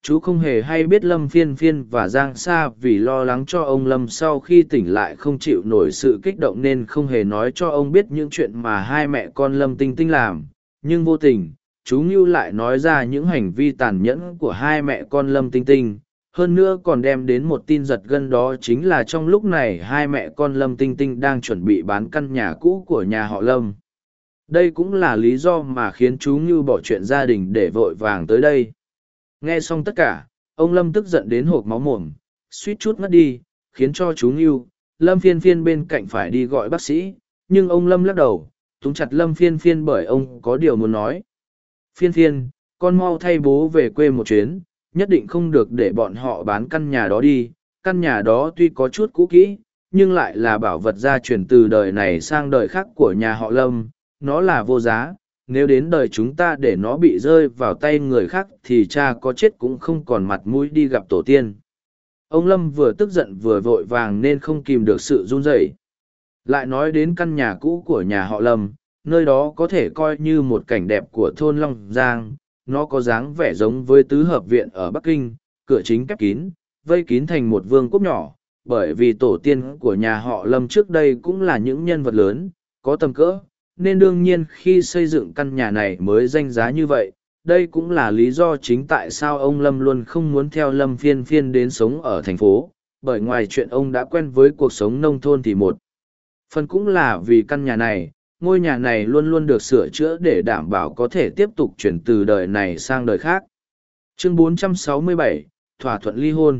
Chú không hề hay biết Lâm Phiên Phiên và Giang Sa vì lo lắng cho ông Lâm sau khi tỉnh lại không chịu nổi sự kích động nên không hề nói cho ông biết những chuyện mà hai mẹ con Lâm Tinh Tinh làm. Nhưng vô tình, chú Ngưu lại nói ra những hành vi tàn nhẫn của hai mẹ con Lâm Tinh Tinh. Hơn nữa còn đem đến một tin giật gân, đó chính là trong lúc này hai mẹ con Lâm Tinh Tinh đang chuẩn bị bán căn nhà cũ của nhà họ Lâm. Đây cũng là lý do mà khiến chú Ngưu bỏ chuyện gia đình để vội vàng tới đây. Nghe xong tất cả, ông Lâm tức giận đến hộc máu mồm, suýt chút ngất đi, khiến cho chú Ngưu, Lâm Phiên Phiên bên cạnh phải đi gọi bác sĩ, nhưng ông Lâm lắc đầu, túm chặt Lâm Phiên Phiên bởi ông có điều muốn nói. Phiên Phiên, con mau thay bố về quê một chuyến, nhất định không được để bọn họ bán căn nhà đó đi. Căn nhà đó tuy có chút cũ kỹ, nhưng lại là bảo vật gia truyền từ đời này sang đời khác của nhà họ Lâm, nó là vô giá. Nếu đến đời chúng ta để nó bị rơi vào tay người khác thì cha có chết cũng không còn mặt mũi đi gặp tổ tiên. Ông Lâm vừa tức giận vừa vội vàng nên không kìm được sự run rẩy. Lại nói đến căn nhà cũ của nhà họ Lâm, nơi đó có thể coi như một cảnh đẹp của thôn Long Giang. Nó có dáng vẻ giống với tứ hợp viện ở Bắc Kinh, cửa chính khép kín, vây kín thành một vương quốc nhỏ, bởi vì tổ tiên của nhà họ Lâm trước đây cũng là những nhân vật lớn, có tầm cỡ, nên đương nhiên khi xây dựng căn nhà này mới danh giá như vậy. Đây cũng là lý do chính tại sao ông Lâm luôn không muốn theo Lâm Phiên Phiên đến sống ở thành phố, bởi ngoài chuyện ông đã quen với cuộc sống nông thôn thì một phần cũng là vì căn nhà này. Ngôi nhà này luôn luôn được sửa chữa để đảm bảo có thể tiếp tục chuyển từ đời này sang đời khác. Chương bốn trăm sáu mươi bảy, thỏa thuận ly hôn.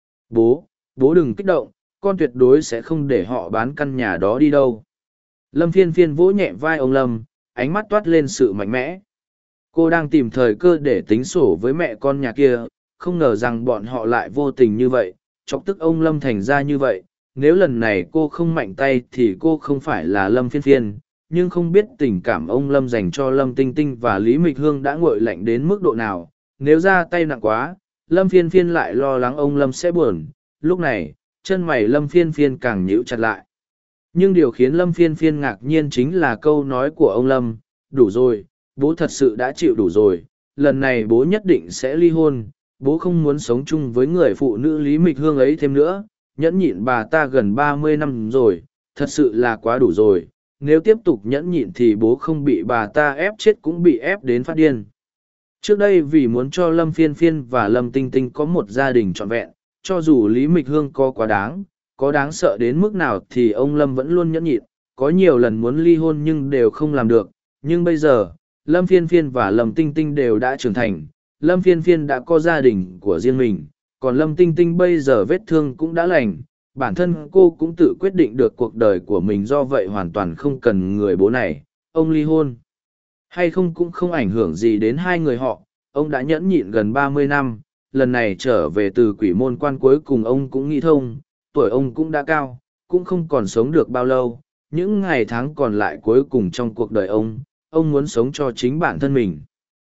Bố, bố đừng kích động, con tuyệt đối sẽ không để họ bán căn nhà đó đi đâu. Lâm Phiên Phiên vỗ nhẹ vai ông Lâm, ánh mắt toát lên sự mạnh mẽ. Cô đang tìm thời cơ để tính sổ với mẹ con nhà kia, không ngờ rằng bọn họ lại vô tình như vậy, chọc tức ông Lâm thành ra như vậy. Nếu lần này cô không mạnh tay thì cô không phải là Lâm Phiên Phiên, nhưng không biết tình cảm ông Lâm dành cho Lâm Tinh Tinh và Lý Mịch Hương đã nguội lạnh đến mức độ nào. Nếu ra tay nặng quá, Lâm Phiên Phiên lại lo lắng ông Lâm sẽ buồn. Lúc này, chân mày Lâm Phiên Phiên càng nhíu chặt lại. Nhưng điều khiến Lâm Phiên Phiên ngạc nhiên chính là câu nói của ông Lâm, đủ rồi, bố thật sự đã chịu đủ rồi, lần này bố nhất định sẽ ly hôn, bố không muốn sống chung với người phụ nữ Lý Mịch Hương ấy thêm nữa, nhẫn nhịn bà ta gần ba mươi năm rồi, thật sự là quá đủ rồi. Nếu tiếp tục nhẫn nhịn thì bố không bị bà ta ép chết cũng bị ép đến phát điên. Trước đây vì muốn cho Lâm Phiên Phiên và Lâm Tinh Tinh có một gia đình trọn vẹn, cho dù Lý Mịch Hương có quá đáng, có đáng sợ đến mức nào thì ông Lâm vẫn luôn nhẫn nhịn, có nhiều lần muốn ly hôn nhưng đều không làm được. Nhưng bây giờ, Lâm Phiên Phiên và Lâm Tinh Tinh đều đã trưởng thành, Lâm Phiên Phiên đã có gia đình của riêng mình, còn Lâm Tinh Tinh bây giờ vết thương cũng đã lành. Bản thân cô cũng tự quyết định được cuộc đời của mình, do vậy hoàn toàn không cần người bố này. Ông ly hôn hay không cũng không ảnh hưởng gì đến hai người họ. Ông đã nhẫn nhịn gần ba mươi năm, lần này trở về từ quỷ môn quan cuối cùng ông cũng nghĩ thông, tuổi ông cũng đã cao, cũng không còn sống được bao lâu. Những ngày tháng còn lại cuối cùng trong cuộc đời ông, ông muốn sống cho chính bản thân mình.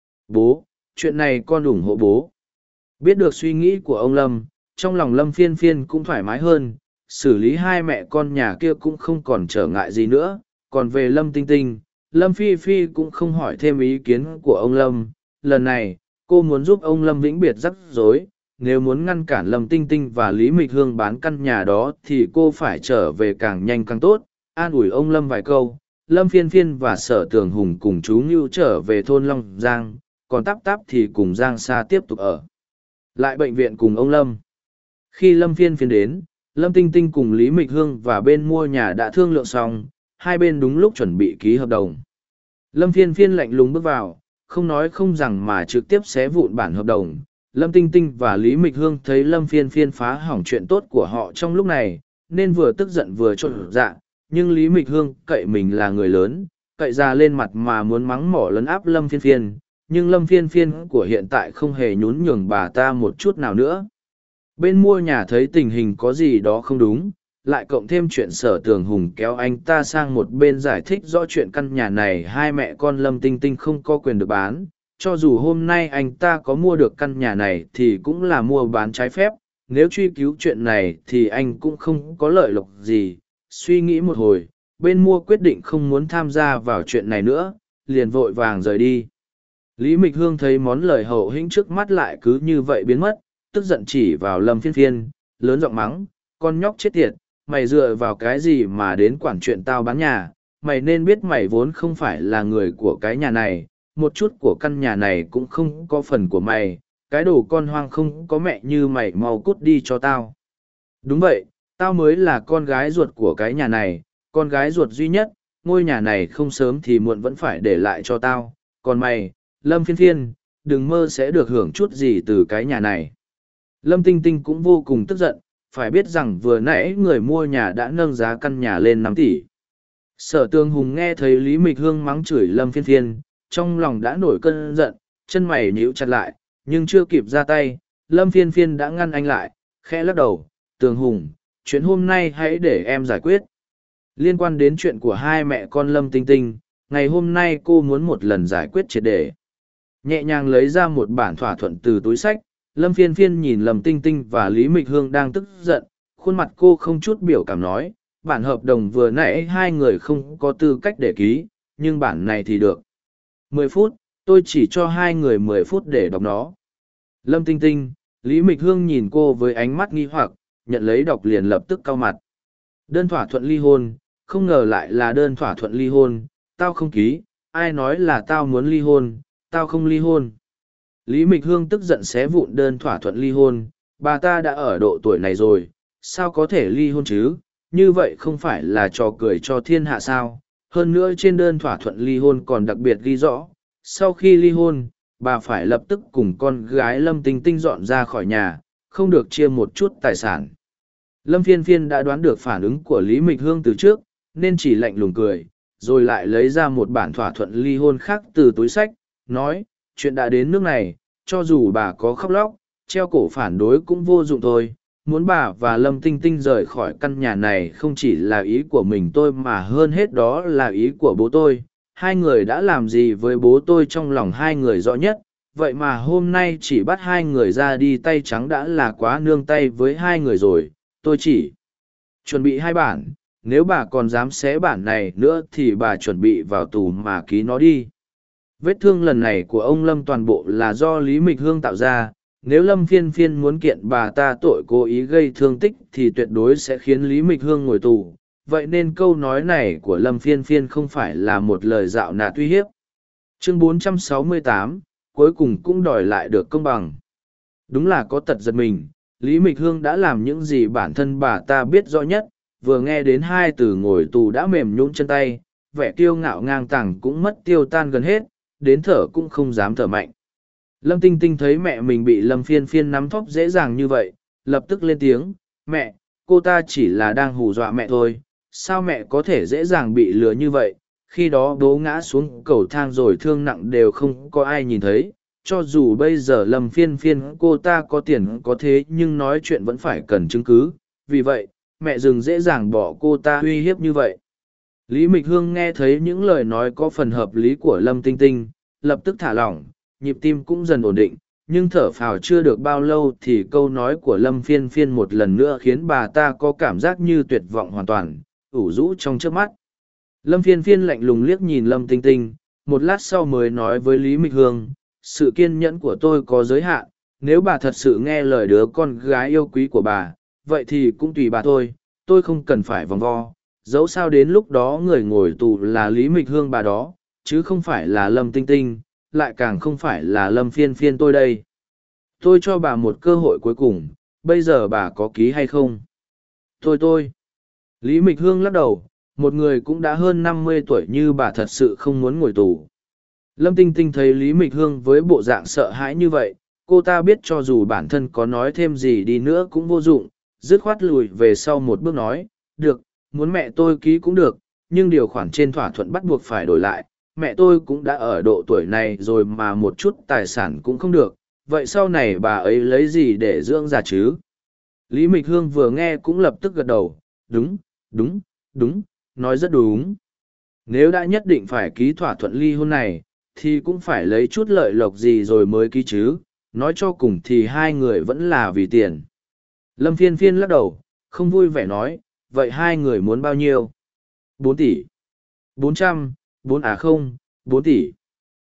Bố, chuyện này con ủng hộ bố. Biết được suy nghĩ của ông Lâm, trong lòng Lâm Phiên Phiên cũng thoải mái hơn, xử lý hai mẹ con nhà kia cũng không còn trở ngại gì nữa. Còn về Lâm Tinh Tinh, Lâm Phi Phi cũng không hỏi thêm ý kiến của ông Lâm. Lần này, cô muốn giúp ông Lâm vĩnh biệt rắc rối. Nếu muốn ngăn cản Lâm Tinh Tinh và Lý Mịch Hương bán căn nhà đó thì cô phải trở về càng nhanh càng tốt. An ủi ông Lâm vài câu, Lâm Phiên Phiên và Sở Tường Hùng cùng chú Ngưu trở về thôn Long Giang, còn Táp Táp thì cùng Giang Sa tiếp tục ở lại bệnh viện cùng ông Lâm. Khi Lâm Phiên Phiên đến, Lâm Tinh Tinh cùng Lý Mịch Hương và bên mua nhà đã thương lượng xong, hai bên đúng lúc chuẩn bị ký hợp đồng. Lâm Phiên Phiên lạnh lùng bước vào, không nói không rằng mà trực tiếp xé vụn bản hợp đồng. Lâm Tinh Tinh và Lý Mịch Hương thấy Lâm Phiên Phiên phá hỏng chuyện tốt của họ trong lúc này, nên vừa tức giận vừa trộn dạ, nhưng Lý Mịch Hương cậy mình là người lớn, cậy ra lên mặt mà muốn mắng mỏ lấn áp Lâm Phiên Phiên, nhưng Lâm Phiên Phiên của hiện tại không hề nhún nhường bà ta một chút nào nữa. Bên mua nhà thấy tình hình có gì đó không đúng, lại cộng thêm chuyện Sở Tường Hùng kéo anh ta sang một bên giải thích rõ chuyện căn nhà này hai mẹ con Lâm Tinh Tinh không có quyền được bán. Cho dù hôm nay anh ta có mua được căn nhà này thì cũng là mua bán trái phép, nếu truy cứu chuyện này thì anh cũng không có lợi lộc gì. Suy nghĩ một hồi, bên mua quyết định không muốn tham gia vào chuyện này nữa, liền vội vàng rời đi. Lý Mịch Hương thấy món lời hậu hĩnh trước mắt lại cứ như vậy biến mất, tức giận chỉ vào Lâm Phiên Phiên, lớn giọng mắng, con nhóc chết tiệt, mày dựa vào cái gì mà đến quản chuyện tao bán nhà, mày nên biết mày vốn không phải là người của cái nhà này, một chút của căn nhà này cũng không có phần của mày, cái đồ con hoang không có mẹ như mày mau cút đi cho tao. Đúng vậy, tao mới là con gái ruột của cái nhà này, con gái ruột duy nhất, ngôi nhà này không sớm thì muộn vẫn phải để lại cho tao, còn mày, Lâm Phiên Phiên, đừng mơ sẽ được hưởng chút gì từ cái nhà này. Lâm Tinh Tinh cũng vô cùng tức giận, phải biết rằng vừa nãy người mua nhà đã nâng giá căn nhà lên năm tỷ. Sở Tương Hùng nghe thấy Lý Mịch Hương mắng chửi Lâm Phiên Phiên, trong lòng đã nổi cơn giận, chân mày nhíu chặt lại, nhưng chưa kịp ra tay, Lâm Phiên Phiên đã ngăn anh lại, khẽ lắc đầu, Tương Hùng, chuyện hôm nay hãy để em giải quyết. Liên quan đến chuyện của hai mẹ con Lâm Tinh Tinh, ngày hôm nay cô muốn một lần giải quyết triệt để. Nhẹ nhàng lấy ra một bản thỏa thuận từ túi sách, Lâm Phiên Phiên nhìn Lâm Tinh Tinh và Lý Mịch Hương đang tức giận, khuôn mặt cô không chút biểu cảm nói, bản hợp đồng vừa nãy hai người không có tư cách để ký, nhưng bản này thì được. Mười phút, tôi chỉ cho hai người mười phút để đọc nó. Lâm Tinh Tinh, Lý Mịch Hương nhìn cô với ánh mắt nghi hoặc, nhận lấy đọc liền lập tức cau mặt. Đơn thỏa thuận ly hôn, không ngờ lại là đơn thỏa thuận ly hôn, tao không ký, ai nói là tao muốn ly hôn, tao không ly hôn. Lý Mịch Hương tức giận xé vụn đơn thỏa thuận ly hôn, bà ta đã ở độ tuổi này rồi, sao có thể ly hôn chứ, như vậy không phải là trò cười cho thiên hạ sao. Hơn nữa trên đơn thỏa thuận ly hôn còn đặc biệt ghi rõ, sau khi ly hôn, bà phải lập tức cùng con gái Lâm Tinh Tinh dọn ra khỏi nhà, không được chia một chút tài sản. Lâm Phiên Phiên đã đoán được phản ứng của Lý Mịch Hương từ trước, nên chỉ lạnh lùng cười, rồi lại lấy ra một bản thỏa thuận ly hôn khác từ túi sách, nói, chuyện đã đến nước này, cho dù bà có khóc lóc, treo cổ phản đối cũng vô dụng thôi. Muốn bà và Lâm Tinh Tinh rời khỏi căn nhà này không chỉ là ý của mình tôi mà hơn hết đó là ý của bố tôi. Hai người đã làm gì với bố tôi trong lòng hai người rõ nhất, vậy mà hôm nay chỉ bắt hai người ra đi tay trắng đã là quá nương tay với hai người rồi. Tôi chỉ chuẩn bị hai bản, nếu bà còn dám xé bản này nữa thì bà chuẩn bị vào tù mà ký nó đi. Vết thương lần này của ông Lâm toàn bộ là do Lý Mịch Hương tạo ra, nếu Lâm Phiên Phiên muốn kiện bà ta tội cố ý gây thương tích thì tuyệt đối sẽ khiến Lý Mịch Hương ngồi tù, vậy nên câu nói này của Lâm Phiên Phiên không phải là một lời dạo nạt uy hiếp. Chương bốn trăm sáu mươi tám, cuối cùng cũng đòi lại được công bằng. Đúng là có tật giật mình, Lý Mịch Hương đã làm những gì bản thân bà ta biết rõ nhất, vừa nghe đến hai từ ngồi tù đã mềm nhũn chân tay, vẻ kiêu ngạo ngang tàng cũng mất tiêu tan gần hết, đến thở cũng không dám thở mạnh. Lâm Tinh Tinh thấy mẹ mình bị Lâm Phiên Phiên nắm thóp dễ dàng như vậy, lập tức lên tiếng, mẹ, cô ta chỉ là đang hù dọa mẹ thôi, sao mẹ có thể dễ dàng bị lừa như vậy, khi đó bố ngã xuống cầu thang rồi thương nặng đều không có ai nhìn thấy, cho dù bây giờ Lâm Phiên Phiên cô ta có tiền có thế nhưng nói chuyện vẫn phải cần chứng cứ, vì vậy, mẹ đừng dễ dàng bỏ cô ta uy hiếp như vậy. Lý Mịch Hương nghe thấy những lời nói có phần hợp lý của Lâm Tinh Tinh, lập tức thả lỏng, nhịp tim cũng dần ổn định, nhưng thở phào chưa được bao lâu thì câu nói của Lâm Phiên Phiên một lần nữa khiến bà ta có cảm giác như tuyệt vọng hoàn toàn, ủ rũ trong trước mắt. Lâm Phiên Phiên lạnh lùng liếc nhìn Lâm Tinh Tinh, một lát sau mới nói với Lý Mịch Hương, sự kiên nhẫn của tôi có giới hạn, nếu bà thật sự nghe lời đứa con gái yêu quý của bà, vậy thì cũng tùy bà thôi, tôi không cần phải vòng vo. Dẫu sao đến lúc đó người ngồi tù là Lý Mịch Hương bà đó, chứ không phải là Lâm Tinh Tinh, lại càng không phải là Lâm Phiên Phiên tôi đây. Tôi cho bà một cơ hội cuối cùng, bây giờ bà có ký hay không? Thôi tôi. Lý Mịch Hương lắc đầu, một người cũng đã hơn năm mươi tuổi như bà thật sự không muốn ngồi tù. Lâm Tinh Tinh thấy Lý Mịch Hương với bộ dạng sợ hãi như vậy, cô ta biết cho dù bản thân có nói thêm gì đi nữa cũng vô dụng, dứt khoát lùi về sau một bước nói, được, muốn mẹ tôi ký cũng được, nhưng điều khoản trên thỏa thuận bắt buộc phải đổi lại, mẹ tôi cũng đã ở độ tuổi này rồi mà một chút tài sản cũng không được, vậy sau này bà ấy lấy gì để dưỡng già chứ? Lý Mịch Hương vừa nghe cũng lập tức gật đầu, đúng, đúng, đúng, nói rất đúng. Nếu đã nhất định phải ký thỏa thuận ly hôn này, thì cũng phải lấy chút lợi lộc gì rồi mới ký chứ, nói cho cùng thì hai người vẫn là vì tiền. Lâm Phiên Phiên lắc đầu, không vui vẻ nói, vậy hai người muốn bao nhiêu? Bốn tỷ. Bốn trăm, bốn à không, bốn tỷ.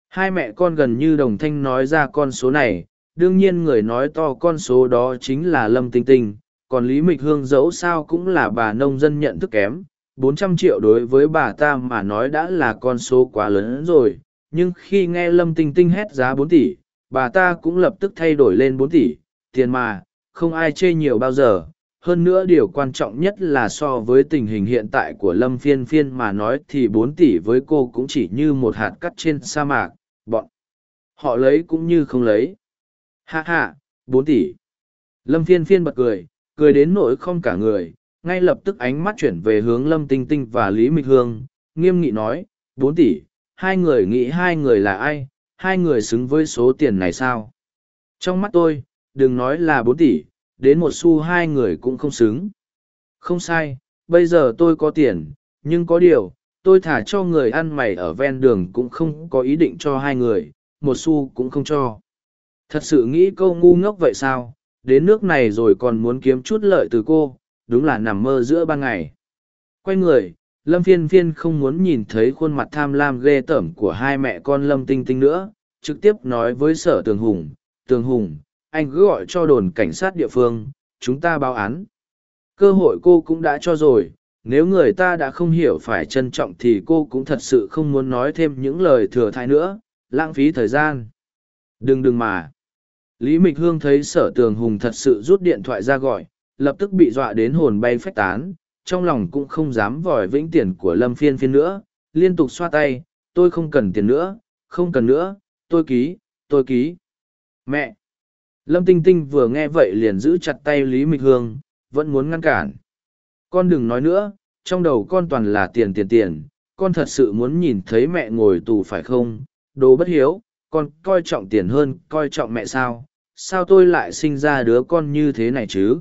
Hai mẹ con gần như đồng thanh nói ra con số này, đương nhiên người nói to con số đó chính là Lâm Tinh Tinh, còn Lý Mịch Hương dẫu sao cũng là bà nông dân nhận thức kém. Bốn trăm triệu đối với bà ta mà nói đã là con số quá lớn rồi, nhưng khi nghe Lâm Tinh Tinh hét giá bốn tỷ, bà ta cũng lập tức thay đổi lên bốn tỷ, tiền mà, không ai chê nhiều bao giờ. Hơn nữa điều quan trọng nhất là so với tình hình hiện tại của Lâm Phiên Phiên mà nói thì bốn tỷ với cô cũng chỉ như một hạt cát trên sa mạc, bọn họ lấy cũng như không lấy. Ha ha, bốn tỷ. Lâm Phiên Phiên bật cười, cười đến nỗi không cả người, ngay lập tức ánh mắt chuyển về hướng Lâm Tinh Tinh và Lý Mịch Hương, nghiêm nghị nói, bốn tỷ, hai người nghĩ hai người là ai, hai người xứng với số tiền này sao? Trong mắt tôi, đừng nói là bốn tỷ, đến một xu hai người cũng không xứng. Không sai, bây giờ tôi có tiền, nhưng có điều, tôi thả cho người ăn mày ở ven đường cũng không có ý định cho hai người, một xu cũng không cho. Thật sự nghĩ câu ngu ngốc vậy sao, đến nước này rồi còn muốn kiếm chút lợi từ cô, đúng là nằm mơ giữa ban ngày. Quay người, Lâm Phiên Phiên không muốn nhìn thấy khuôn mặt tham lam ghê tởm của hai mẹ con Lâm Tinh Tinh nữa, trực tiếp nói với Sở Tường Hùng, Tường Hùng, anh cứ gọi cho đồn cảnh sát địa phương, chúng ta báo án. Cơ hội cô cũng đã cho rồi, nếu người ta đã không hiểu phải trân trọng thì cô cũng thật sự không muốn nói thêm những lời thừa thãi nữa, lãng phí thời gian. Đừng đừng mà. Lý Mịch Hương thấy Sở Tường Hùng thật sự rút điện thoại ra gọi, lập tức bị dọa đến hồn bay phách tán, trong lòng cũng không dám vòi vĩnh tiền của Lâm Phiên Phiên nữa, liên tục xoa tay, tôi không cần tiền nữa, không cần nữa, tôi ký, tôi ký. Mẹ! Lâm Tinh Tinh vừa nghe vậy liền giữ chặt tay Lý Mịch Hương, vẫn muốn ngăn cản. Con đừng nói nữa, trong đầu con toàn là tiền tiền tiền, con thật sự muốn nhìn thấy mẹ ngồi tù phải không? Đồ bất hiếu, con coi trọng tiền hơn, coi trọng mẹ sao? Sao tôi lại sinh ra đứa con như thế này chứ?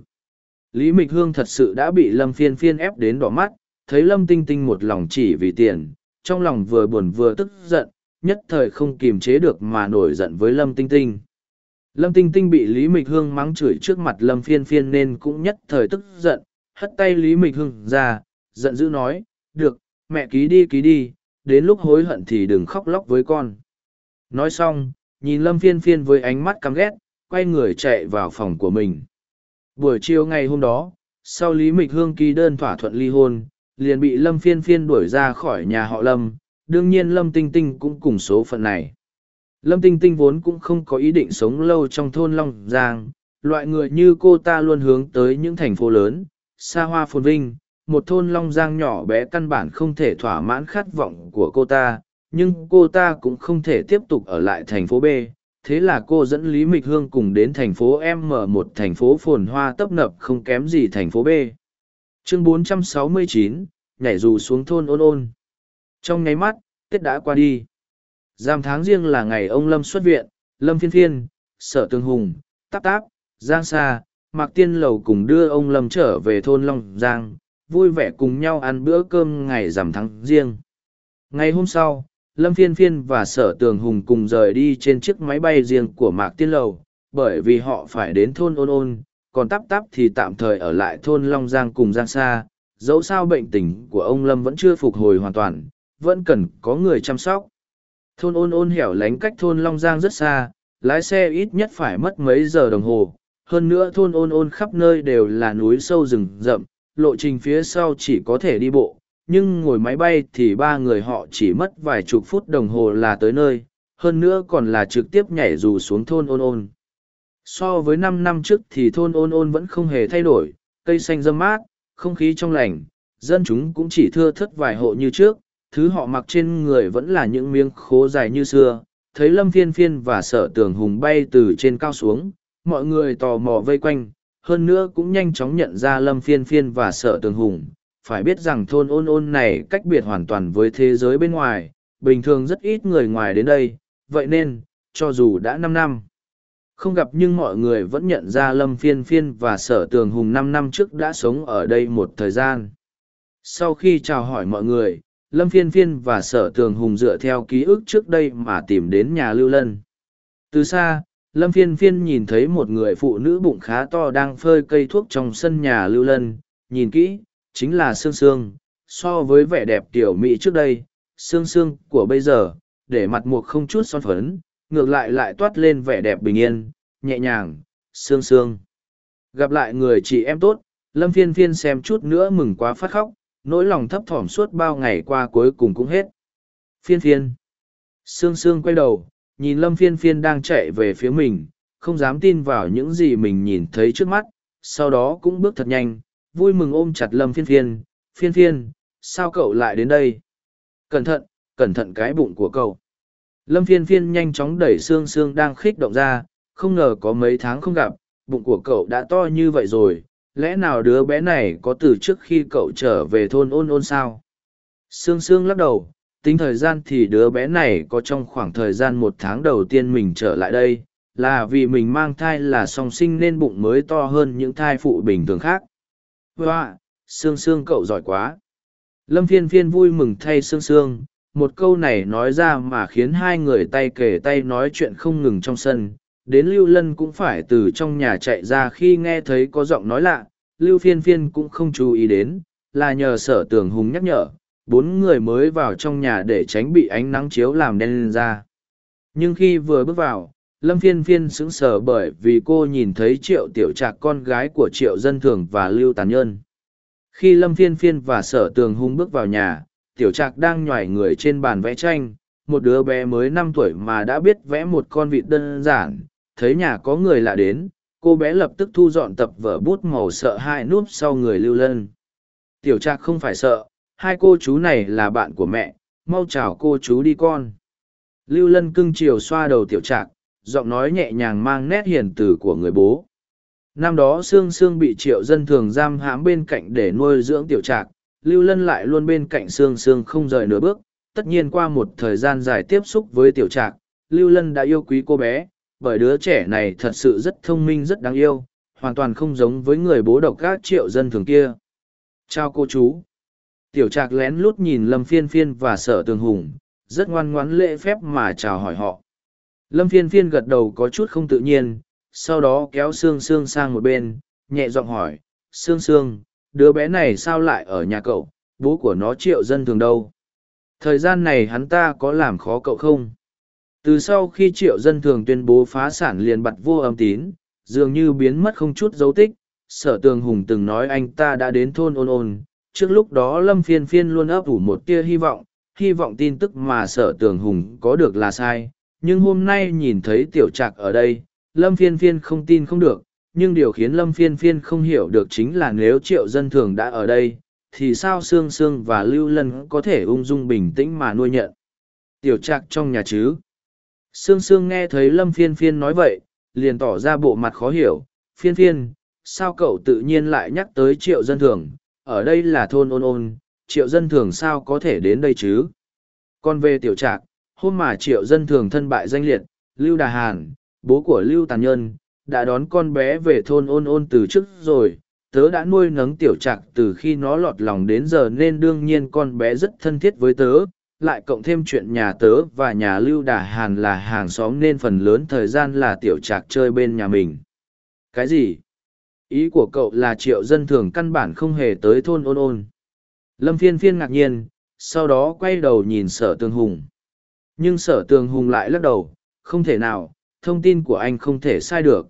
Lý Mịch Hương thật sự đã bị Lâm Phiên Phiên ép đến đỏ mắt, thấy Lâm Tinh Tinh một lòng chỉ vì tiền, trong lòng vừa buồn vừa tức giận, nhất thời không kiềm chế được mà nổi giận với Lâm Tinh Tinh. Lâm Tinh Tinh bị Lý Mịch Hương mắng chửi trước mặt Lâm Phiên Phiên nên cũng nhất thời tức giận, hất tay Lý Mịch Hương ra, giận dữ nói, được, mẹ ký đi ký đi, đến lúc hối hận thì đừng khóc lóc với con. Nói xong, nhìn Lâm Phiên Phiên với ánh mắt căm ghét, quay người chạy vào phòng của mình. Buổi chiều ngày hôm đó, sau Lý Mịch Hương ký đơn thỏa thuận ly hôn, liền bị Lâm Phiên Phiên đuổi ra khỏi nhà họ Lâm, đương nhiên Lâm Tinh Tinh cũng cùng số phận này. Lâm Tinh Tinh vốn cũng không có ý định sống lâu trong thôn Long Giang, loại người như cô ta luôn hướng tới những thành phố lớn, xa hoa phồn vinh, một thôn Long Giang nhỏ bé căn bản không thể thỏa mãn khát vọng của cô ta, nhưng cô ta cũng không thể tiếp tục ở lại thành phố B. Thế là cô dẫn Lý Mịch Hương cùng đến thành phố M, một thành phố phồn hoa tấp nập không kém gì thành phố B. Chương bốn trăm sáu mươi chín, nhảy dù xuống thôn Ôn Ôn. Trong nháy mắt, Tết đã qua đi. Giam tháng riêng là ngày ông Lâm xuất viện, Lâm Phiên Phiên, Sở Tường Hùng, Táp Táp, Giang Sa, Mạc Tiên Lầu cùng đưa ông Lâm trở về thôn Long Giang, vui vẻ cùng nhau ăn bữa cơm ngày rằm tháng riêng. Ngày hôm sau, Lâm Phiên Phiên và Sở Tường Hùng cùng rời đi trên chiếc máy bay riêng của Mạc Tiên Lầu, bởi vì họ phải đến thôn Ôn Ôn, còn Táp Táp thì tạm thời ở lại thôn Long Giang cùng Giang Sa, dẫu sao bệnh tình của ông Lâm vẫn chưa phục hồi hoàn toàn, vẫn cần có người chăm sóc. Thôn Ôn Ôn hẻo lánh cách thôn Long Giang rất xa, lái xe ít nhất phải mất mấy giờ đồng hồ. Hơn nữa thôn Ôn Ôn khắp nơi đều là núi sâu rừng rậm, lộ trình phía sau chỉ có thể đi bộ, nhưng ngồi máy bay thì ba người họ chỉ mất vài chục phút đồng hồ là tới nơi, hơn nữa còn là trực tiếp nhảy dù xuống thôn Ôn Ôn. So với năm năm trước thì thôn Ôn Ôn vẫn không hề thay đổi, cây xanh râm mát, không khí trong lành, dân chúng cũng chỉ thưa thớt vài hộ như trước. Thứ họ mặc trên người vẫn là những miếng khố dài như xưa. Thấy Lâm Phiên Phiên và Sở Tường Hùng bay từ trên cao xuống, mọi người tò mò vây quanh, hơn nữa cũng nhanh chóng nhận ra Lâm Phiên Phiên và Sở Tường Hùng. Phải biết rằng thôn Ôn Ôn này cách biệt hoàn toàn với thế giới bên ngoài, bình thường rất ít người ngoài đến đây, vậy nên, cho dù đã năm năm không gặp nhưng mọi người vẫn nhận ra Lâm Phiên Phiên và Sở Tường Hùng năm năm trước đã sống ở đây một thời gian. Sau khi chào hỏi mọi người, Lâm Phiên Phiên và Sở Tường Hùng dựa theo ký ức trước đây mà tìm đến nhà Lưu Lân. Từ xa, Lâm Phiên Phiên nhìn thấy một người phụ nữ bụng khá to đang phơi cây thuốc trong sân nhà Lưu Lân, nhìn kỹ, chính là Sương Sương. So với vẻ đẹp tiểu mỹ trước đây, Sương Sương của bây giờ, để mặt mục không chút son phấn, ngược lại lại toát lên vẻ đẹp bình yên, nhẹ nhàng, sương sương. Gặp lại người chị em tốt, Lâm Phiên Phiên xem chút nữa mừng quá phát khóc, nỗi lòng thấp thỏm suốt bao ngày qua cuối cùng cũng hết. Phiên Phiên. Sương sương quay đầu, nhìn Lâm Phiên Phiên đang chạy về phía mình, không dám tin vào những gì mình nhìn thấy trước mắt, sau đó cũng bước thật nhanh, vui mừng ôm chặt Lâm Phiên Phiên. Phiên Phiên, sao cậu lại đến đây? Cẩn thận, cẩn thận cái bụng của cậu. Lâm Phiên Phiên nhanh chóng đẩy Sương Sương đang khích động ra, không ngờ có mấy tháng không gặp, bụng của cậu đã to như vậy rồi, lẽ nào đứa bé này có từ trước khi cậu trở về thôn Ôn Ôn sao? Sương Sương lắc đầu, tính thời gian thì đứa bé này có trong khoảng thời gian một tháng đầu tiên mình trở lại đây, là vì mình mang thai là song sinh nên bụng mới to hơn những thai phụ bình thường khác. Wow, Sương Sương cậu giỏi quá. Lâm Phiên Phiên vui mừng thay Sương Sương, một câu này nói ra mà khiến hai người tay kề tay nói chuyện không ngừng trong sân. Đến Lưu Lân cũng phải từ trong nhà chạy ra khi nghe thấy có giọng nói lạ, Lưu Phiên Phiên cũng không chú ý đến, là nhờ Sở Tường Hùng nhắc nhở, bốn người mới vào trong nhà để tránh bị ánh nắng chiếu làm đen lên da. Nhưng khi vừa bước vào, Lâm Phiên Phiên sững sờ bởi vì cô nhìn thấy Triệu Tiểu Trạc con gái của Triệu Dân Thường và Lưu Tàn Nhơn. Khi Lâm Phiên Phiên và Sở Tường Hùng bước vào nhà, Tiểu Trạc đang nhoài người trên bàn vẽ tranh, một đứa bé mới năm tuổi mà đã biết vẽ một con vịt đơn giản. Thấy nhà có người lạ đến, cô bé lập tức thu dọn tập vở bút màu sợ hãi núp sau người Lưu Lân. Tiểu Trạc không phải sợ, hai cô chú này là bạn của mẹ, mau chào cô chú đi con. Lưu Lân cưng chiều xoa đầu Tiểu Trạc, giọng nói nhẹ nhàng mang nét hiền từ của người bố. Năm đó Sương Sương bị Triệu Dân Thường giam hãm bên cạnh để nuôi dưỡng Tiểu Trạc, Lưu Lân lại luôn bên cạnh Sương Sương không rời nửa bước. Tất nhiên qua một thời gian dài tiếp xúc với Tiểu Trạc, Lưu Lân đã yêu quý cô bé, bởi đứa trẻ này thật sự rất thông minh rất đáng yêu, hoàn toàn không giống với người bố độc ác Triệu Dân Thường kia. Chào cô chú. Tiểu Trạc lén lút nhìn Lâm Phiên Phiên và Sở Tường Hùng, rất ngoan ngoãn lễ phép mà chào hỏi họ. Lâm Phiên Phiên gật đầu có chút không tự nhiên, sau đó kéo Sương Sương sang một bên, nhẹ giọng hỏi, Sương Sương, đứa bé này sao lại ở nhà cậu, bố của nó Triệu Dân Thường đâu? Thời gian này hắn ta có làm khó cậu không? Từ sau khi Triệu Dân Thường tuyên bố phá sản liền bặt vô âm tín, dường như biến mất không chút dấu tích, Sở Tường Hùng từng nói anh ta đã đến thôn Ôn Ôn. Trước lúc đó Lâm Phiên Phiên luôn ấp ủ một tia hy vọng, hy vọng tin tức mà Sở Tường Hùng có được là sai, nhưng hôm nay nhìn thấy Tiểu Trạc ở đây, Lâm Phiên Phiên không tin không được, nhưng điều khiến Lâm Phiên Phiên không hiểu được chính là nếu Triệu Dân Thường đã ở đây, thì sao Sương Sương và Lưu Lân có thể ung dung bình tĩnh mà nuôi nhận Tiểu Trạc trong nhà chứ? Sương Sương nghe thấy Lâm Phiên Phiên nói vậy, liền tỏ ra bộ mặt khó hiểu. Phiên Phiên, sao cậu tự nhiên lại nhắc tới Triệu Dân Thường? Ở đây là thôn Ôn Ôn, Triệu Dân Thường sao có thể đến đây chứ? Còn về Tiểu Trạc, hôm mà Triệu Dân Thường thân bại danh liệt, Lưu Đà Hàn, bố của Lưu Tàn Nhơn, đã đón con bé về thôn Ôn Ôn từ trước rồi. Tớ đã nuôi nấng Tiểu Trạc từ khi nó lọt lòng đến giờ nên đương nhiên con bé rất thân thiết với tớ, lại cộng thêm chuyện nhà tớ và nhà Lưu Đà Hàn là hàng xóm nên phần lớn thời gian là Tiểu Trạc chơi bên nhà mình. Cái gì? Ý của cậu là Triệu Dân Thường căn bản không hề tới thôn Ôn Ôn? Lâm Phiên Phiên ngạc nhiên, sau đó quay đầu nhìn Sở Tường Hùng. Nhưng Sở Tường Hùng lại lắc đầu, không thể nào, thông tin của anh không thể sai được.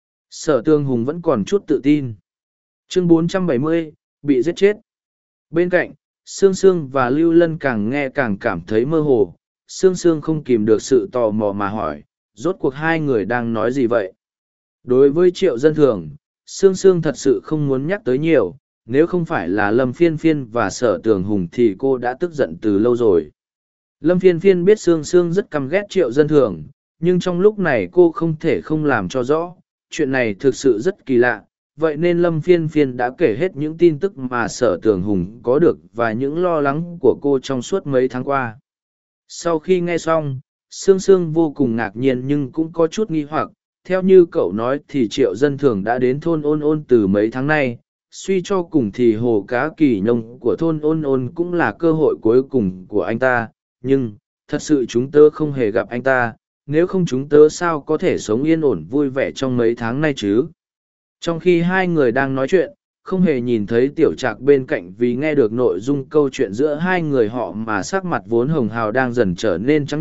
Sở Tường Hùng vẫn còn chút tự tin. Chương bốn trăm bảy mươi, bị giết chết. Bên cạnh, Sương Sương và Lưu Lân càng nghe càng cảm thấy mơ hồ. Sương Sương không kìm được sự tò mò mà hỏi, rốt cuộc hai người đang nói gì vậy? Đối với Triệu Dân Thường, Sương Sương thật sự không muốn nhắc tới nhiều, nếu không phải là Lâm Phiên Phiên và Sở Tường Hùng thì cô đã tức giận từ lâu rồi. Lâm Phiên Phiên biết Sương Sương rất căm ghét Triệu Dân Thường, nhưng trong lúc này cô không thể không làm cho rõ, chuyện này thực sự rất kỳ lạ, vậy nên Lâm Phiên Phiên đã kể hết những tin tức mà Sở Tường Hùng có được và những lo lắng của cô trong suốt mấy tháng qua. Sau khi nghe xong, Sương Sương vô cùng ngạc nhiên nhưng cũng có chút nghi hoặc, theo như cậu nói thì Triệu Dân Thường đã đến thôn Ôn Ôn từ mấy tháng nay, suy cho cùng thì hồ cá kỳ nhông của thôn Ôn Ôn cũng là cơ hội cuối cùng của anh ta, nhưng, thật sự chúng tớ không hề gặp anh ta, nếu không chúng tớ sao có thể sống yên ổn vui vẻ trong mấy tháng nay chứ? Trong khi hai người đang nói chuyện, không hề nhìn thấy Tiểu Trạc bên cạnh vì nghe được nội dung câu chuyện giữa hai người họ mà sắc mặt vốn hồng hào đang dần trở nên trắng nhợt,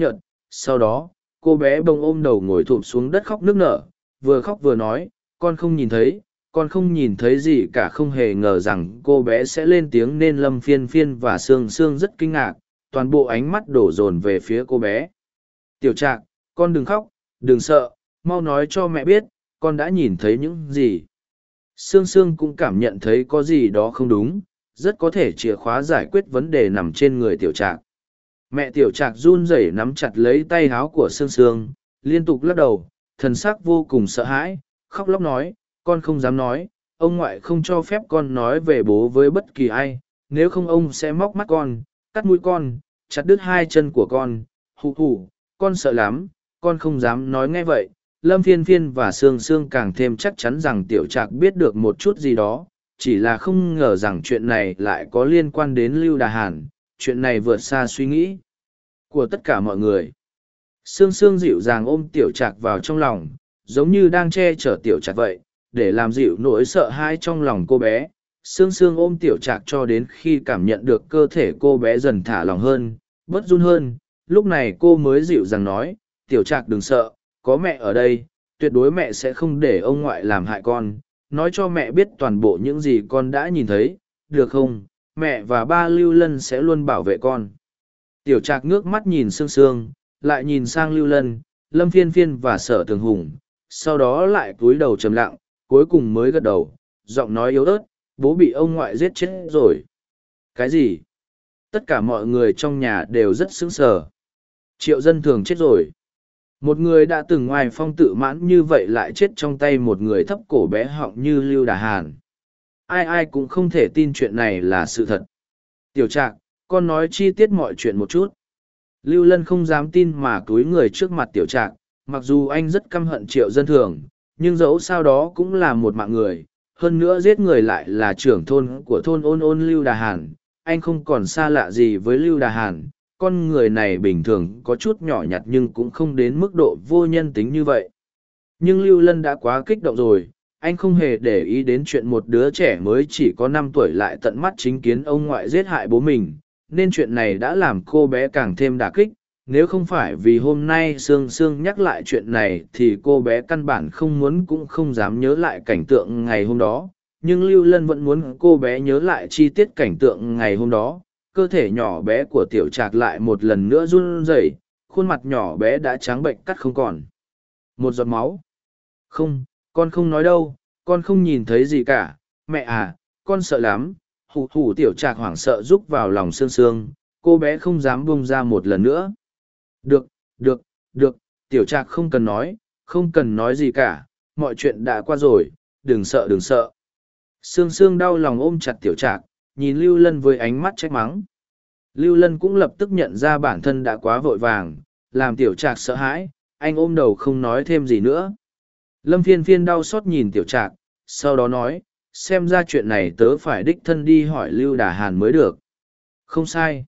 Sau đó, cô bé bông ôm đầu ngồi thụp xuống đất khóc nức nở, vừa khóc vừa nói, con không nhìn thấy, con không nhìn thấy gì cả. Không hề ngờ rằng cô bé sẽ lên tiếng nên Lâm Phiên Phiên và Sương Sương rất kinh ngạc, toàn bộ ánh mắt đổ dồn về phía cô bé. Tiểu Trạc, con đừng khóc, đừng sợ, mau nói cho mẹ biết, con đã nhìn thấy những gì. Sương Sương cũng cảm nhận thấy có gì đó không đúng, rất có thể chìa khóa giải quyết vấn đề nằm trên người Tiểu Trạc. Mẹ Tiểu Trạc run rẩy nắm chặt lấy tay áo của Sương Sương, liên tục lắc đầu, thần sắc vô cùng sợ hãi, khóc lóc nói, con không dám nói, ông ngoại không cho phép con nói về bố với bất kỳ ai, nếu không ông sẽ móc mắt con, cắt mũi con, chặt đứt hai chân của con. Hù hù, con sợ lắm, con không dám nói. Nghe vậy, Lâm Phiên Phiên và Sương Sương càng thêm chắc chắn rằng Tiểu Trạc biết được một chút gì đó, chỉ là không ngờ rằng chuyện này lại có liên quan đến Lưu Đà Hàn, chuyện này vượt xa suy nghĩ của tất cả mọi người. Sương Sương dịu dàng ôm Tiểu Trạc vào trong lòng, giống như đang che chở Tiểu Trạc vậy, để làm dịu nỗi sợ hãi trong lòng cô bé. Sương Sương ôm Tiểu Trạc cho đến khi cảm nhận được cơ thể cô bé dần thả lỏng hơn, bớt run hơn, lúc này cô mới dịu dàng nói, Tiểu Trạc đừng sợ, có mẹ ở đây, tuyệt đối mẹ sẽ không để ông ngoại làm hại con, nói cho mẹ biết toàn bộ những gì con đã nhìn thấy, được không? Mẹ và ba Lưu Lân sẽ luôn bảo vệ con. Tiểu Trạc ngước mắt nhìn Sương Sương, lại nhìn sang Lưu Lân, Lâm Phiên Phiên và Sở Tường Hùng, sau đó lại cúi đầu trầm lặng, cuối cùng mới gật đầu, giọng nói yếu ớt, bố bị ông ngoại giết chết rồi. Cái gì? Tất cả mọi người trong nhà đều rất sững sờ. Triệu Dân Thường chết rồi. Một người đã từng ngoài phong tự mãn như vậy lại chết trong tay một người thấp cổ bé họng như Lưu Đà Hàn. Ai ai cũng không thể tin chuyện này là sự thật. Tiểu Trạc, con nói chi tiết mọi chuyện một chút. Lưu Lân không dám tin mà cúi người trước mặt Tiểu Trạc, mặc dù anh rất căm hận Triệu Dân Thường, nhưng dẫu sao đó cũng là một mạng người, hơn nữa giết người lại là trưởng thôn của thôn Ôn Ôn Lưu Đà Hàn, anh không còn xa lạ gì với Lưu Đà Hàn. Con người này bình thường có chút nhỏ nhặt nhưng cũng không đến mức độ vô nhân tính như vậy. Nhưng Lưu Lân đã quá kích động rồi, anh không hề để ý đến chuyện một đứa trẻ mới chỉ có năm tuổi lại tận mắt chứng kiến ông ngoại giết hại bố mình, nên chuyện này đã làm cô bé càng thêm đả kích. Nếu không phải vì hôm nay Sương Sương nhắc lại chuyện này thì cô bé căn bản không muốn cũng không dám nhớ lại cảnh tượng ngày hôm đó. Nhưng Lưu Lân vẫn muốn cô bé nhớ lại chi tiết cảnh tượng ngày hôm đó. Cơ thể nhỏ bé của Tiểu Trạc lại một lần nữa run rẩy, khuôn mặt nhỏ bé đã trắng bệnh cắt không còn một giọt máu. Không, con không nói đâu, con không nhìn thấy gì cả, mẹ à, con sợ lắm. Hù hù. Tiểu Trạc hoảng sợ rúc vào lòng Sương Sương, cô bé không dám buông ra một lần nữa. Được, được, được, Tiểu Trạc không cần nói, không cần nói gì cả, mọi chuyện đã qua rồi, đừng sợ đừng sợ. Sương Sương đau lòng ôm chặt Tiểu Trạc, nhìn Lưu Lân với ánh mắt trách mắng. Lưu Lân cũng lập tức nhận ra bản thân đã quá vội vàng, làm Tiểu Trạc sợ hãi, anh ôm đầu không nói thêm gì nữa. Lâm Phiên Phiên đau xót nhìn Tiểu Trạc, sau đó nói, xem ra chuyện này tớ phải đích thân đi hỏi Lưu Đà Hàn mới được. Không sai.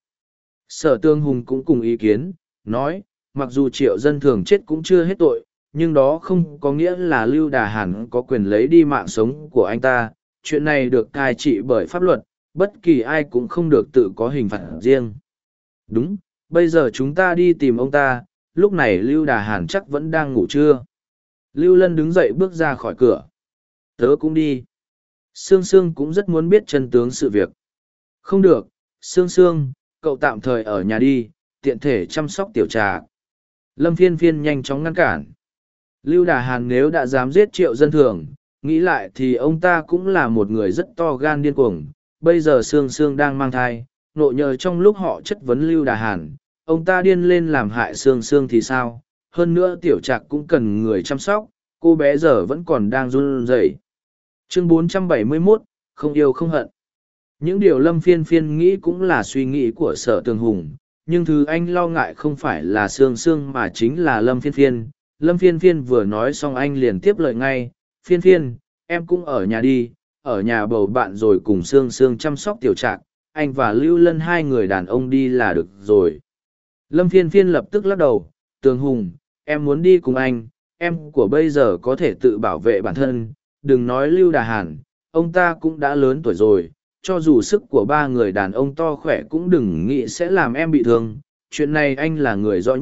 Sở Tương Hùng cũng cùng ý kiến, nói, mặc dù Triệu Dân Thường chết cũng chưa hết tội, nhưng đó không có nghĩa là Lưu Đà Hàn có quyền lấy đi mạng sống của anh ta. Chuyện này được cai trị bởi pháp luật, bất kỳ ai cũng không được tự có hình phạt riêng. Đúng, bây giờ chúng ta đi tìm ông ta, lúc này Lưu Đà Hàn chắc vẫn đang ngủ trưa. Lưu Lân đứng dậy bước ra khỏi cửa. Tớ cũng đi. Sương Sương cũng rất muốn biết chân tướng sự việc. Không được, Sương Sương, cậu tạm thời ở nhà đi, tiện thể chăm sóc Tiểu Trạc. Lâm Phiên Phiên nhanh chóng ngăn cản. Lưu Đà Hàn nếu đã dám giết Triệu Dân Thường, nghĩ lại thì ông ta cũng là một người rất to gan điên cuồng. Bây giờ Sương Sương đang mang thai, nộ nhờ trong lúc họ chất vấn Lưu Đà Hàn, ông ta điên lên làm hại Sương Sương thì sao? Hơn nữa Tiểu Trạc cũng cần người chăm sóc, cô bé giờ vẫn còn đang run rẩy. Chương bốn trăm bảy mươi mốt, không yêu không hận. Những điều Lâm Phiên Phiên nghĩ cũng là suy nghĩ của Sở Tường Hùng, nhưng thứ anh lo ngại không phải là Sương Sương mà chính là Lâm Phiên Phiên. Lâm Phiên Phiên vừa nói xong anh liền tiếp lời ngay, Phiên Phiên, em cũng ở nhà đi, ở nhà bầu bạn rồi cùng Sương Sương chăm sóc Tiểu Trạc, anh và Lưu Lân hai người đàn ông đi là được rồi. Lâm Phiên Phiên lập tức lắc đầu, Tường Hùng, em muốn đi cùng anh, em của bây giờ có thể tự bảo vệ bản thân, đừng nói Lưu Đà Hàn, ông ta cũng đã lớn tuổi rồi, cho dù sức của ba người đàn ông to khỏe cũng đừng nghĩ sẽ làm em bị thương, chuyện này anh là người rõ nhất,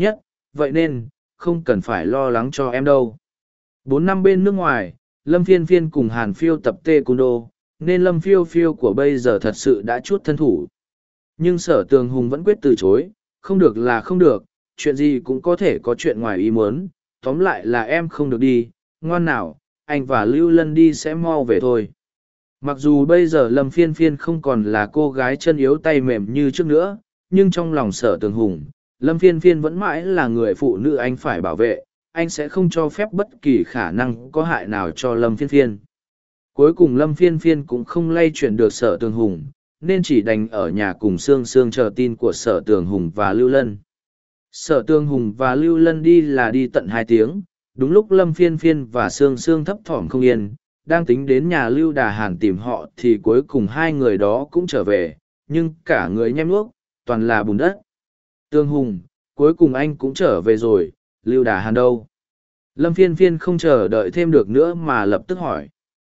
vậy nên, không cần phải lo lắng cho em đâu. Bốn năm bên nước ngoài, Lâm Phiên Phiên cùng Hàn Phiêu tập taekwondo, nên Lâm Phiêu Phiêu của bây giờ thật sự đã chút thân thủ. Nhưng Sở Tường Hùng vẫn quyết từ chối, không được là không được, chuyện gì cũng có thể có chuyện ngoài ý muốn, tóm lại là em không được đi, ngoan nào, anh và Lưu Lân đi sẽ mau về thôi. Mặc dù bây giờ Lâm Phiên Phiên không còn là cô gái chân yếu tay mềm như trước nữa, nhưng trong lòng Sở Tường Hùng, Lâm Phiên Phiên vẫn mãi là người phụ nữ anh phải bảo vệ, anh sẽ không cho phép bất kỳ khả năng có hại nào cho Lâm Phiên Phiên. Cuối cùng Lâm Phiên Phiên cũng không lay chuyển được Sở Tường Hùng, nên chỉ đành ở nhà cùng Sương Sương chờ tin của Sở Tường Hùng và Lưu Lân. Sở Tường Hùng và Lưu Lân đi là đi tận hai tiếng, đúng lúc Lâm Phiên Phiên và Sương Sương thấp thỏm không yên, đang tính đến nhà Lưu Đà Hàn tìm họ thì cuối cùng hai người đó cũng trở về, nhưng cả người nhem nuốc, toàn là bùn đất. Tường Hùng, cuối cùng anh cũng trở về rồi, Lưu Đà Hàn đâu? Lâm Phiên Phiên không chờ đợi thêm được nữa mà lập tức hỏi.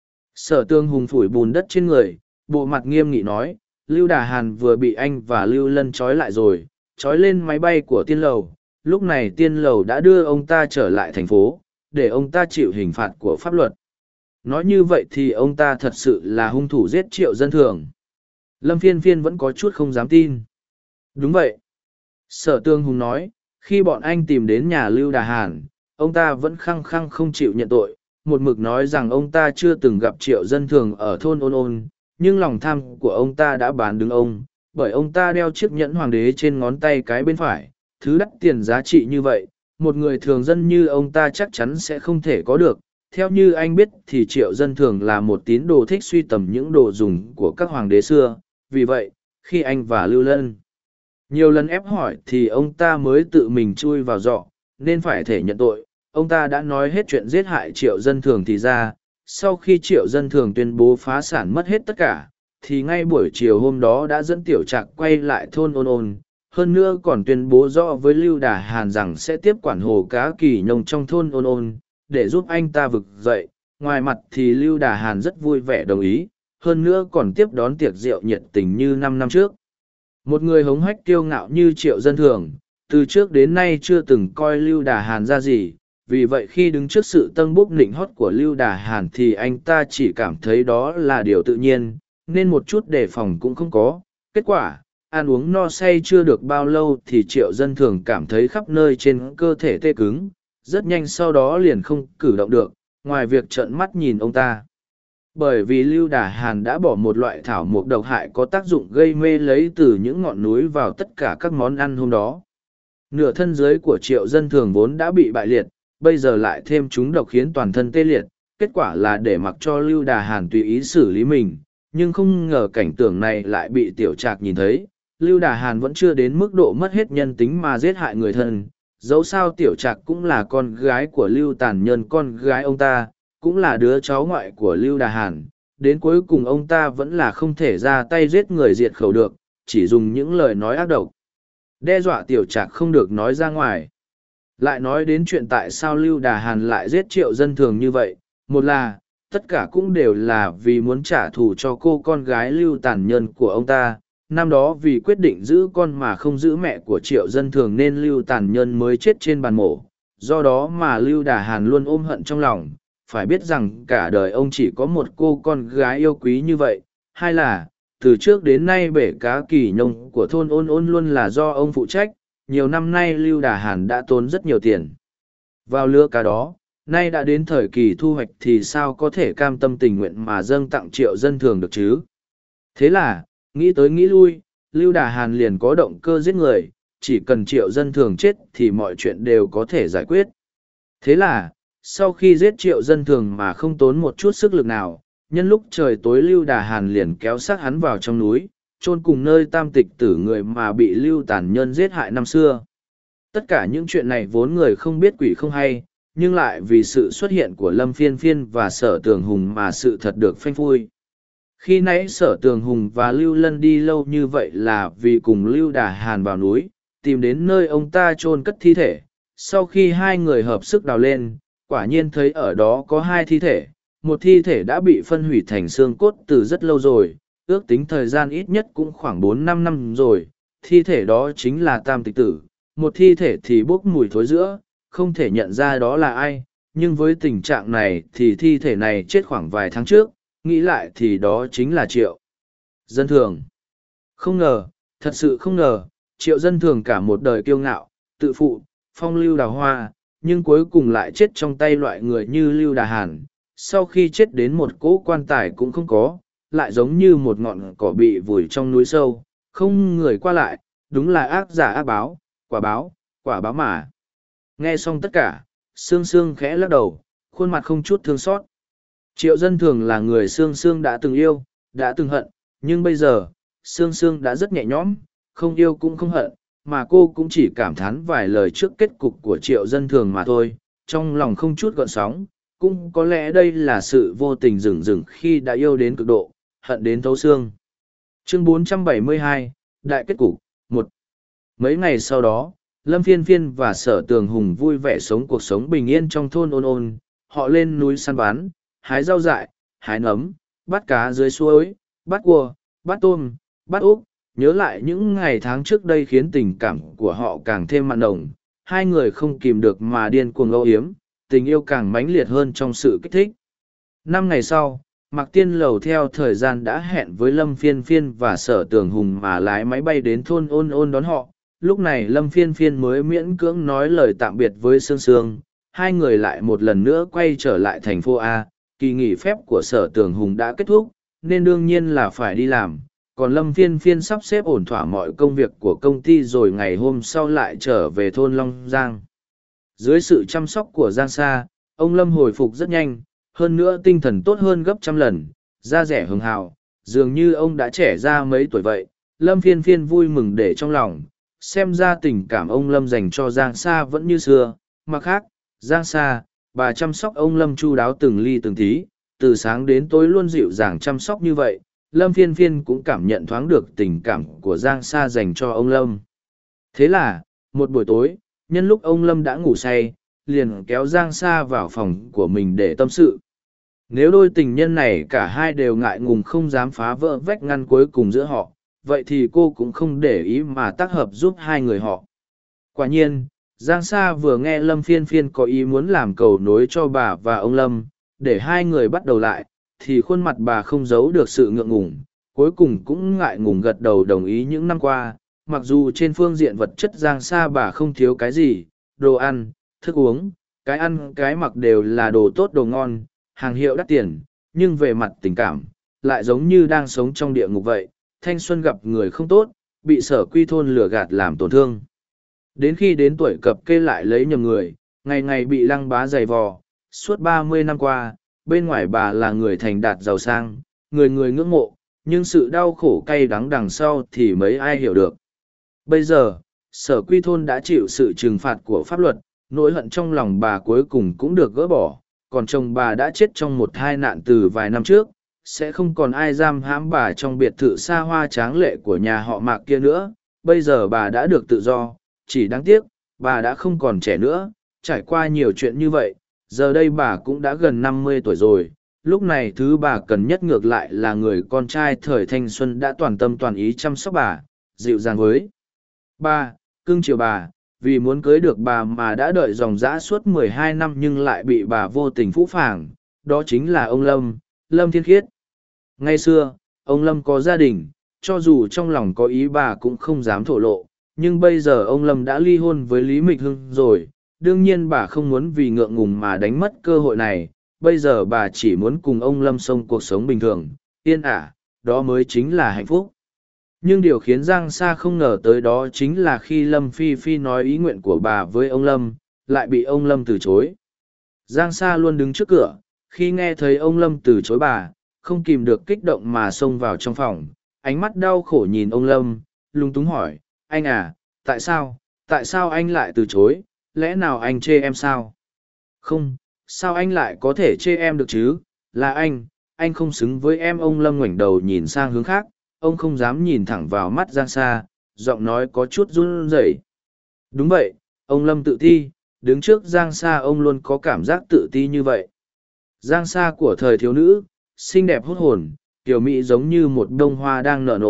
Sở Tường Hùng phủi bùn đất trên người, bộ mặt nghiêm nghị nói, Lưu Đà Hàn vừa bị anh và Lưu Lân trói lại rồi, trói lên máy bay của tiên lầu. Lúc này tiên lầu đã đưa ông ta trở lại thành phố, để ông ta chịu hình phạt của pháp luật. Nói như vậy thì ông ta thật sự là hung thủ giết Triệu Dân Thường. Lâm Phiên Phiên vẫn có chút không dám tin. Đúng vậy. Sở Tường Hùng nói, khi bọn anh tìm đến nhà Lưu Đà Hàn, ông ta vẫn khăng khăng không chịu nhận tội, một mực nói rằng ông ta chưa từng gặp Triệu Dân Thường ở thôn Ôn Ôn, nhưng lòng tham của ông ta đã bán đứng ông, bởi ông ta đeo chiếc nhẫn hoàng đế trên ngón tay cái bên phải, thứ đắt tiền giá trị như vậy, một người thường dân như ông ta chắc chắn sẽ không thể có được. Theo như anh biết thì Triệu Dân Thường là một tín đồ thích suy tầm những đồ dùng của các hoàng đế xưa, vì vậy, khi anh và Lưu Lân nhiều lần ép hỏi thì ông ta mới tự mình chui vào giọ, nên phải thể nhận tội. Ông ta đã nói hết chuyện giết hại Triệu Dân Thường thì ra, sau khi Triệu Dân Thường tuyên bố phá sản mất hết tất cả, thì ngay buổi chiều hôm đó đã dẫn Tiểu Trạc quay lại thôn Ôn Ôn, hơn nữa còn tuyên bố rõ với Lưu Đà Hàn rằng sẽ tiếp quản hồ cá Kỳ Nhông trong thôn Ôn Ôn, để giúp anh ta vực dậy. Ngoài mặt thì Lưu Đà Hàn rất vui vẻ đồng ý, hơn nữa còn tiếp đón tiệc rượu nhiệt tình như năm năm trước. Một người hống hách kiêu ngạo như Triệu Dân Thường, từ trước đến nay chưa từng coi Lưu Đà Hàn ra gì, vì vậy khi đứng trước sự tâng bốc nịnh hót của Lưu Đà Hàn thì anh ta chỉ cảm thấy đó là điều tự nhiên, nên một chút đề phòng cũng không có. Kết quả, ăn uống no say chưa được bao lâu thì Triệu Dân Thường cảm thấy khắp nơi trên cơ thể tê cứng, rất nhanh sau đó liền không cử động được, ngoài việc trợn mắt nhìn ông ta. Bởi vì Lưu Đà Hàn đã bỏ một loại thảo mộc độc hại có tác dụng gây mê lấy từ những ngọn núi vào tất cả các món ăn hôm đó. Nửa thân dưới của Triệu Dân Thường vốn đã bị bại liệt, bây giờ lại thêm chúng độc khiến toàn thân tê liệt, kết quả là để mặc cho Lưu Đà Hàn tùy ý xử lý mình, nhưng không ngờ cảnh tượng này lại bị Tiểu Trạc nhìn thấy. Lưu Đà Hàn vẫn chưa đến mức độ mất hết nhân tính mà giết hại người thân, dẫu sao Tiểu Trạc cũng là con gái của Lưu Tàn Nhân, con gái ông ta, cũng là đứa cháu ngoại của Lưu Đà Hàn. Đến cuối cùng ông ta vẫn là không thể ra tay giết người diệt khẩu được, chỉ dùng những lời nói ác độc đe dọa Tiểu Trạc không được nói ra ngoài. Lại nói đến chuyện tại sao Lưu Đà Hàn lại giết Triệu Dân Thường như vậy, một là, tất cả cũng đều là vì muốn trả thù cho cô con gái Lưu Tàn Nhân của ông ta. Năm đó vì quyết định giữ con mà không giữ mẹ của Triệu Dân Thường nên Lưu Tàn Nhân mới chết trên bàn mổ, do đó mà Lưu Đà Hàn luôn ôm hận trong lòng, phải biết rằng cả đời ông chỉ có một cô con gái yêu quý như vậy. Hai là, từ trước đến nay bể cá Kỳ Nhông của thôn Ôn Ôn luôn là do ông phụ trách, nhiều năm nay Lưu Đà Hàn đã tốn rất nhiều tiền vào lứa cá đó, nay đã đến thời kỳ thu hoạch thì sao có thể cam tâm tình nguyện mà dâng tặng Triệu Dân Thường được chứ. Thế là, nghĩ tới nghĩ lui, Lưu Đà Hàn liền có động cơ giết người, chỉ cần Triệu Dân Thường chết thì mọi chuyện đều có thể giải quyết. Thế là, sau khi giết Triệu Dân Thường mà không tốn một chút sức lực nào, nhân lúc trời tối Lưu Đà Hàn liền kéo xác hắn vào trong núi, chôn cùng nơi tam tịch tử người mà bị Lưu Tàn Nhân giết hại năm xưa. Tất cả những chuyện này vốn người không biết quỷ không hay, nhưng lại vì sự xuất hiện của Lâm Phiên Phiên và Sở Tường Hùng mà sự thật được phanh phui. Khi nãy Sở Tường Hùng và Lưu Lân đi lâu như vậy là vì cùng Lưu Đà Hàn vào núi, tìm đến nơi ông ta chôn cất thi thể. Sau khi hai người hợp sức đào lên, quả nhiên thấy ở đó có hai thi thể. Một thi thể đã bị phân hủy thành xương cốt từ rất lâu rồi, ước tính thời gian ít nhất cũng khoảng bốn năm năm rồi. Thi thể đó chính là Tam Tịch Tử, một thi thể thì bốc mùi thối giữa, không thể nhận ra đó là ai, nhưng với tình trạng này thì thi thể này chết khoảng vài tháng trước, nghĩ lại thì đó chính là Triệu Dân Thường. Không ngờ, thật sự không ngờ, Triệu Dân Thường cả một đời kiêu ngạo, tự phụ, phong lưu đào hoa, nhưng cuối cùng lại chết trong tay loại người như Lưu Đà Hàn. Sau khi chết đến một cỗ quan tài cũng không có, lại giống như một ngọn cỏ bị vùi trong núi sâu, không người qua lại, đúng là ác giả ác báo, quả báo, quả báo mà. Nghe xong tất cả, Sương Sương khẽ lắc đầu, khuôn mặt không chút thương xót. Triệu Dân Thường là người Sương Sương đã từng yêu, đã từng hận, nhưng bây giờ, Sương Sương đã rất nhẹ nhõm, không yêu cũng không hận, mà cô cũng chỉ cảm thán vài lời trước kết cục của Triệu Dân Thường mà thôi, trong lòng không chút gợn sóng, cũng có lẽ đây là sự vô tình dửng dửng khi đã yêu đến cực độ, hận đến thấu xương. Chương bốn trăm bảy mươi hai, Đại kết cục, một. Mấy ngày sau đó, Lâm Phiên Phiên và Sở Tường Hùng vui vẻ sống cuộc sống bình yên trong thôn Ôn Ôn, họ lên núi săn bắn, hái rau dại, hái nấm, bắt cá dưới suối, bắt cua, bắt tôm, bắt ốc. Nhớ lại những ngày tháng trước đây khiến tình cảm của họ càng thêm mặn nồng, hai người không kìm được mà điên cuồng âu yếm, tình yêu càng mãnh liệt hơn trong sự kích thích. Năm ngày sau, Mạc Tiên Lầu theo thời gian đã hẹn với Lâm Phiên Phiên và Sở Tường Hùng mà lái máy bay đến thôn Ôn Ôn đón họ. Lúc này Lâm Phiên Phiên mới miễn cưỡng nói lời tạm biệt với Sương Sương, hai người lại một lần nữa quay trở lại thành phố A. Kỳ nghỉ phép của Sở Tường Hùng đã kết thúc, nên đương nhiên là phải đi làm. Còn Lâm Phiên Phiên sắp xếp ổn thỏa mọi công việc của công ty rồi ngày hôm sau lại trở về thôn Long Giang. Dưới sự chăm sóc của Giang Sa, ông Lâm hồi phục rất nhanh, hơn nữa tinh thần tốt hơn gấp trăm lần, da rẻ hường hào, dường như ông đã trẻ ra mấy tuổi vậy. Lâm Phiên Phiên vui mừng để trong lòng, xem ra tình cảm ông Lâm dành cho Giang Sa vẫn như xưa. Mặt khác, Giang Sa, bà chăm sóc ông Lâm chu đáo từng ly từng tí, từ sáng đến tối luôn dịu dàng chăm sóc như vậy. Lâm Phiên Phiên cũng cảm nhận thoáng được tình cảm của Giang Sa dành cho ông Lâm. Thế là, một buổi tối, nhân lúc ông Lâm đã ngủ say, liền kéo Giang Sa vào phòng của mình để tâm sự. Nếu đôi tình nhân này cả hai đều ngại ngùng không dám phá vỡ vách ngăn cuối cùng giữa họ, vậy thì cô cũng không để ý mà tác hợp giúp hai người họ. Quả nhiên, Giang Sa vừa nghe Lâm Phiên Phiên có ý muốn làm cầu nối cho bà và ông Lâm, để hai người bắt đầu lại, thì khuôn mặt bà không giấu được sự ngượng ngùng, cuối cùng cũng ngại ngùng gật đầu đồng ý. Những năm qua, mặc dù trên phương diện vật chất Giang Sa bà không thiếu cái gì, đồ ăn, thức uống, cái ăn cái mặc đều là đồ tốt đồ ngon, hàng hiệu đắt tiền, nhưng về mặt tình cảm, lại giống như đang sống trong địa ngục vậy, thanh xuân gặp người không tốt, bị Sở Quy thôn lừa gạt làm tổn thương. Đến khi đến tuổi cập kê lại lấy nhầm người, ngày ngày bị Lăng Bá giày vò, suốt ba mươi năm qua, bên ngoài bà là người thành đạt giàu sang, người người ngưỡng mộ, nhưng sự đau khổ cay đắng đằng sau thì mấy ai hiểu được. Bây giờ, Sở Quy thôn đã chịu sự trừng phạt của pháp luật, nỗi hận trong lòng bà cuối cùng cũng được gỡ bỏ, còn chồng bà đã chết trong một tai nạn từ vài năm trước, sẽ không còn ai giam hãm bà trong biệt thự xa hoa tráng lệ của nhà họ Mạc kia nữa. Bây giờ bà đã được tự do, chỉ đáng tiếc, bà đã không còn trẻ nữa, trải qua nhiều chuyện như vậy, giờ đây bà cũng đã gần năm mươi tuổi rồi. Lúc này thứ bà cần nhất ngược lại là người con trai thời thanh xuân đã toàn tâm toàn ý chăm sóc bà, dịu dàng với bà, cưng chiều bà, vì muốn cưới được bà mà đã đợi dòng dã suốt mười hai năm nhưng lại bị bà vô tình phũ phàng, đó chính là ông Lâm, Lâm Thiên Khiết. Ngày xưa, ông Lâm có gia đình, cho dù trong lòng có ý bà cũng không dám thổ lộ, nhưng bây giờ ông Lâm đã ly hôn với Lý Mịch Hưng rồi, đương nhiên bà không muốn vì ngượng ngùng mà đánh mất cơ hội này, bây giờ bà chỉ muốn cùng ông Lâm sống cuộc sống bình thường, yên ả, đó mới chính là hạnh phúc. Nhưng điều khiến Giang Sa không ngờ tới đó chính là khi Lâm Phi Phi nói ý nguyện của bà với ông Lâm, lại bị ông Lâm từ chối. Giang Sa luôn đứng trước cửa, khi nghe thấy ông Lâm từ chối bà, không kìm được kích động mà xông vào trong phòng, ánh mắt đau khổ nhìn ông Lâm, lung túng hỏi, anh à, tại sao, tại sao anh lại từ chối, lẽ nào anh chê em sao? Không, sao anh lại có thể chê em được chứ, là anh, anh không xứng với em. Ông Lâm ngoảnh đầu nhìn sang hướng khác, ông không dám nhìn thẳng vào mắt Giang Sa, giọng nói có chút run rẩy. Đúng vậy, ông Lâm tự ti, đứng trước Giang Sa ông luôn có cảm giác tự ti như vậy. Giang Sa của thời thiếu nữ, xinh đẹp hút hồn, tiểu mỹ giống như một bông hoa đang nở nộ,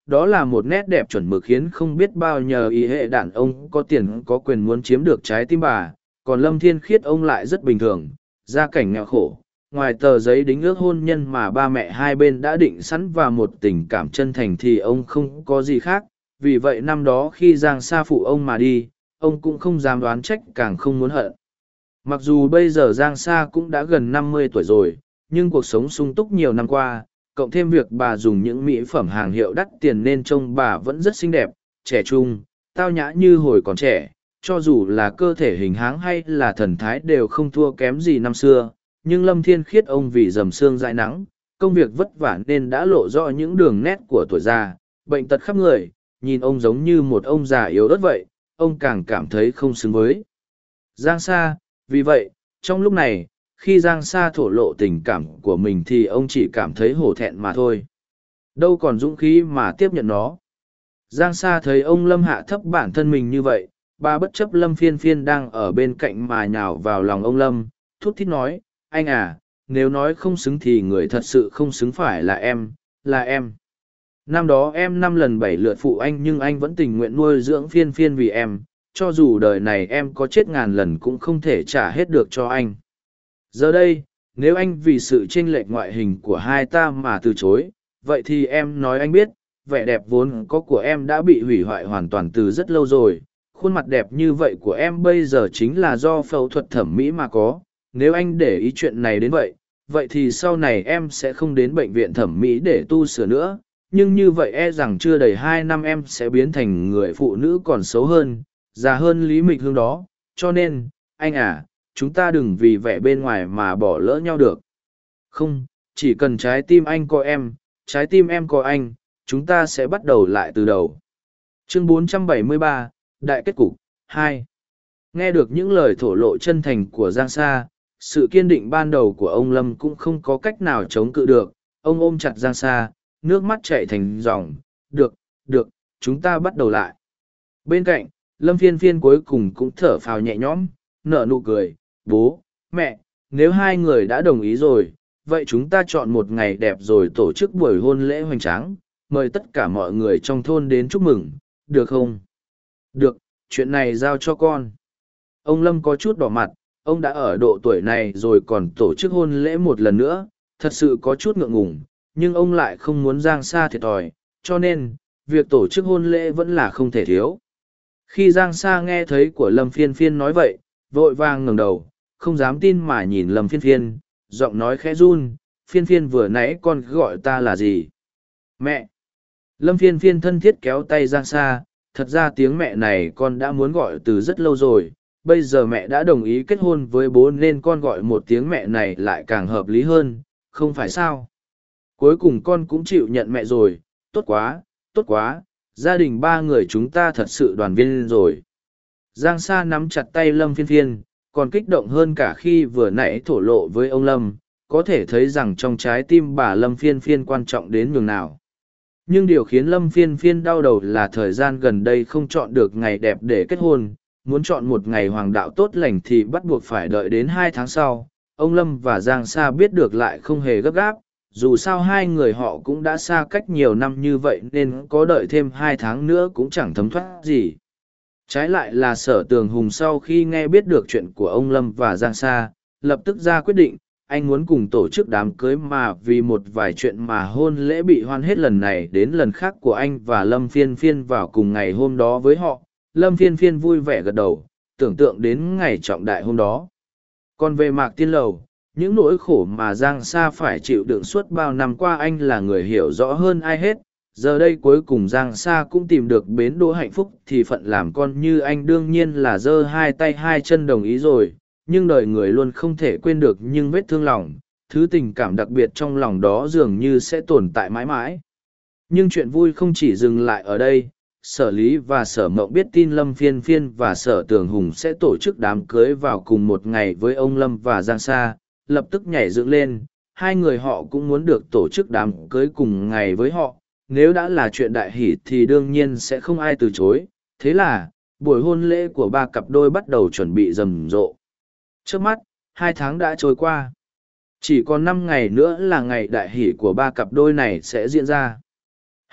đó là một nét đẹp chuẩn mực khiến không biết bao nhờ ý hệ đàn ông có tiền có quyền muốn chiếm được trái tim bà, còn Lâm Thiên Khiết ông lại rất bình thường, gia cảnh nghèo khổ. Ngoài tờ giấy đính ước hôn nhân mà ba mẹ hai bên đã định sẵn và một tình cảm chân thành thì ông không có gì khác, vì vậy năm đó khi Giang Sa phụ ông mà đi, ông cũng không dám đoán trách càng không muốn hận. Mặc dù bây giờ Giang Sa cũng đã gần năm mươi tuổi rồi, nhưng cuộc sống sung túc nhiều năm qua, cộng thêm việc bà dùng những mỹ phẩm hàng hiệu đắt tiền nên trông bà vẫn rất xinh đẹp, trẻ trung, tao nhã như hồi còn trẻ, cho dù là cơ thể hình háng hay là thần thái đều không thua kém gì năm xưa. Nhưng Lâm Thiên Khiết ông vì dầm xương dãi nắng, công việc vất vả nên đã lộ rõ những đường nét của tuổi già, bệnh tật khắp người, nhìn ông giống như một ông già yếu ớt vậy, ông càng cảm thấy không xứng với Giang Sa. Vì vậy, trong lúc này, khi Giang Sa thổ lộ tình cảm của mình thì ông chỉ cảm thấy hổ thẹn mà thôi. Đâu còn dũng khí mà tiếp nhận nó. Giang Sa thấy ông Lâm hạ thấp bản thân mình như vậy, bà bất chấp Lâm Phiên Phiên đang ở bên cạnh mà nhào vào lòng ông Lâm, thút thít nói, anh à, nếu nói không xứng thì người thật sự không xứng phải là em, là em. Năm đó em năm lần bảy lượt phụ anh nhưng anh vẫn tình nguyện nuôi dưỡng Phiên Phiên vì em, cho dù đời này em có chết ngàn lần cũng không thể trả hết được cho anh. Giờ đây, nếu anh vì sự chênh lệch ngoại hình của hai ta mà từ chối, vậy thì em nói anh biết, vẻ đẹp vốn có của em đã bị hủy hoại hoàn toàn từ rất lâu rồi. Khuôn mặt đẹp như vậy của em bây giờ chính là do phẫu thuật thẩm mỹ mà có. Nếu anh để ý chuyện này đến vậy, vậy thì sau này em sẽ không đến bệnh viện thẩm mỹ để tu sửa nữa. Nhưng như vậy e rằng chưa đầy hai năm em sẽ biến thành người phụ nữ còn xấu hơn, già hơn Lý Mịch Hương đó. Cho nên, anh à, chúng ta đừng vì vẻ bên ngoài mà bỏ lỡ nhau được. Không, chỉ cần trái tim anh có em, trái tim em có anh, chúng ta sẽ bắt đầu lại từ đầu. Chương bốn trăm bảy mươi ba, Đại kết cục, hai. Nghe được những lời thổ lộ chân thành của Giang Sa, sự kiên định ban đầu của ông Lâm cũng không có cách nào chống cự được. Ông ôm chặt Giang Sa, nước mắt chảy thành dòng. Được, được, chúng ta bắt đầu lại. Bên cạnh, Lâm Phiên Phiên cuối cùng cũng thở phào nhẹ nhõm, nở nụ cười. Bố, mẹ, nếu hai người đã đồng ý rồi, vậy chúng ta chọn một ngày đẹp rồi tổ chức buổi hôn lễ hoành tráng, mời tất cả mọi người trong thôn đến chúc mừng, được không? Được, chuyện này giao cho con. Ông Lâm có chút đỏ mặt, ông đã ở độ tuổi này rồi còn tổ chức hôn lễ một lần nữa, thật sự có chút ngượng ngùng, nhưng ông lại không muốn Giang Sa thiệt thòi, cho nên, việc tổ chức hôn lễ vẫn là không thể thiếu. Khi Giang Sa nghe thấy của Lâm Phiên Phiên nói vậy, vội vàng ngẩng đầu, không dám tin mà nhìn Lâm Phiên Phiên, giọng nói khẽ run, Phiên Phiên vừa nãy con gọi ta là gì? Mẹ! Lâm Phiên Phiên thân thiết kéo tay Giang Sa, thật ra tiếng mẹ này con đã muốn gọi từ rất lâu rồi, bây giờ mẹ đã đồng ý kết hôn với bố nên con gọi một tiếng mẹ này lại càng hợp lý hơn, không phải sao? Cuối cùng con cũng chịu nhận mẹ rồi, tốt quá, tốt quá, gia đình ba người chúng ta thật sự đoàn viên rồi. Giang Sa nắm chặt tay Lâm Phiên Phiên, còn kích động hơn cả khi vừa nãy thổ lộ với ông Lâm, có thể thấy rằng trong trái tim bà Lâm Phiên Phiên quan trọng đến nhường nào. Nhưng điều khiến Lâm Phiên Phiên đau đầu là thời gian gần đây không chọn được ngày đẹp để kết hôn, muốn chọn một ngày hoàng đạo tốt lành thì bắt buộc phải đợi đến hai tháng sau. Ông Lâm và Giang Sa biết được lại không hề gấp gáp, dù sao hai người họ cũng đã xa cách nhiều năm như vậy nên có đợi thêm hai tháng nữa cũng chẳng thấm thoát gì. Trái lại là Sở Tường Hùng sau khi nghe biết được chuyện của ông Lâm và Giang Sa, lập tức ra quyết định, anh muốn cùng tổ chức đám cưới mà vì một vài chuyện mà hôn lễ bị hoan hết lần này đến lần khác của anh và Lâm Phiên Phiên vào cùng ngày hôm đó với họ. Lâm Phiên Phiên vui vẻ gật đầu, tưởng tượng đến ngày trọng đại hôm đó. Còn về Mạc Tiên Lầu, những nỗi khổ mà Giang Sa phải chịu đựng suốt bao năm qua anh là người hiểu rõ hơn ai hết. Giờ đây cuối cùng Giang Sa cũng tìm được bến đỗ hạnh phúc thì phận làm con như anh đương nhiên là giơ hai tay hai chân đồng ý rồi. Nhưng đời người luôn không thể quên được nhưng vết thương lòng, thứ tình cảm đặc biệt trong lòng đó dường như sẽ tồn tại mãi mãi. Nhưng chuyện vui không chỉ dừng lại ở đây. Sở Lý và Sở Mộng biết tin Lâm Phiên Phiên và Sở Tường Hùng sẽ tổ chức đám cưới vào cùng một ngày với ông Lâm và Giang Sa, lập tức nhảy dựng lên, hai người họ cũng muốn được tổ chức đám cưới cùng ngày với họ, nếu đã là chuyện đại hỷ thì đương nhiên sẽ không ai từ chối, thế là, buổi hôn lễ của ba cặp đôi bắt đầu chuẩn bị rầm rộ. Trước mắt, hai tháng đã trôi qua. Chỉ còn năm ngày nữa là ngày đại hỷ của ba cặp đôi này sẽ diễn ra.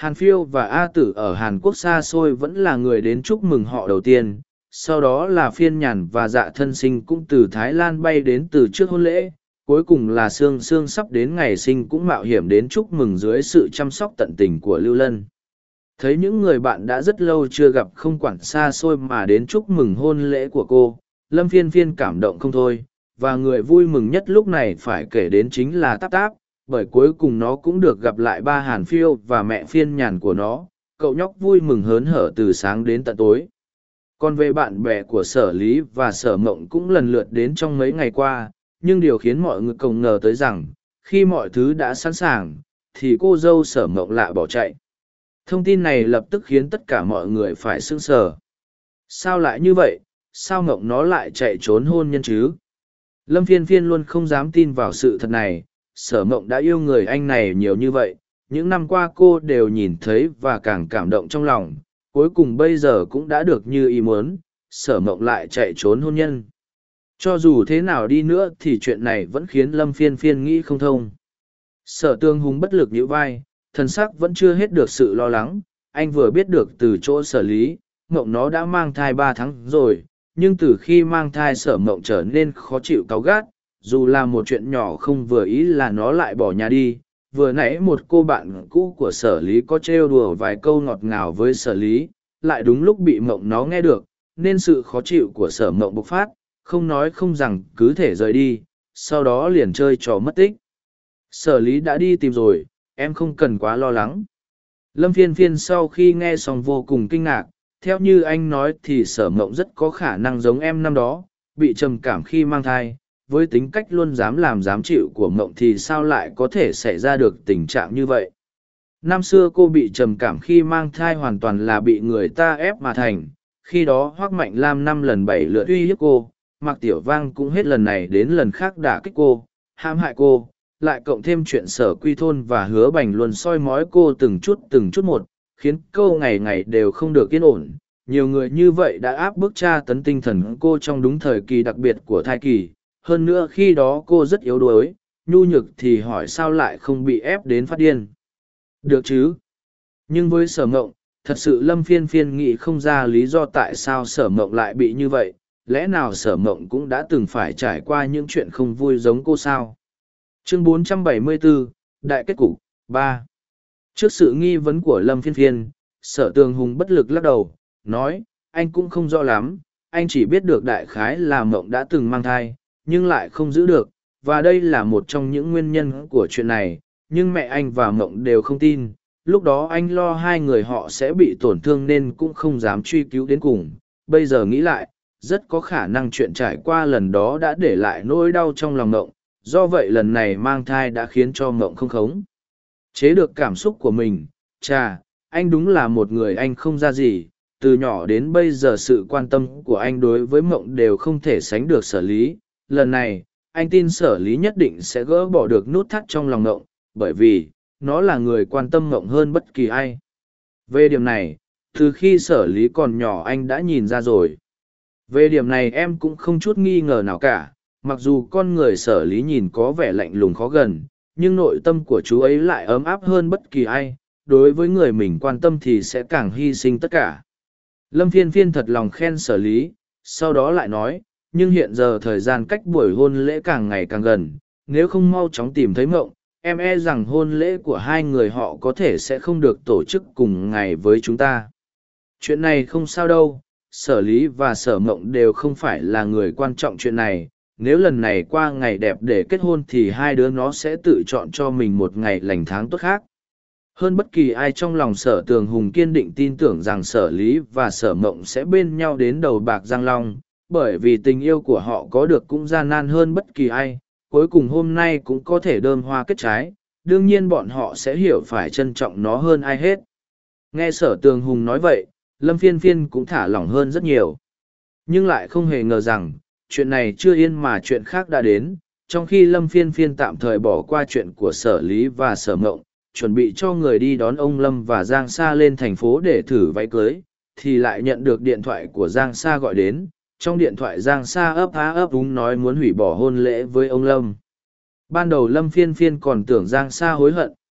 Hàn Phiêu và A Tử ở Hàn Quốc xa xôi vẫn là người đến chúc mừng họ đầu tiên, sau đó là Phiên Nhàn và Dạ Thân Sinh cũng từ Thái Lan bay đến từ trước hôn lễ, cuối cùng là Sương Sương sắp đến ngày sinh cũng mạo hiểm đến chúc mừng dưới sự chăm sóc tận tình của Lưu Lân. Thấy những người bạn đã rất lâu chưa gặp không quản xa xôi mà đến chúc mừng hôn lễ của cô, Lâm Phiên Phiên cảm động không thôi, và người vui mừng nhất lúc này phải kể đến chính là Táp Táp, bởi cuối cùng nó cũng được gặp lại ba Hàn Phiêu và mẹ Phiên Nhàn của nó, cậu nhóc vui mừng hớn hở từ sáng đến tận tối. Còn về bạn bè của Sở Lý và Sở Mộng cũng lần lượt đến trong mấy ngày qua, nhưng điều khiến mọi người không ngờ tới rằng, khi mọi thứ đã sẵn sàng, thì cô dâu Sở Mộng lại bỏ chạy. Thông tin này lập tức khiến tất cả mọi người phải sững sờ. Sao lại như vậy? Sao Mộng nó lại chạy trốn hôn nhân chứ? Lâm Phiên Phiên luôn không dám tin vào sự thật này. Sở Mộng đã yêu người anh này nhiều như vậy, những năm qua cô đều nhìn thấy và càng cảm động trong lòng, cuối cùng bây giờ cũng đã được như ý muốn, Sở Mộng lại chạy trốn hôn nhân. Cho dù thế nào đi nữa thì chuyện này vẫn khiến Lâm Phiên Phiên nghĩ không thông. Sở Tương Hùng bất lực nhíu vai, thần sắc vẫn chưa hết được sự lo lắng, anh vừa biết được từ chỗ Sở Lý, Mộng nó đã mang thai ba tháng rồi, nhưng từ khi mang thai Sở Mộng trở nên khó chịu cáu gắt, dù là một chuyện nhỏ không vừa ý là nó lại bỏ nhà đi. Vừa nãy một cô bạn cũ của Sở Lý có trêu đùa vài câu ngọt ngào với Sở Lý, lại đúng lúc bị Mộng nó nghe được, nên sự khó chịu của Sở Mộng bộc phát, không nói không rằng cứ thể rời đi, sau đó liền chơi trò mất tích. Sở Lý đã đi tìm rồi, em không cần quá lo lắng. Lâm Phiên Phiên sau khi nghe xong vô cùng kinh ngạc, theo như anh nói thì Sở Mộng rất có khả năng giống em năm đó, bị trầm cảm khi mang thai. Với tính cách luôn dám làm dám chịu của Mộng thì sao lại có thể xảy ra được tình trạng như vậy. Năm xưa cô bị trầm cảm khi mang thai hoàn toàn là bị người ta ép mà thành, khi đó Hoác Mạnh Lam năm lần bảy lượt uy hiếp cô, Mạc Tiểu Vang cũng hết lần này đến lần khác đả kích cô, hãm hại cô, lại cộng thêm chuyện Sở Quy Thôn và Hứa Bành luôn soi mói cô từng chút từng chút một, khiến cô ngày ngày đều không được yên ổn. Nhiều người như vậy đã áp bức tra tấn tinh thần cô trong đúng thời kỳ đặc biệt của thai kỳ. Hơn nữa khi đó cô rất yếu đuối, nhu nhược thì hỏi sao lại không bị ép đến phát điên. Được chứ? Nhưng với Sở Mộng, thật sự Lâm Phiên Phiên nghĩ không ra lý do tại sao Sở Mộng lại bị như vậy, lẽ nào Sở Mộng cũng đã từng phải trải qua những chuyện không vui giống cô sao? Chương bốn trăm bảy mươi bốn, Đại kết cục, ba. Trước sự nghi vấn của Lâm Phiên Phiên, Sở Tường Hùng bất lực lắc đầu, nói, anh cũng không rõ lắm, anh chỉ biết được đại khái là Mộng đã từng mang thai, nhưng lại không giữ được, và đây là một trong những nguyên nhân của chuyện này, nhưng mẹ anh và Mộng đều không tin, lúc đó anh lo hai người họ sẽ bị tổn thương nên cũng không dám truy cứu đến cùng, bây giờ nghĩ lại, rất có khả năng chuyện trải qua lần đó đã để lại nỗi đau trong lòng Mộng, do vậy lần này mang thai đã khiến cho Mộng không khống chế được cảm xúc của mình. Chà, anh đúng là một người anh không ra gì, từ nhỏ đến bây giờ sự quan tâm của anh đối với Mộng đều không thể sánh được Sở Lý. Lần này, anh tin Sở Lý nhất định sẽ gỡ bỏ được nút thắt trong lòng Mộng, bởi vì, nó là người quan tâm Mộng hơn bất kỳ ai. Về điểm này, từ khi Sở Lý còn nhỏ anh đã nhìn ra rồi. Về điểm này em cũng không chút nghi ngờ nào cả, mặc dù con người Sở Lý nhìn có vẻ lạnh lùng khó gần, nhưng nội tâm của chú ấy lại ấm áp hơn bất kỳ ai, đối với người mình quan tâm thì sẽ càng hy sinh tất cả. Lâm Phiên Phiên thật lòng khen Sở Lý, sau đó lại nói, nhưng hiện giờ thời gian cách buổi hôn lễ càng ngày càng gần, nếu không mau chóng tìm thấy Mộng, em e rằng hôn lễ của hai người họ có thể sẽ không được tổ chức cùng ngày với chúng ta. Chuyện này không sao đâu, Sở Lý và Sở Mộng đều không phải là người quan trọng chuyện này, nếu lần này qua ngày đẹp để kết hôn thì hai đứa nó sẽ tự chọn cho mình một ngày lành tháng tốt khác. Hơn bất kỳ ai trong lòng Sở Tường Hùng kiên định tin tưởng rằng Sở Lý và Sở Mộng sẽ bên nhau đến đầu bạc răng long, bởi vì tình yêu của họ có được cũng gian nan hơn bất kỳ ai, cuối cùng hôm nay cũng có thể đơm hoa kết trái, đương nhiên bọn họ sẽ hiểu phải trân trọng nó hơn ai hết. Nghe Sở Tường Hùng nói vậy, Lâm Phiên Phiên cũng thả lỏng hơn rất nhiều. Nhưng lại không hề ngờ rằng, chuyện này chưa yên mà chuyện khác đã đến, trong khi Lâm Phiên Phiên tạm thời bỏ qua chuyện của Sở Lý và Sở Mộng, chuẩn bị cho người đi đón ông Lâm và Giang Sa lên thành phố để thử váy cưới, thì lại nhận được điện thoại của Giang Sa gọi đến. Trong điện thoại Giang Sa ấp á ấp úng nói muốn hủy bỏ hôn lễ với ông Lâm. Ban đầu Lâm Phiên Phiên còn tưởng Giang Sa hối hận,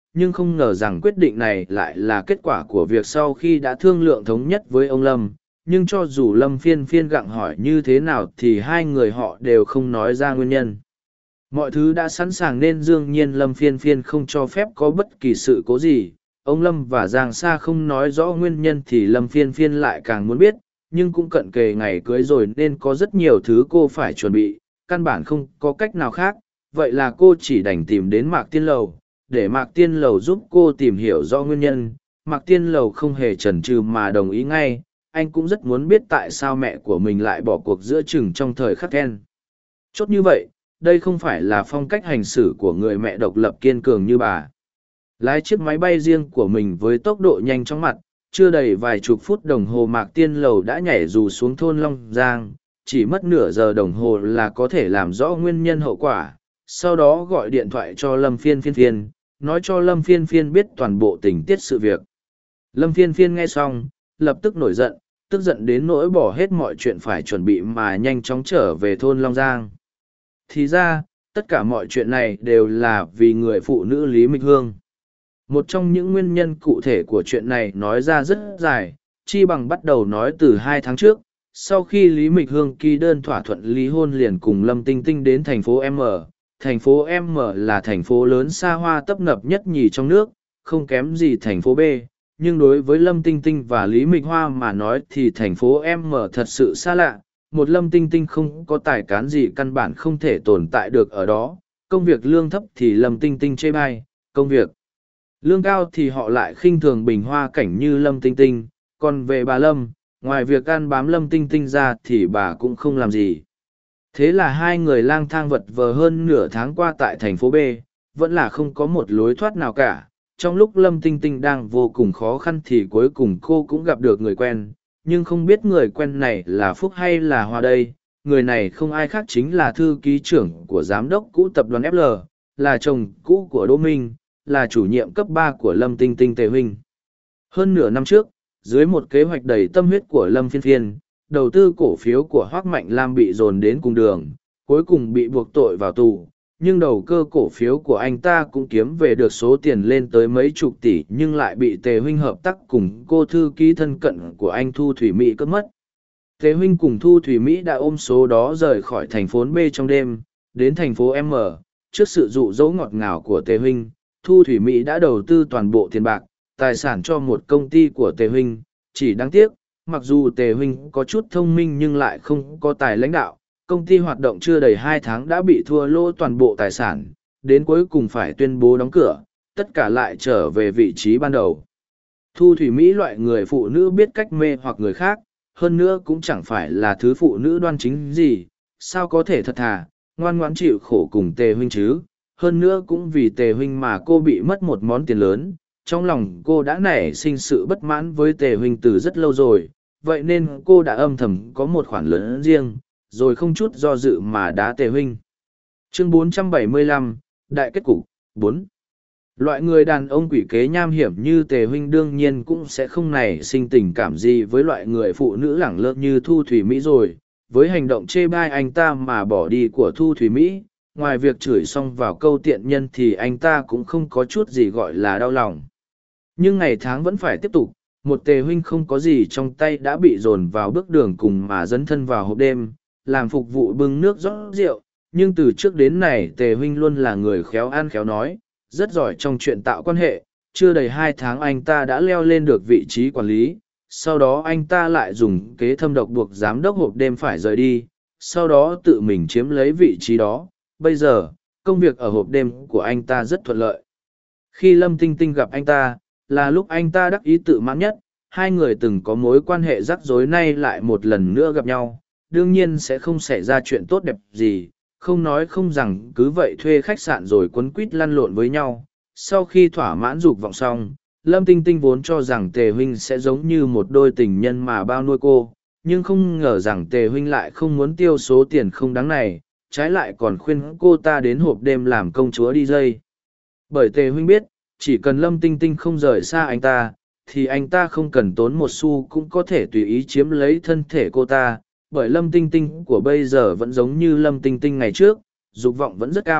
nhưng không ngờ rằng quyết định này lại là kết quả của việc sau khi đã thương lượng thống nhất với ông Lâm. Nhưng cho dù Lâm Phiên Phiên gặng hỏi như thế nào thì hai người họ đều không nói ra nguyên nhân. Mọi thứ đã sẵn sàng nên đương nhiên Lâm Phiên Phiên không cho phép có bất kỳ sự cố gì. Ông Lâm và Giang Sa không nói rõ nguyên nhân thì Lâm Phiên Phiên lại càng muốn biết, nhưng cũng cận kề ngày cưới rồi nên có rất nhiều thứ cô phải chuẩn bị, căn bản không có cách nào khác. Vậy là cô chỉ đành tìm đến Mạc Tiên Lầu, để Mạc Tiên Lầu giúp cô tìm hiểu rõ nguyên nhân. Mạc Tiên Lầu không hề chần chừ mà đồng ý ngay. Anh cũng rất muốn biết tại sao mẹ của mình lại bỏ cuộc giữa chừng trong thời khắc then chốt như vậy. Đây không phải là phong cách hành xử của người mẹ độc lập kiên cường như bà. Lái chiếc máy bay riêng của mình với tốc độ nhanh chóng mặt, chưa đầy vài chục phút đồng hồ Mạc Tiên Lầu đã nhảy dù xuống thôn Long Giang, chỉ mất nửa giờ đồng hồ là có thể làm rõ nguyên nhân hậu quả. Sau đó gọi điện thoại cho Lâm Phiên Phiên Phiên, nói cho Lâm Phiên Phiên biết toàn bộ tình tiết sự việc. Lâm Phiên Phiên nghe xong, lập tức nổi giận, tức giận đến nỗi bỏ hết mọi chuyện phải chuẩn bị mà nhanh chóng trở về thôn Long Giang. Thì ra, tất cả mọi chuyện này đều là vì người phụ nữ Lý Mịch Hương. Một trong những nguyên nhân cụ thể của chuyện này nói ra rất dài, chi bằng bắt đầu nói từ hai tháng trước, sau khi Lý Mịch Hương ký đơn thỏa thuận ly hôn liền cùng Lâm Tinh Tinh đến thành phố M. Thành phố M là thành phố lớn xa hoa tấp nập nhất nhì trong nước, không kém gì thành phố B. Nhưng đối với Lâm Tinh Tinh và Lý Mịch Hoa mà nói thì thành phố M thật sự xa lạ. Một Lâm Tinh Tinh không có tài cán gì căn bản không thể tồn tại được ở đó. Công việc lương thấp thì Lâm Tinh Tinh chê bai, công việc lương cao thì họ lại khinh thường bình hoa cảnh như Lâm Tinh Tinh. Còn về bà Lâm, ngoài việc ăn bám Lâm Tinh Tinh ra thì bà cũng không làm gì. Thế là hai người lang thang vật vờ hơn nửa tháng qua tại thành phố B, vẫn là không có một lối thoát nào cả. Trong lúc Lâm Tinh Tinh đang vô cùng khó khăn thì cuối cùng cô cũng gặp được người quen, nhưng không biết người quen này là Phúc hay là Hoa đây. Người này không ai khác chính là thư ký trưởng của giám đốc cũ tập đoàn ép lờ, là chồng cũ của Đỗ Minh, là chủ nhiệm cấp ba của Lâm Tinh Tinh Tề Huynh. Hơn nửa năm trước, dưới một kế hoạch đầy tâm huyết của Lâm Phiên Phiên, đầu tư cổ phiếu của Hoác Mạnh Lam bị dồn đến cùng đường, cuối cùng bị buộc tội vào tù. Nhưng đầu cơ cổ phiếu của anh ta cũng kiếm về được số tiền lên tới mấy chục tỷ nhưng lại bị Tề Huynh hợp tác cùng cô thư ký thân cận của anh Thu Thủy Mỹ cướp mất. Tề Huynh cùng Thu Thủy Mỹ đã ôm số đó rời khỏi thành phố B trong đêm, đến thành phố M. Trước sự dụ dỗ ngọt ngào của Tề Huynh, Thu Thủy Mỹ đã đầu tư toàn bộ tiền bạc, tài sản cho một công ty của Tề Huynh. Chỉ đáng tiếc, mặc dù Tề Huynh có chút thông minh nhưng lại không có tài lãnh đạo. Công ty hoạt động chưa đầy hai tháng đã bị thua lỗ toàn bộ tài sản, đến cuối cùng phải tuyên bố đóng cửa, tất cả lại trở về vị trí ban đầu. Thu Thủy Mỹ loại người phụ nữ biết cách mê hoặc người khác, hơn nữa cũng chẳng phải là thứ phụ nữ đoan chính gì, sao có thể thật thà, ngoan ngoãn chịu khổ cùng Tề Huynh chứ. Hơn nữa cũng vì Tề Huynh mà cô bị mất một món tiền lớn, trong lòng cô đã nảy sinh sự bất mãn với Tề Huynh từ rất lâu rồi, vậy nên cô đã âm thầm có một khoản lớn riêng, rồi không chút do dự mà đá Tề Huynh. Chương bốn trăm bảy mươi lăm, Đại kết cục, bốn. Loại người đàn ông quỷ kế nham hiểm như Tề Huynh đương nhiên cũng sẽ không nảy sinh tình cảm gì với loại người phụ nữ lẳng lơ như Thu Thủy Mỹ rồi. Với hành động chê bai anh ta mà bỏ đi của Thu Thủy Mỹ, ngoài việc chửi xong vào câu tiện nhân thì anh ta cũng không có chút gì gọi là đau lòng. Nhưng ngày tháng vẫn phải tiếp tục, một Tề Huynh không có gì trong tay đã bị dồn vào bước đường cùng mà dấn thân vào hộp đêm, làm phục vụ bưng nước rót rượu. Nhưng từ trước đến nay Tề Huynh luôn là người khéo ăn khéo nói, rất giỏi trong chuyện tạo quan hệ. Chưa đầy hai tháng anh ta đã leo lên được vị trí quản lý, sau đó anh ta lại dùng kế thâm độc buộc giám đốc hộp đêm phải rời đi, sau đó tự mình chiếm lấy vị trí đó. Bây giờ, công việc ở hộp đêm của anh ta rất thuận lợi. Khi Lâm Tinh Tinh gặp anh ta, là lúc anh ta đắc ý tự mãn nhất. Hai người từng có mối quan hệ rắc rối nay lại một lần nữa gặp nhau, đương nhiên sẽ không xảy ra chuyện tốt đẹp gì, không nói không rằng cứ vậy thuê khách sạn rồi quấn quýt lăn lộn với nhau. Sau khi thỏa mãn dục vọng xong, Lâm Tinh Tinh vốn cho rằng Tề Huynh sẽ giống như một đôi tình nhân mà bao nuôi cô, nhưng không ngờ rằng Tề Huynh lại không muốn tiêu số tiền không đáng này, trái lại còn khuyên cô ta đến hộp đêm làm công chúa đi dây. Bởi Tề Huynh biết, chỉ cần Lâm Tinh Tinh không rời xa anh ta, thì anh ta không cần tốn một xu cũng có thể tùy ý chiếm lấy thân thể cô ta. Bởi Lâm Tinh Tinh của bây giờ vẫn giống như Lâm Tinh Tinh ngày trước, dục vọng vẫn rất cao,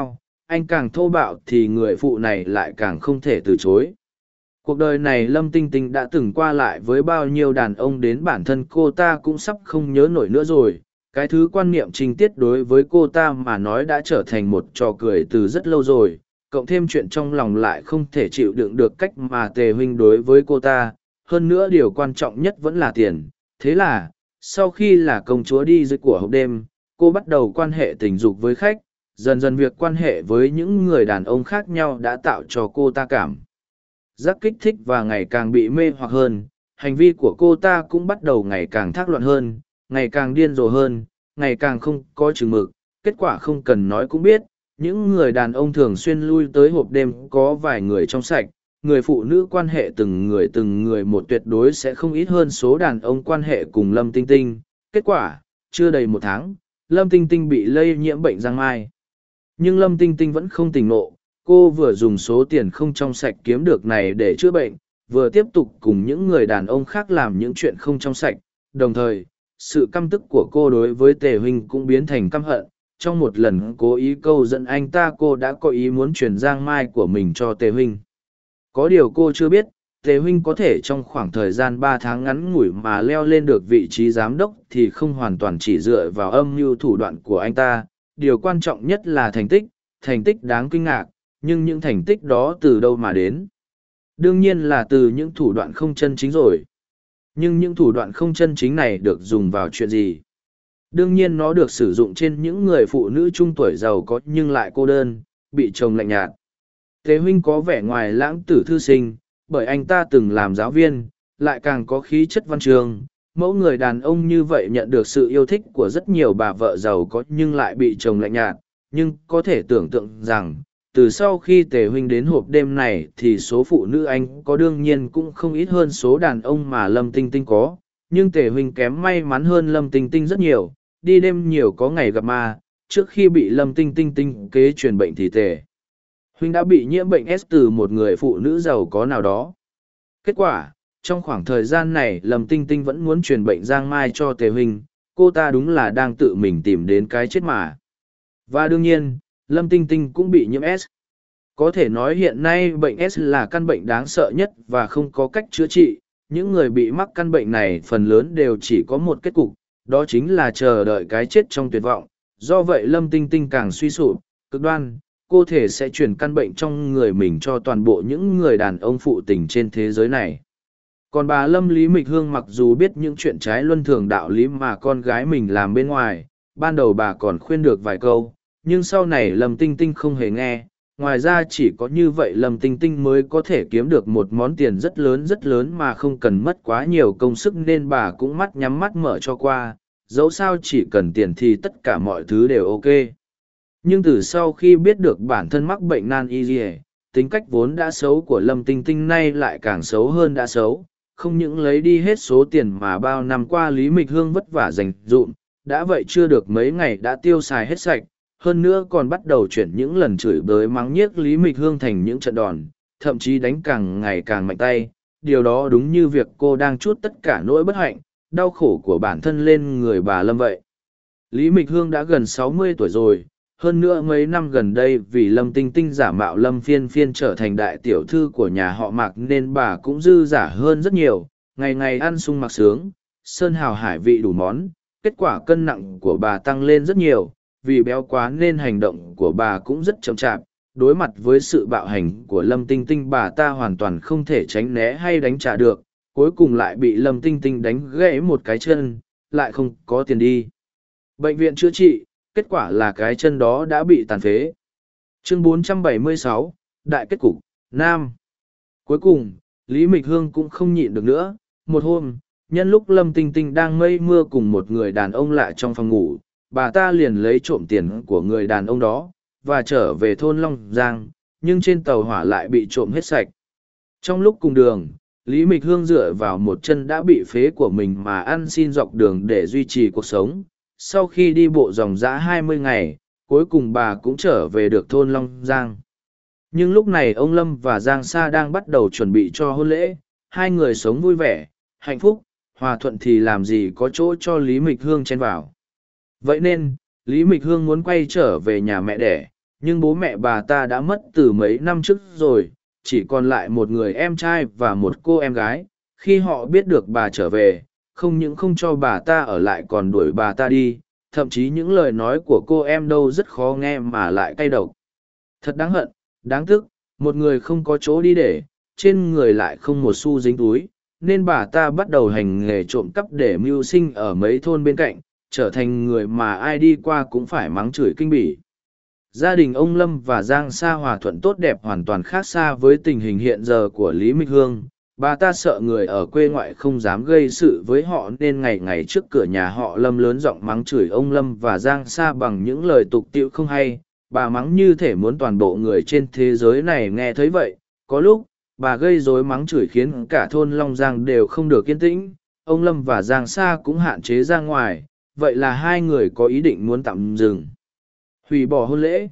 anh càng thô bạo thì người phụ này lại càng không thể từ chối. Cuộc đời này Lâm Tinh Tinh đã từng qua lại với bao nhiêu đàn ông đến bản thân cô ta cũng sắp không nhớ nổi nữa rồi. Cái thứ quan niệm trinh tiết đối với cô ta mà nói đã trở thành một trò cười từ rất lâu rồi, cộng thêm chuyện trong lòng lại không thể chịu đựng được cách mà Tề huynh đối với cô ta. Hơn nữa điều quan trọng nhất vẫn là tiền. Thế là, sau khi là công chúa đi dưới của hộp đêm, cô bắt đầu quan hệ tình dục với khách. Dần dần việc quan hệ với những người đàn ông khác nhau đã tạo cho cô ta cảm giác kích thích và ngày càng bị mê hoặc hơn. Hành vi của cô ta cũng bắt đầu ngày càng thác loạn hơn, ngày càng điên rồ hơn, ngày càng không có chừng mực. Kết quả không cần nói cũng biết, những người đàn ông thường xuyên lui tới hộp đêm có vài người trong sạch, người phụ nữ quan hệ từng người từng người một tuyệt đối sẽ không ít hơn số đàn ông quan hệ cùng Lâm Tinh Tinh. Kết quả, chưa đầy một tháng, Lâm Tinh Tinh bị lây nhiễm bệnh giang mai. Nhưng Lâm Tinh Tinh vẫn không tỉnh ngộ, cô vừa dùng số tiền không trong sạch kiếm được này để chữa bệnh, vừa tiếp tục cùng những người đàn ông khác làm những chuyện không trong sạch. Đồng thời, sự căm tức của cô đối với Tề huynh cũng biến thành căm hận. Trong một lần cố ý câu dẫn anh ta, cô đã có ý muốn truyền giang mai của mình cho Tề huynh. Có điều cô chưa biết, Tề huynh có thể trong khoảng thời gian ba tháng ngắn ngủi mà leo lên được vị trí giám đốc thì không hoàn toàn chỉ dựa vào âm mưu thủ đoạn của anh ta. Điều quan trọng nhất là thành tích, thành tích đáng kinh ngạc, nhưng những thành tích đó từ đâu mà đến? Đương nhiên là từ những thủ đoạn không chân chính rồi. Nhưng những thủ đoạn không chân chính này được dùng vào chuyện gì? Đương nhiên nó được sử dụng trên những người phụ nữ trung tuổi giàu có nhưng lại cô đơn, bị chồng lạnh nhạt. Tề huynh có vẻ ngoài lãng tử thư sinh, bởi anh ta từng làm giáo viên, lại càng có khí chất văn trường. Mẫu người đàn ông như vậy nhận được sự yêu thích của rất nhiều bà vợ giàu có nhưng lại bị chồng lạnh nhạt. Nhưng có thể tưởng tượng rằng, từ sau khi Tề huynh đến hộp đêm này thì số phụ nữ anh có đương nhiên cũng không ít hơn số đàn ông mà Lâm Tinh Tinh có. Nhưng Tề huynh kém may mắn hơn Lâm Tinh Tinh rất nhiều, đi đêm nhiều có ngày gặp ma. Trước khi bị Lâm Tinh Tinh tinh kế truyền bệnh thì Tề huynh đã bị nhiễm bệnh S từ một người phụ nữ giàu có nào đó. Kết quả, trong khoảng thời gian này Lâm Tinh Tinh vẫn muốn truyền bệnh giang mai cho Tề huynh, cô ta đúng là đang tự mình tìm đến cái chết mà. Và đương nhiên, Lâm Tinh Tinh cũng bị nhiễm S. Có thể nói hiện nay bệnh S là căn bệnh đáng sợ nhất và không có cách chữa trị. Những người bị mắc căn bệnh này phần lớn đều chỉ có một kết cục, đó chính là chờ đợi cái chết trong tuyệt vọng. Do vậy Lâm Tinh Tinh càng suy sụp, cực đoan, cô thể sẽ truyền căn bệnh trong người mình cho toàn bộ những người đàn ông phụ tình trên thế giới này. Còn bà Lâm Lý Mịch Hương mặc dù biết những chuyện trái luân thường đạo lý mà con gái mình làm bên ngoài, ban đầu bà còn khuyên được vài câu, nhưng sau này Lâm Tinh Tinh không hề nghe. Ngoài ra chỉ có như vậy Lâm Tinh Tinh mới có thể kiếm được một món tiền rất lớn rất lớn mà không cần mất quá nhiều công sức, nên bà cũng mắt nhắm mắt mở cho qua, dẫu sao chỉ cần tiền thì tất cả mọi thứ đều ok. Nhưng từ sau khi biết được bản thân mắc bệnh nan y dìa, tính cách vốn đã xấu của Lâm Tinh Tinh nay lại càng xấu hơn đã xấu, không những lấy đi hết số tiền mà bao năm qua Lý Mịch Hương vất vả dành dụm, đã vậy chưa được mấy ngày đã tiêu xài hết sạch, hơn nữa còn bắt đầu chuyển những lần chửi bới mắng nhiếc Lý Mịch Hương thành những trận đòn, thậm chí đánh càng ngày càng mạnh tay. Điều đó đúng như việc cô đang trút tất cả nỗi bất hạnh, đau khổ của bản thân lên người bà Lâm vậy. Lý Mịch Hương đã gần sáu mươi tuổi rồi, hơn nữa mấy năm gần đây vì Lâm Tinh Tinh giả mạo Lâm Phiên Phiên trở thành đại tiểu thư của nhà họ Mạc nên bà cũng dư giả hơn rất nhiều, ngày ngày ăn sung mặc sướng, sơn hào hải vị đủ món. Kết quả cân nặng của bà tăng lên rất nhiều, vì béo quá nên hành động của bà cũng rất chậm chạp. Đối mặt với sự bạo hành của Lâm Tinh Tinh, bà ta hoàn toàn không thể tránh né hay đánh trả được, cuối cùng lại bị Lâm Tinh Tinh đánh gãy một cái chân, lại không có tiền đi bệnh viện chữa trị, kết quả là cái chân đó đã bị tàn phế. Chương bốn trăm bảy mươi sáu, Đại kết cục, Nam. Cuối cùng, Lý Mịch Hương cũng không nhịn được nữa. Một hôm, nhân lúc Lâm Tinh Tinh đang mây mưa cùng một người đàn ông lạ trong phòng ngủ, bà ta liền lấy trộm tiền của người đàn ông đó, và trở về thôn Long Giang, nhưng trên tàu hỏa lại bị trộm hết sạch. Trong lúc cùng đường, Lý Mịch Hương dựa vào một chân đã bị phế của mình mà ăn xin dọc đường để duy trì cuộc sống. Sau khi đi bộ dòng dã hai mươi ngày, cuối cùng bà cũng trở về được thôn Long Giang. Nhưng lúc này ông Lâm và Giang Sa đang bắt đầu chuẩn bị cho hôn lễ, hai người sống vui vẻ, hạnh phúc, hòa thuận thì làm gì có chỗ cho Lý Mịch Hương chen vào. Vậy nên, Lý Mịch Hương muốn quay trở về nhà mẹ đẻ, nhưng bố mẹ bà ta đã mất từ mấy năm trước rồi, chỉ còn lại một người em trai và một cô em gái. Khi họ biết được bà trở về, không những không cho bà ta ở lại còn đuổi bà ta đi, thậm chí những lời nói của cô em đâu rất khó nghe mà lại cay độc. Thật đáng hận, đáng tức, một người không có chỗ đi để, trên người lại không một xu dính túi, nên bà ta bắt đầu hành nghề trộm cắp để mưu sinh ở mấy thôn bên cạnh, trở thành người mà ai đi qua cũng phải mắng chửi kinh bỉ. Gia đình ông Lâm và Giang Sa hòa thuận tốt đẹp hoàn toàn khác xa với tình hình hiện giờ của Lý Mịch Hương. Bà ta sợ người ở quê ngoại không dám gây sự với họ nên ngày ngày trước cửa nhà họ Lâm lớn giọng mắng chửi ông Lâm và Giang Sa bằng những lời tục tĩu không hay. Bà mắng như thể muốn toàn bộ người trên thế giới này nghe thấy vậy. Có lúc, bà gây rối mắng chửi khiến cả thôn Long Giang đều không được yên tĩnh. Ông Lâm và Giang Sa cũng hạn chế ra ngoài, vậy là hai người có ý định muốn tạm dừng, hủy bỏ hôn lễ.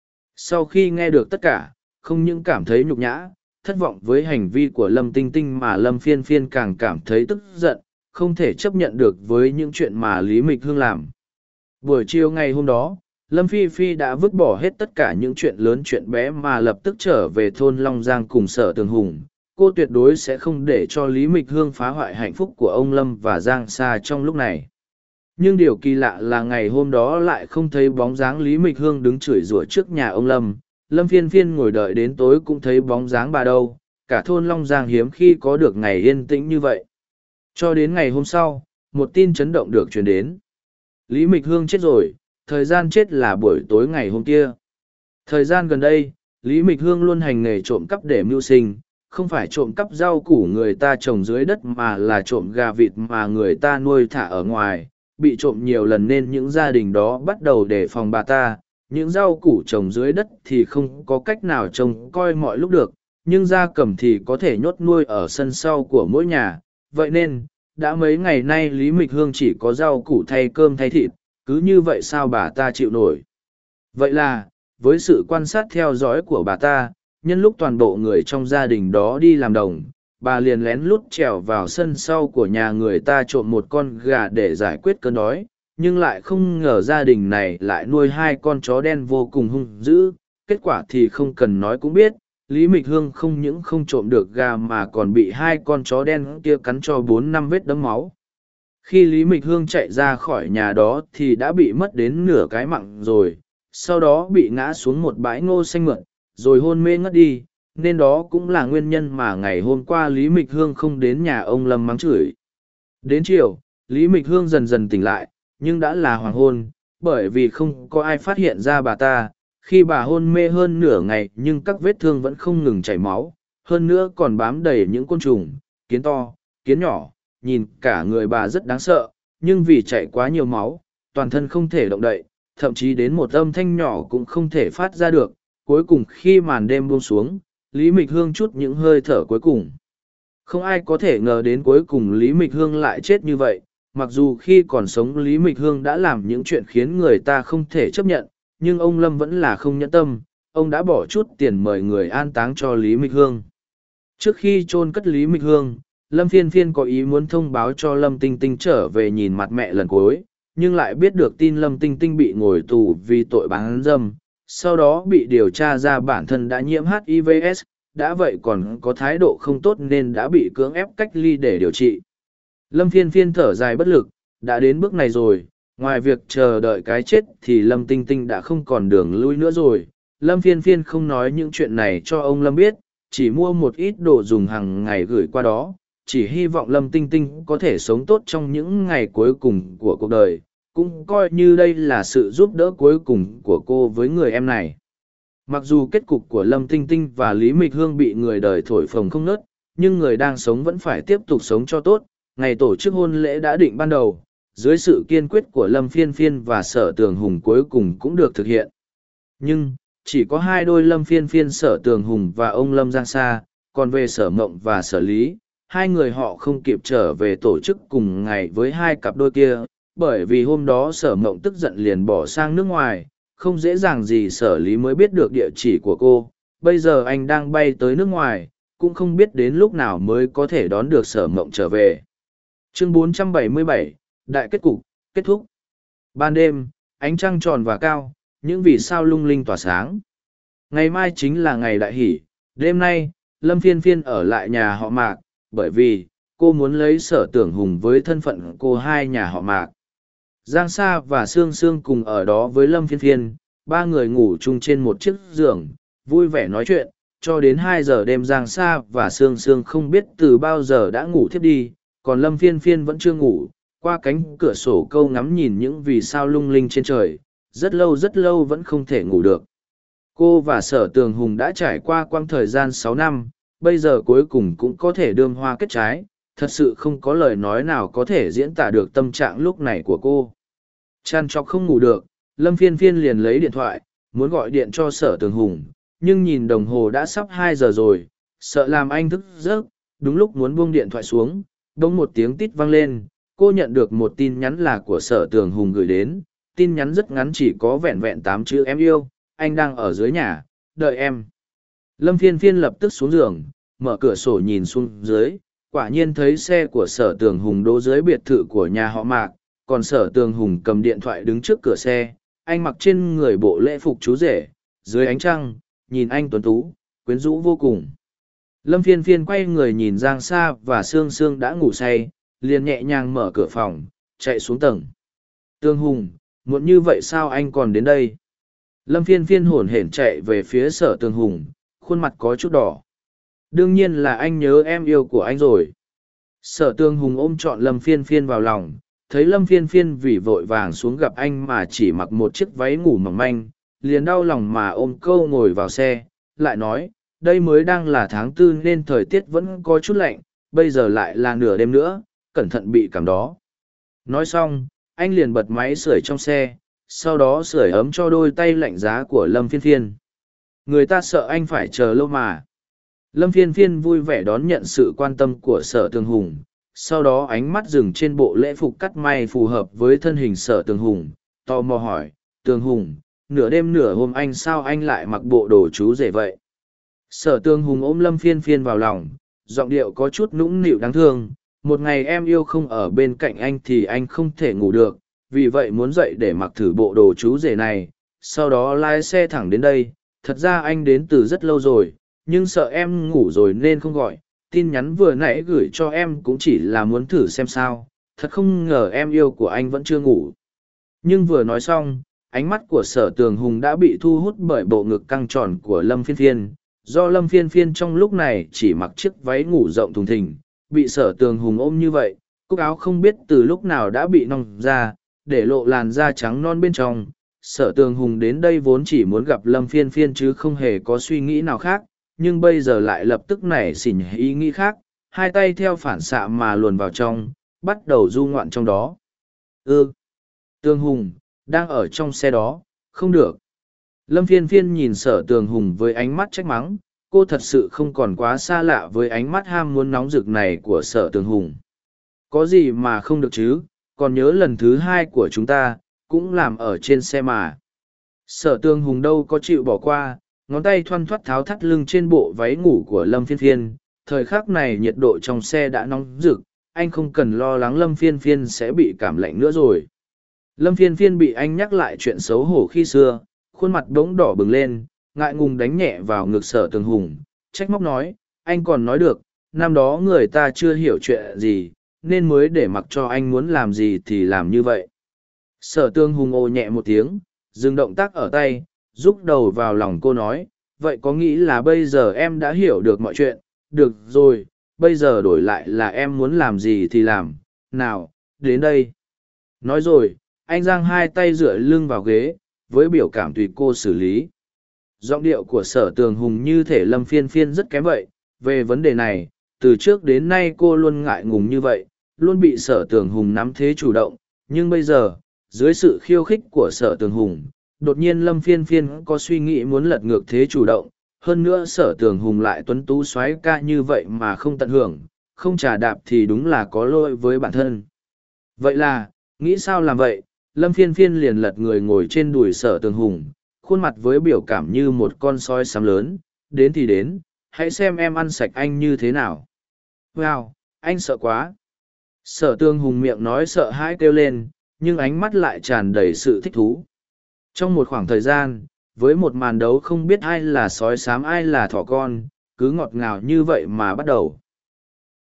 Sau khi nghe được tất cả, không những cảm thấy nhục nhã, thất vọng với hành vi của Lâm Tinh Tinh mà Lâm Phiên Phiên càng cảm thấy tức giận, không thể chấp nhận được với những chuyện mà Lý Mịch Hương làm. Buổi chiều ngày hôm đó, Lâm Phi Phi đã vứt bỏ hết tất cả những chuyện lớn chuyện bé mà lập tức trở về thôn Long Giang cùng Sở Tường Hùng. Cô tuyệt đối sẽ không để cho Lý Mịch Hương phá hoại hạnh phúc của ông Lâm và Giang Sa trong lúc này. Nhưng điều kỳ lạ là ngày hôm đó lại không thấy bóng dáng Lý Mịch Hương đứng chửi rủa trước nhà ông Lâm. Lâm Phiên Phiên ngồi đợi đến tối cũng thấy bóng dáng bà đâu, cả thôn Long Giang hiếm khi có được ngày yên tĩnh như vậy. Cho đến ngày hôm sau, một tin chấn động được truyền đến. Lý Mịch Hương chết rồi, thời gian chết là buổi tối ngày hôm kia. Thời gian gần đây, Lý Mịch Hương luôn hành nghề trộm cắp để mưu sinh, không phải trộm cắp rau củ người ta trồng dưới đất mà là trộm gà vịt mà người ta nuôi thả ở ngoài. Bị trộm nhiều lần nên những gia đình đó bắt đầu đề phòng bà ta. Những rau củ trồng dưới đất thì không có cách nào trông coi mọi lúc được, nhưng gia cầm thì có thể nhốt nuôi ở sân sau của mỗi nhà. Vậy nên, đã mấy ngày nay Lý Mịch Hương chỉ có rau củ thay cơm thay thịt, cứ như vậy sao bà ta chịu nổi. Vậy là, với sự quan sát theo dõi của bà ta, nhân lúc toàn bộ người trong gia đình đó đi làm đồng, bà liền lén lút trèo vào sân sau của nhà người ta trộm một con gà để giải quyết cơn đói, nhưng lại không ngờ gia đình này lại nuôi hai con chó đen vô cùng hung dữ. Kết quả thì không cần nói cũng biết, Lý Mịch Hương không những không trộm được gà mà còn bị hai con chó đen kia cắn cho bốn năm vết đẫm máu. Khi Lý Mịch Hương chạy ra khỏi nhà đó thì đã bị mất đến nửa cái mạng rồi, sau đó bị ngã xuống một bãi ngô xanh mượt, rồi hôn mê ngất đi. Nên đó cũng là nguyên nhân mà ngày hôm qua Lý Mịch Hương không đến nhà ông Lâm mắng chửi. Đến chiều, Lý Mịch Hương dần dần tỉnh lại, nhưng đã là hoàng hôn, bởi vì không có ai phát hiện ra bà ta. Khi bà hôn mê hơn nửa ngày nhưng các vết thương vẫn không ngừng chảy máu, hơn nữa còn bám đầy những côn trùng, kiến to, kiến nhỏ, nhìn cả người bà rất đáng sợ, nhưng vì chảy quá nhiều máu, toàn thân không thể động đậy, thậm chí đến một âm thanh nhỏ cũng không thể phát ra được. Cuối cùng khi màn đêm buông xuống, Lý Mịch Hương chút những hơi thở cuối cùng. Không ai có thể ngờ đến cuối cùng Lý Mịch Hương lại chết như vậy. Mặc dù khi còn sống Lý Mịch Hương đã làm những chuyện khiến người ta không thể chấp nhận, nhưng ông Lâm vẫn là không nhẫn tâm. Ông đã bỏ chút tiền mời người an táng cho Lý Mịch Hương. Trước khi chôn cất Lý Mịch Hương, Lâm Phiên Phiên có ý muốn thông báo cho Lâm Tinh Tinh trở về nhìn mặt mẹ lần cuối, nhưng lại biết được tin Lâm Tinh Tinh bị ngồi tù vì tội bán dâm. Sau đó bị điều tra ra bản thân đã nhiễm H I V S, đã vậy còn có thái độ không tốt nên đã bị cưỡng ép cách ly để điều trị. Lâm Phiên Phiên thở dài bất lực, đã đến bước này rồi, ngoài việc chờ đợi cái chết thì Lâm Tinh Tinh đã không còn đường lui nữa rồi. Lâm Phiên Phiên không nói những chuyện này cho ông Lâm biết, chỉ mua một ít đồ dùng hàng ngày gửi qua đó, chỉ hy vọng Lâm Tinh Tinh có thể sống tốt trong những ngày cuối cùng của cuộc đời. Cũng coi như đây là sự giúp đỡ cuối cùng của cô với người em này. Mặc dù kết cục của Lâm Tinh Tinh và Lý Mịch Hương bị người đời thổi phồng không nớt, nhưng người đang sống vẫn phải tiếp tục sống cho tốt. Ngày tổ chức hôn lễ đã định ban đầu, dưới sự kiên quyết của Lâm Phiên Phiên và Sở Tường Hùng cuối cùng cũng được thực hiện. Nhưng, chỉ có hai đôi Lâm Phiên Phiên Sở Tường Hùng và ông Lâm Giang Sa, còn về Sở Mộng và Sở Lý, hai người họ không kịp trở về tổ chức cùng ngày với hai cặp đôi kia. Bởi vì hôm đó Sở Mộng tức giận liền bỏ sang nước ngoài, không dễ dàng gì Sở Lý mới biết được địa chỉ của cô. Bây giờ anh đang bay tới nước ngoài, cũng không biết đến lúc nào mới có thể đón được Sở Mộng trở về. Chương bốn trăm bảy mươi bảy, Đại kết cục, kết thúc. Ban đêm, ánh trăng tròn và cao, những vì sao lung linh tỏa sáng. Ngày mai chính là ngày đại hỷ, đêm nay, Lâm Phiên Phiên ở lại nhà họ Mạc, bởi vì, cô muốn lấy Sở Tưởng Hùng với thân phận cô hai nhà họ Mạc. Giang Sa và Sương Sương cùng ở đó với Lâm Phiên Phiên, ba người ngủ chung trên một chiếc giường, vui vẻ nói chuyện, cho đến hai giờ đêm Giang Sa và Sương Sương không biết từ bao giờ đã ngủ thiếp đi, còn Lâm Phiên Phiên vẫn chưa ngủ, qua cánh cửa sổ câu ngắm nhìn những vì sao lung linh trên trời, rất lâu rất lâu vẫn không thể ngủ được. Cô và Sở Tường Hùng đã trải qua quãng thời gian sáu năm, bây giờ cuối cùng cũng có thể đơm hoa kết trái, thật sự không có lời nói nào có thể diễn tả được tâm trạng lúc này của cô. Chăn chọc không ngủ được, Lâm Phiên Phiên liền lấy điện thoại, muốn gọi điện cho Sở Tường Hùng, nhưng nhìn đồng hồ đã sắp hai giờ rồi, sợ làm anh thức giấc, đúng lúc muốn buông điện thoại xuống, đống một tiếng tít vang lên, cô nhận được một tin nhắn là của Sở Tường Hùng gửi đến, tin nhắn rất ngắn chỉ có vẹn vẹn tám chữ em yêu, anh đang ở dưới nhà, đợi em. Lâm Phiên Phiên lập tức xuống giường, mở cửa sổ nhìn xuống dưới, quả nhiên thấy xe của Sở Tường Hùng đỗ dưới biệt thự của nhà họ Mạc, còn Sở Tường Hùng cầm điện thoại đứng trước cửa xe, anh mặc trên người bộ lễ phục chú rể, dưới ánh trăng, nhìn anh tuấn tú, quyến rũ vô cùng. Lâm Phiên Phiên quay người nhìn Giang Sa và Sương Sương đã ngủ say, liền nhẹ nhàng mở cửa phòng, chạy xuống tầng. Tường Hùng, muộn như vậy sao anh còn đến đây? Lâm Phiên Phiên hổn hển chạy về phía Sở Tường Hùng, khuôn mặt có chút đỏ. Đương nhiên là anh nhớ em yêu của anh rồi. Sở Tường Hùng ôm trọn Lâm Phiên Phiên vào lòng, thấy Lâm Phiên Phiên vì vội vàng xuống gặp anh mà chỉ mặc một chiếc váy ngủ mỏng manh, liền đau lòng mà ôm câu ngồi vào xe, lại nói, đây mới đang là tháng tư nên thời tiết vẫn có chút lạnh, bây giờ lại là nửa đêm nữa, cẩn thận bị cảm đó. Nói xong, anh liền bật máy sưởi trong xe, sau đó sưởi ấm cho đôi tay lạnh giá của Lâm Phiên Phiên. Người ta sợ anh phải chờ lâu mà. Lâm Phiên Phiên vui vẻ đón nhận sự quan tâm của Sở Tường Hùng, sau đó ánh mắt dừng trên bộ lễ phục cắt may phù hợp với thân hình Sở Tường Hùng, tò mò hỏi, Tường Hùng, nửa đêm nửa hôm anh sao anh lại mặc bộ đồ chú rể vậy? Sở Tường Hùng ôm Lâm Phiên Phiên vào lòng, giọng điệu có chút nũng nịu đáng thương, một ngày em yêu không ở bên cạnh anh thì anh không thể ngủ được, vì vậy muốn dậy để mặc thử bộ đồ chú rể này, sau đó lái xe thẳng đến đây. Thật ra anh đến từ rất lâu rồi, nhưng sợ em ngủ rồi nên không gọi, tin nhắn vừa nãy gửi cho em cũng chỉ là muốn thử xem sao, thật không ngờ em yêu của anh vẫn chưa ngủ. Nhưng vừa nói xong, ánh mắt của Sở Tường Hùng đã bị thu hút bởi bộ ngực căng tròn của Lâm Phiên Phiên, do Lâm Phiên Phiên trong lúc này chỉ mặc chiếc váy ngủ rộng thùng thình, bị Sở Tường Hùng ôm như vậy, cúc áo không biết từ lúc nào đã bị nong ra, để lộ làn da trắng non bên trong. Sở Tường Hùng đến đây vốn chỉ muốn gặp Lâm Phiên Phiên chứ không hề có suy nghĩ nào khác, nhưng bây giờ lại lập tức nảy xỉn ý nghĩ khác, hai tay theo phản xạ mà luồn vào trong, bắt đầu du ngoạn trong đó. Ừ, Tường Hùng, đang ở trong xe đó, không được. Lâm Phiên Phiên nhìn Sở Tường Hùng với ánh mắt trách mắng, cô thật sự không còn quá xa lạ với ánh mắt ham muốn nóng rực này của Sở Tường Hùng. Có gì mà không được chứ, còn nhớ lần thứ hai của chúng ta, cũng làm ở trên xe mà. Sở Tường Hùng đâu có chịu bỏ qua, ngón tay thoăn thoắt tháo thắt lưng trên bộ váy ngủ của Lâm Phiên Phiên. Thời khắc này nhiệt độ trong xe đã nóng rực, anh không cần lo lắng Lâm Phiên Phiên sẽ bị cảm lạnh nữa rồi. Lâm Phiên Phiên bị anh nhắc lại chuyện xấu hổ khi xưa, khuôn mặt bỗng đỏ bừng lên, ngại ngùng đánh nhẹ vào ngực Sở Tường Hùng, trách móc nói, anh còn nói được, năm đó người ta chưa hiểu chuyện gì, nên mới để mặc cho anh muốn làm gì thì làm như vậy. Sở Tường Hùng ồ nhẹ một tiếng, dừng động tác ở tay, rúc đầu vào lòng cô nói, vậy có nghĩ là bây giờ em đã hiểu được mọi chuyện, được rồi, bây giờ đổi lại là em muốn làm gì thì làm, nào, đến đây. Nói rồi, anh giang hai tay dựa lưng vào ghế, với biểu cảm tùy cô xử lý. Giọng điệu của Sở Tường Hùng như thể Lâm Phiên Phiên rất kém vậy, về vấn đề này, từ trước đến nay cô luôn ngại ngùng như vậy, luôn bị Sở Tường Hùng nắm thế chủ động, nhưng bây giờ, dưới sự khiêu khích của Sở Tường Hùng, đột nhiên Lâm Phiên Phiên có suy nghĩ muốn lật ngược thế chủ động, hơn nữa Sở Tường Hùng lại tuấn tú xoáy ca như vậy mà không tận hưởng, không trả đạp thì đúng là có lỗi với bản thân. Vậy là, nghĩ sao làm vậy, Lâm Phiên Phiên liền lật người ngồi trên đùi Sở Tường Hùng, khuôn mặt với biểu cảm như một con sói xám lớn, đến thì đến, hãy xem em ăn sạch anh như thế nào. Wow, anh sợ quá. Sở Tường Hùng miệng nói sợ hãi kêu lên, nhưng ánh mắt lại tràn đầy sự thích thú. Trong một khoảng thời gian, với một màn đấu không biết ai là sói xám ai là thỏ con, cứ ngọt ngào như vậy mà bắt đầu.